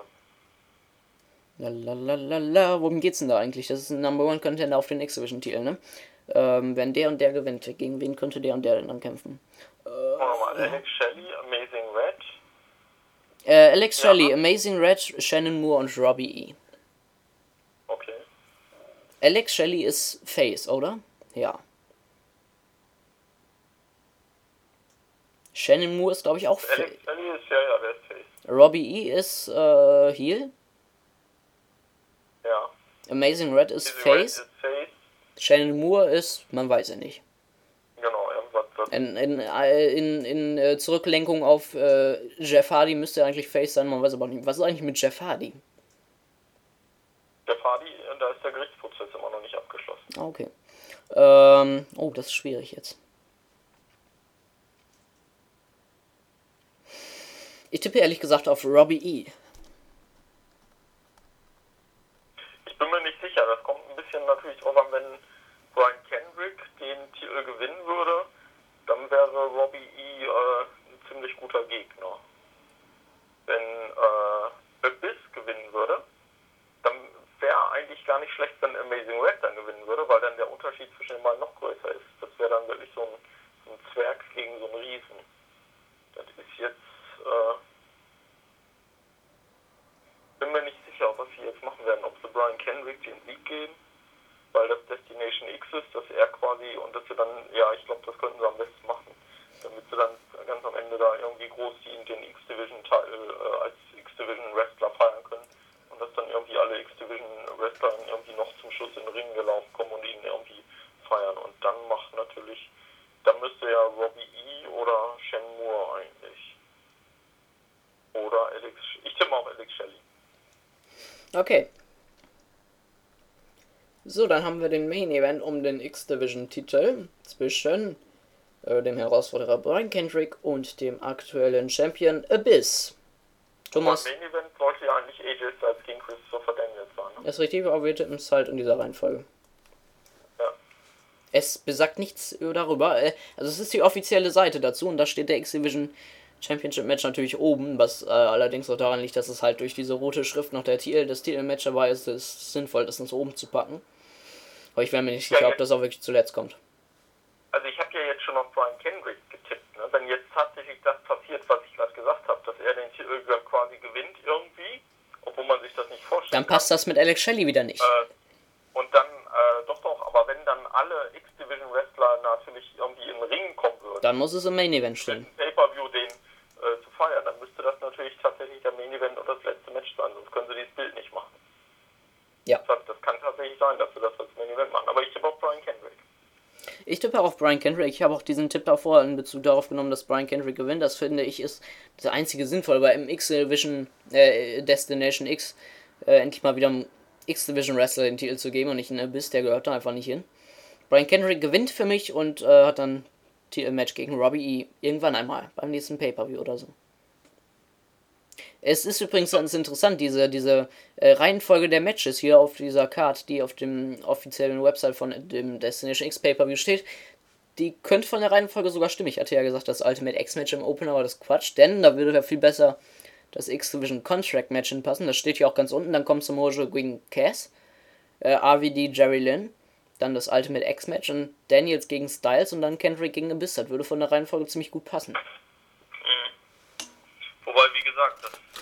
Lalalala, worum geht's denn da eigentlich? Das ist ein Number One Contender auf den X-Division-Titel, ne? Wenn der und der gewinnt, gegen wen könnte der und der denn dann kämpfen? Nochmal, Alex Shelley, Amazing Red. Alex Ja. Shelley, Amazing Red, Shannon Moore und Robbie E. Okay. Alex Shelley ist Face, oder? Ja. Shannon Moore ist, glaube ich, auch Face. Alex Shelley ist ja, der ist Face. Robbie E ist Heel. Ja. Amazing Red ist Amazing Red Face. ist Face. Shannon Moore ist, man weiß ja nicht. Genau, irgendwas. In Zurücklenkung auf Jeff Hardy müsste er eigentlich Face sein, man weiß aber auch nicht. Was ist eigentlich mit Jeff Hardy? Der Fadi, da ist der Gerichtsprozess immer noch nicht abgeschlossen. Ah, okay. Oh, das ist schwierig jetzt. Ich tippe ehrlich gesagt auf Robbie E. Ich bin mir nicht sicher, das kommt ein bisschen natürlich drauf an, wenn Brian Kendrick den Titel gewinnen würde, dann wäre Robbie E ein ziemlich guter Gegner. Wenn Abyss gewinnen würde, dann wäre eigentlich gar nicht schlecht, wenn Amazing Red dann gewinnen würde, weil dann der Unterschied zwischen den beiden noch größer ist. Das wäre dann wirklich so ein Zwerg gegen so einen Riesen. Das ist jetzt, bin mir nicht sicher, was sie jetzt machen werden, ob sie Brian Kendrick den Sieg geben, weil das Destination X ist, dass er quasi, und dass sie dann, ja, ich glaube, das könnten sie am besten machen, damit sie dann ganz am Ende da irgendwie groß den X-Division-Teil als X-Division-Wrestler feiern können und dass dann irgendwie alle X-Division-Wrestler irgendwie noch zum Schluss in den Ring gelaufen kommen und ihn irgendwie feiern. Und dann macht natürlich, dann müsste ja Robbie E. oder Shannon Moore eigentlich. Oder Alex, ich tippe mal auf Alex Shelley. Okay. So, dann haben wir den Main Event um den X-Division-Titel zwischen dem Herausforderer Brian Kendrick und dem aktuellen Champion Abyss. Thomas, Beim Main Event sollte ja eigentlich AJ Styles gegen Christopher Daniels sein. Ne? ist richtig, aber wir tippen es halt in dieser Reihenfolge. Ja. Es besagt nichts darüber. Also es ist die offizielle Seite dazu und da steht der X-Division Championship Match natürlich oben, was allerdings auch daran liegt, dass es halt durch diese rote Schrift noch das Titelmatch dabei ist. Es ist sinnvoll, das ins oben zu packen. Aber ich wäre mir nicht sicher, ob das auch wirklich zuletzt kommt. Also ich habe ja jetzt schon auf Brian Kendrick getippt. Ne? Wenn jetzt tatsächlich das passiert, was ich gerade gesagt habe, dass er den Titel quasi gewinnt irgendwie, obwohl man sich das nicht vorstellt. Dann passt das mit Alex Shelley wieder nicht. Und dann, doch, aber wenn dann alle X-Division-Wrestler natürlich irgendwie in den Ring kommen würden, Dann muss es im Main Event stehen. Pay-Per-View den zu feiern, dann müsste das natürlich tatsächlich der Main Event und das letzte Match sein, sonst können sie dieses Bild nicht machen. Ja. Das kann tatsächlich sein, dass sie das als Main Event machen, aber ich tippe auf Brian Kendrick. Ich tippe auf Brian Kendrick. Ich habe auch diesen Tipp davor in Bezug darauf genommen, dass Brian Kendrick gewinnt. Das finde ich ist das einzige Sinnvolle bei im X-Division Destination X endlich mal wieder einem X-Division Wrestler den Titel zu geben und nicht einen Abyss, der gehört da einfach nicht hin. Brian Kendrick gewinnt für mich und hat dann Titelmatch gegen Robbie E. irgendwann einmal beim nächsten Pay-Per-View oder so. Es ist übrigens ganz interessant, diese Reihenfolge der Matches hier auf dieser Card, die auf dem offiziellen Website von dem Destination X Pay-Per-View steht, die könnte von der Reihenfolge sogar stimmen. Ich hatte ja gesagt, das Ultimate X-Match im Opener war das Quatsch, denn da würde ja viel besser das X-Division Contract Match hinpassen. Das steht hier auch ganz unten, dann kommt Samoa Joe gegen Cass, RVD Jerry Lynn, dann das Ultimate X-Match und Daniels gegen Styles und dann Kendrick gegen Abyss. Das würde von der Reihenfolge ziemlich gut passen. Wobei, wie gesagt,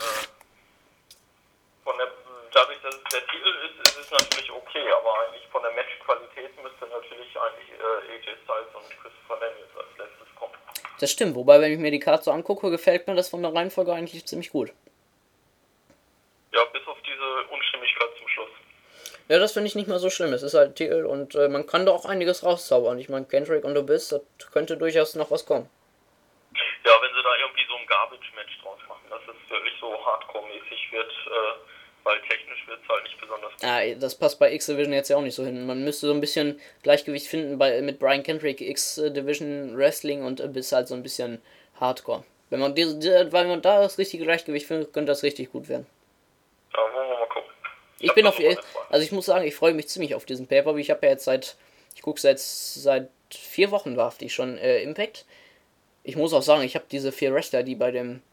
dadurch, dass es der Titel ist es natürlich okay, aber eigentlich von der Matchqualität müsste natürlich eigentlich AJ Styles und Christopher Daniels als letztes kommen. Das stimmt, wobei, wenn ich mir die Karte so angucke, gefällt mir das von der Reihenfolge eigentlich ziemlich gut. Ja, bis auf diese Unstimmigkeit zum Schluss. Ja, das finde ich nicht mal so schlimm. Es ist halt Titel und man kann da auch einiges rauszaubern. Ich meine, Kendrick und Abyss, das könnte durchaus noch was kommen. Ja, wenn sie da irgendwie so ein Garbage-Match draus machen, dass es wirklich so Hardcore-mäßig wird, weil technisch wird es halt nicht besonders gut. Ah, das passt bei X-Division jetzt ja auch nicht so hin. Man müsste so ein bisschen Gleichgewicht finden mit Brian Kendrick, X-Division Wrestling und Abyss halt so ein bisschen Hardcore. Wenn man weil man da das richtige Gleichgewicht findet, könnte das richtig gut werden. Ja, wollen wir mal gucken. Ich muss sagen, ich freue mich ziemlich auf diesen Pay-Per-View. Ich habe ja jetzt ich gucke seit 4 Wochen wahrhaftig schon Impact. Ich muss auch sagen, ich habe diese 4 Wrestler, die bei dem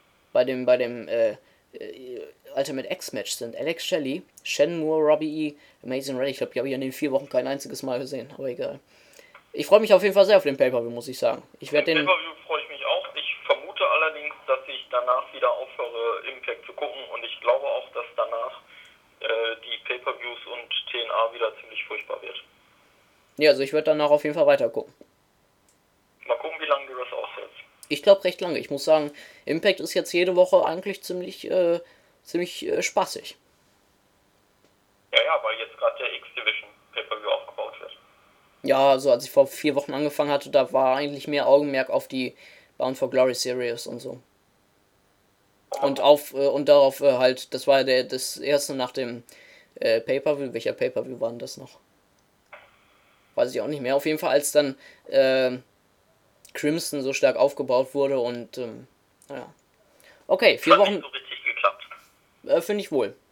Ultimate X-Match sind. Alex Shelley, Shen Moore, Robbie E., Amazing Red. Ich glaube, die habe ich in den 4 Wochen kein einziges Mal gesehen, aber egal. Ich freue mich auf jeden Fall sehr auf den Pay-Per-View, muss ich sagen. Pay-Per-View freue ich mich auch. Ich vermute allerdings, dass ich danach wieder aufhöre, Impact zu gucken und ich glaube auch, dass danach die Pay-Per-Views und TNA wieder ziemlich furchtbar wird. Ja, also ich werde danach auf jeden Fall weiter gucken. Mal gucken, wie lange du das aushältst. Ich glaube recht lange. Ich muss sagen, Impact ist jetzt jede Woche eigentlich ziemlich spaßig. Ja, weil jetzt gerade der X-Division Pay-Per-View aufgebaut wird. Ja, also als ich vor 4 Wochen angefangen hatte, da war eigentlich mehr Augenmerk auf die Bound for Glory Series und so. Und darauf halt, das war das erste nach dem Pay-Per-View. Welcher Pay-Per-View war denn das noch? Weiß ich auch nicht mehr. Auf jeden Fall, als dann Crimson so stark aufgebaut wurde und naja. Okay, 4 Wochen. Nicht so richtig geklappt. Finde ich wohl.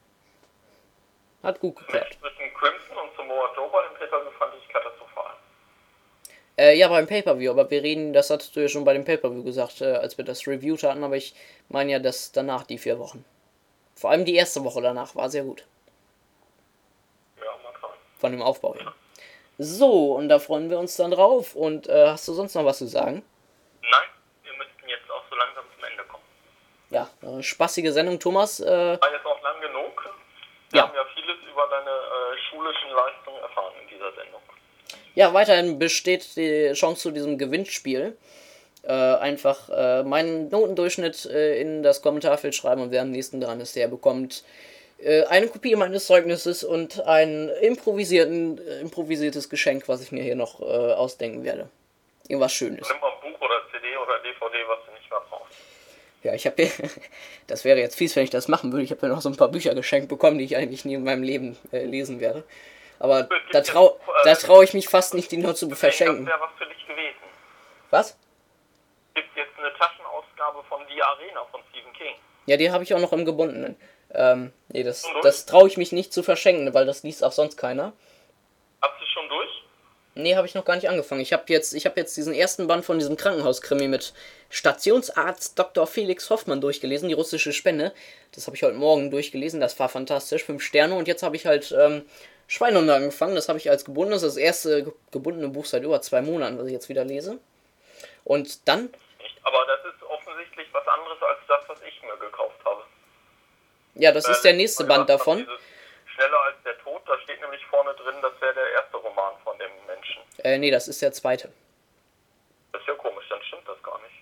Hat gut geklappt. Zwischen Crimson und Samoa Joe bei dem Pay-Per-View fand ich katastrophal. Ja, beim Pay-Per-View, aber wir reden, das hattest du ja schon bei dem Pay-Per-View gesagt, als wir das reviewt hatten, aber ich meine ja, dass danach die 4 Wochen. Vor allem die erste Woche danach war sehr gut. Ja, mal klar. Von dem Aufbau her. So, und da freuen wir uns dann drauf. Und hast du sonst noch was zu sagen? Nein, wir müssten jetzt auch so langsam zum Ende kommen. Ja, spaßige Sendung, Thomas. War jetzt auch lang genug. Wir haben ja vieles über deine schulischen Leistungen erfahren in dieser Sendung. Ja, weiterhin besteht die Chance zu diesem Gewinnspiel. Einfach meinen Notendurchschnitt in das Kommentarfeld schreiben und wer am nächsten dran ist, der bekommt eine Kopie meines Zeugnisses und ein improvisiertes Geschenk, was ich mir hier noch ausdenken werde. Irgendwas Schönes. Nimm mal ein Buch oder CD oder DVD, was du nicht mehr brauchst. Ja, ich habe das wäre jetzt fies, wenn ich das machen würde. Ich habe ja noch so ein paar Bücher geschenkt bekommen, die ich eigentlich nie in meinem Leben lesen werde. Aber da trau ich mich fast nicht, die nur zu verschenken. Das wäre was für dich gewesen. Was? Gibt jetzt eine Taschenausgabe von Die Arena von Stephen King. Ja, die habe ich auch noch im Gebundenen. Nee, das traue ich mich nicht zu verschenken, weil das liest auch sonst keiner. Hast du schon durch? Nee, habe ich noch gar nicht angefangen. Ich habe jetzt diesen ersten Band von diesem Krankenhauskrimi mit Stationsarzt Dr. Felix Hoffmann durchgelesen, die russische Spinne. Das habe ich heute Morgen durchgelesen, das war fantastisch, 5 Sterne. Und jetzt habe ich halt Schweinehunde angefangen, das habe ich als gebundenes, das erste gebundene Buch seit über 2 Monaten, was ich jetzt wieder lese. Und dann... Aber das ist offensichtlich was anderes als das, was ich mir gekauft habe. Ja, das ist der nächste Band davon. Schneller als der Tod, da steht nämlich vorne drin, drin, das wäre der erste Roman von dem Menschen. Nee, das ist der zweite. Das ist ja komisch, dann stimmt das gar nicht.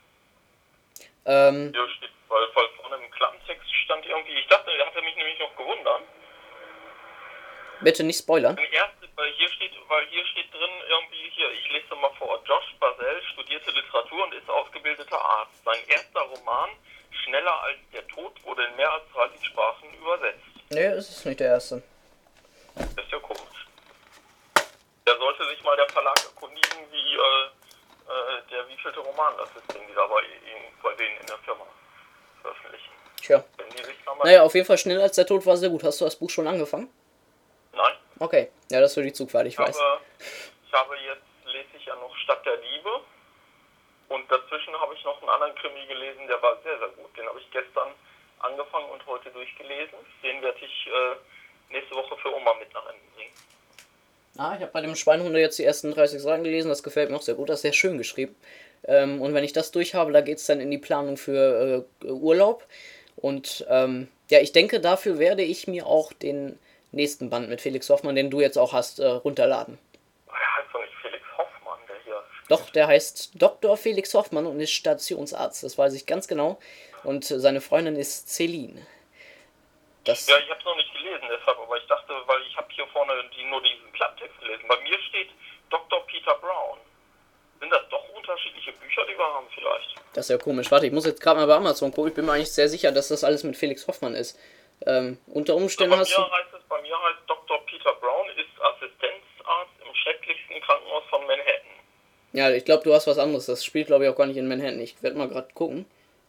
Ähm, Hier steht, weil vorne im Klappentext stand irgendwie, ich dachte, der hatte mich nämlich noch gewundert. Bitte nicht spoilern. Weil hier steht drin irgendwie, ich lese mal vor, Josh Basel studierte Literatur und ist ausgebildeter Arzt. Sein erster Roman, Schneller als der Tod, wurde in mehr als 30 Sprachen übersetzt. Nee, es ist nicht der erste. Das ist ja komisch. Da sollte sich mal der Verlag erkundigen, wievielte Roman das ist, den die da bei denen in der Firma veröffentlichen. Tja. Wenn die sich da mal Naja, auf jeden Fall Schneller als der Tod war sehr gut. Hast du das Buch schon angefangen? Nein. Okay. Ja, das ist für die Zugfahrt, ich weiß. Lese ich ja noch Stadt der Liebe. Und dazwischen habe ich noch einen anderen Krimi gelesen, der war sehr, sehr gut. Den habe ich gestern angefangen und heute durchgelesen. Den werde ich nächste Woche für Oma mit nach Ende bringen. Ich habe bei dem Schweinhunde jetzt die ersten 30 Seiten gelesen, das gefällt mir auch sehr gut, das ist sehr schön geschrieben. Und wenn ich das durch habe, da geht es dann in die Planung für Urlaub. Und ich denke, dafür werde ich mir auch den nächsten Band mit Felix Hoffmann, den du jetzt auch hast, runterladen. Der heißt doch nicht Felix Hoffmann, der hier spielt. Doch, der heißt Dr. Felix Hoffmann und ist Stationsarzt, das weiß ich ganz genau. Und seine Freundin ist Celine. Ja, ich habe es noch nicht gelesen, deshalb, aber ich dachte, weil ich habe hier vorne nur diesen Klapptext gelesen. Bei mir steht Dr. Peter Brown. Sind das doch unterschiedliche Bücher, die wir haben vielleicht? Das ist ja komisch. Warte, ich muss jetzt gerade mal bei Amazon gucken. Ich bin mir eigentlich sehr sicher, dass das alles mit Felix Hoffmann ist. Unter Umständen hast du... Bei mir heißt Dr. Peter Brown ist Assistenzarzt im schrecklichsten Krankenhaus von Manhattan. Ja, ich glaube, du hast was anderes. Das spielt, glaube ich, auch gar nicht in Manhattan. Ich werde mal gerade gucken.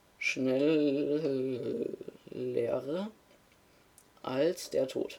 Schneller als der Tod.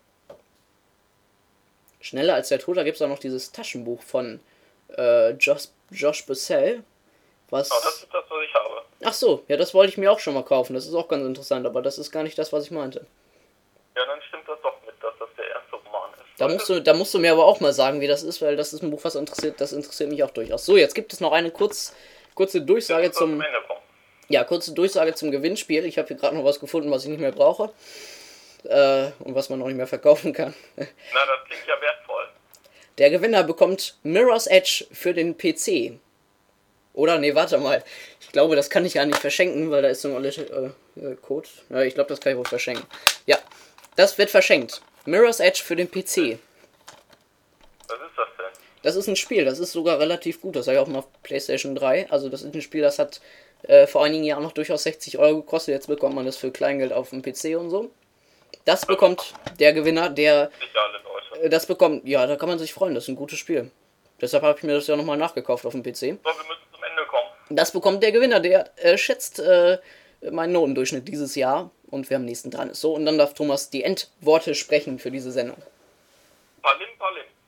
Schneller als der Tod, da gibt es auch noch dieses Taschenbuch von Josh Basel. Das ist das, was ich habe. Ach so, ja, das wollte ich mir auch schon mal kaufen. Das ist auch ganz interessant, aber das ist gar nicht das, was ich meinte. Ja, dann stimmt das doch mit, dass das der erste Roman ist. Da musst du mir aber auch mal sagen, wie das ist, weil das ist ein Buch, das interessiert mich auch durchaus. So, jetzt gibt es noch eine kurze Durchsage zum kurze Durchsage zum Gewinnspiel. Ich habe hier gerade noch was gefunden, was ich nicht mehr brauche. Und was man noch nicht mehr verkaufen kann. Na, das klingt ja wertvoll. Der Gewinner bekommt Mirror's Edge für den PC. Oder, nee, warte mal. Ich glaube, das kann ich ja nicht verschenken, weil da ist so ein Code. Ja, ich glaube, das kann ich wohl verschenken. Ja, das wird verschenkt. Mirror's Edge für den PC. Was ist das denn? Das ist ein Spiel, das ist sogar relativ gut. Das habe ich auch mal auf PlayStation 3. Also das ist ein Spiel, das hat vor einigen Jahren noch durchaus 60 Euro gekostet. Jetzt bekommt man das für Kleingeld auf dem PC und so. Das bekommt der Gewinner, der... Das bekommt... Ja, da kann man sich freuen, das ist ein gutes Spiel. Deshalb habe ich mir das ja nochmal nachgekauft auf dem PC. So, wir müssen zum Ende kommen. Das bekommt der Gewinner, der schätzt meinen Notendurchschnitt dieses Jahr und wer am nächsten dran ist. So, und dann darf Thomas die Endworte sprechen für diese Sendung. Palim, Palim.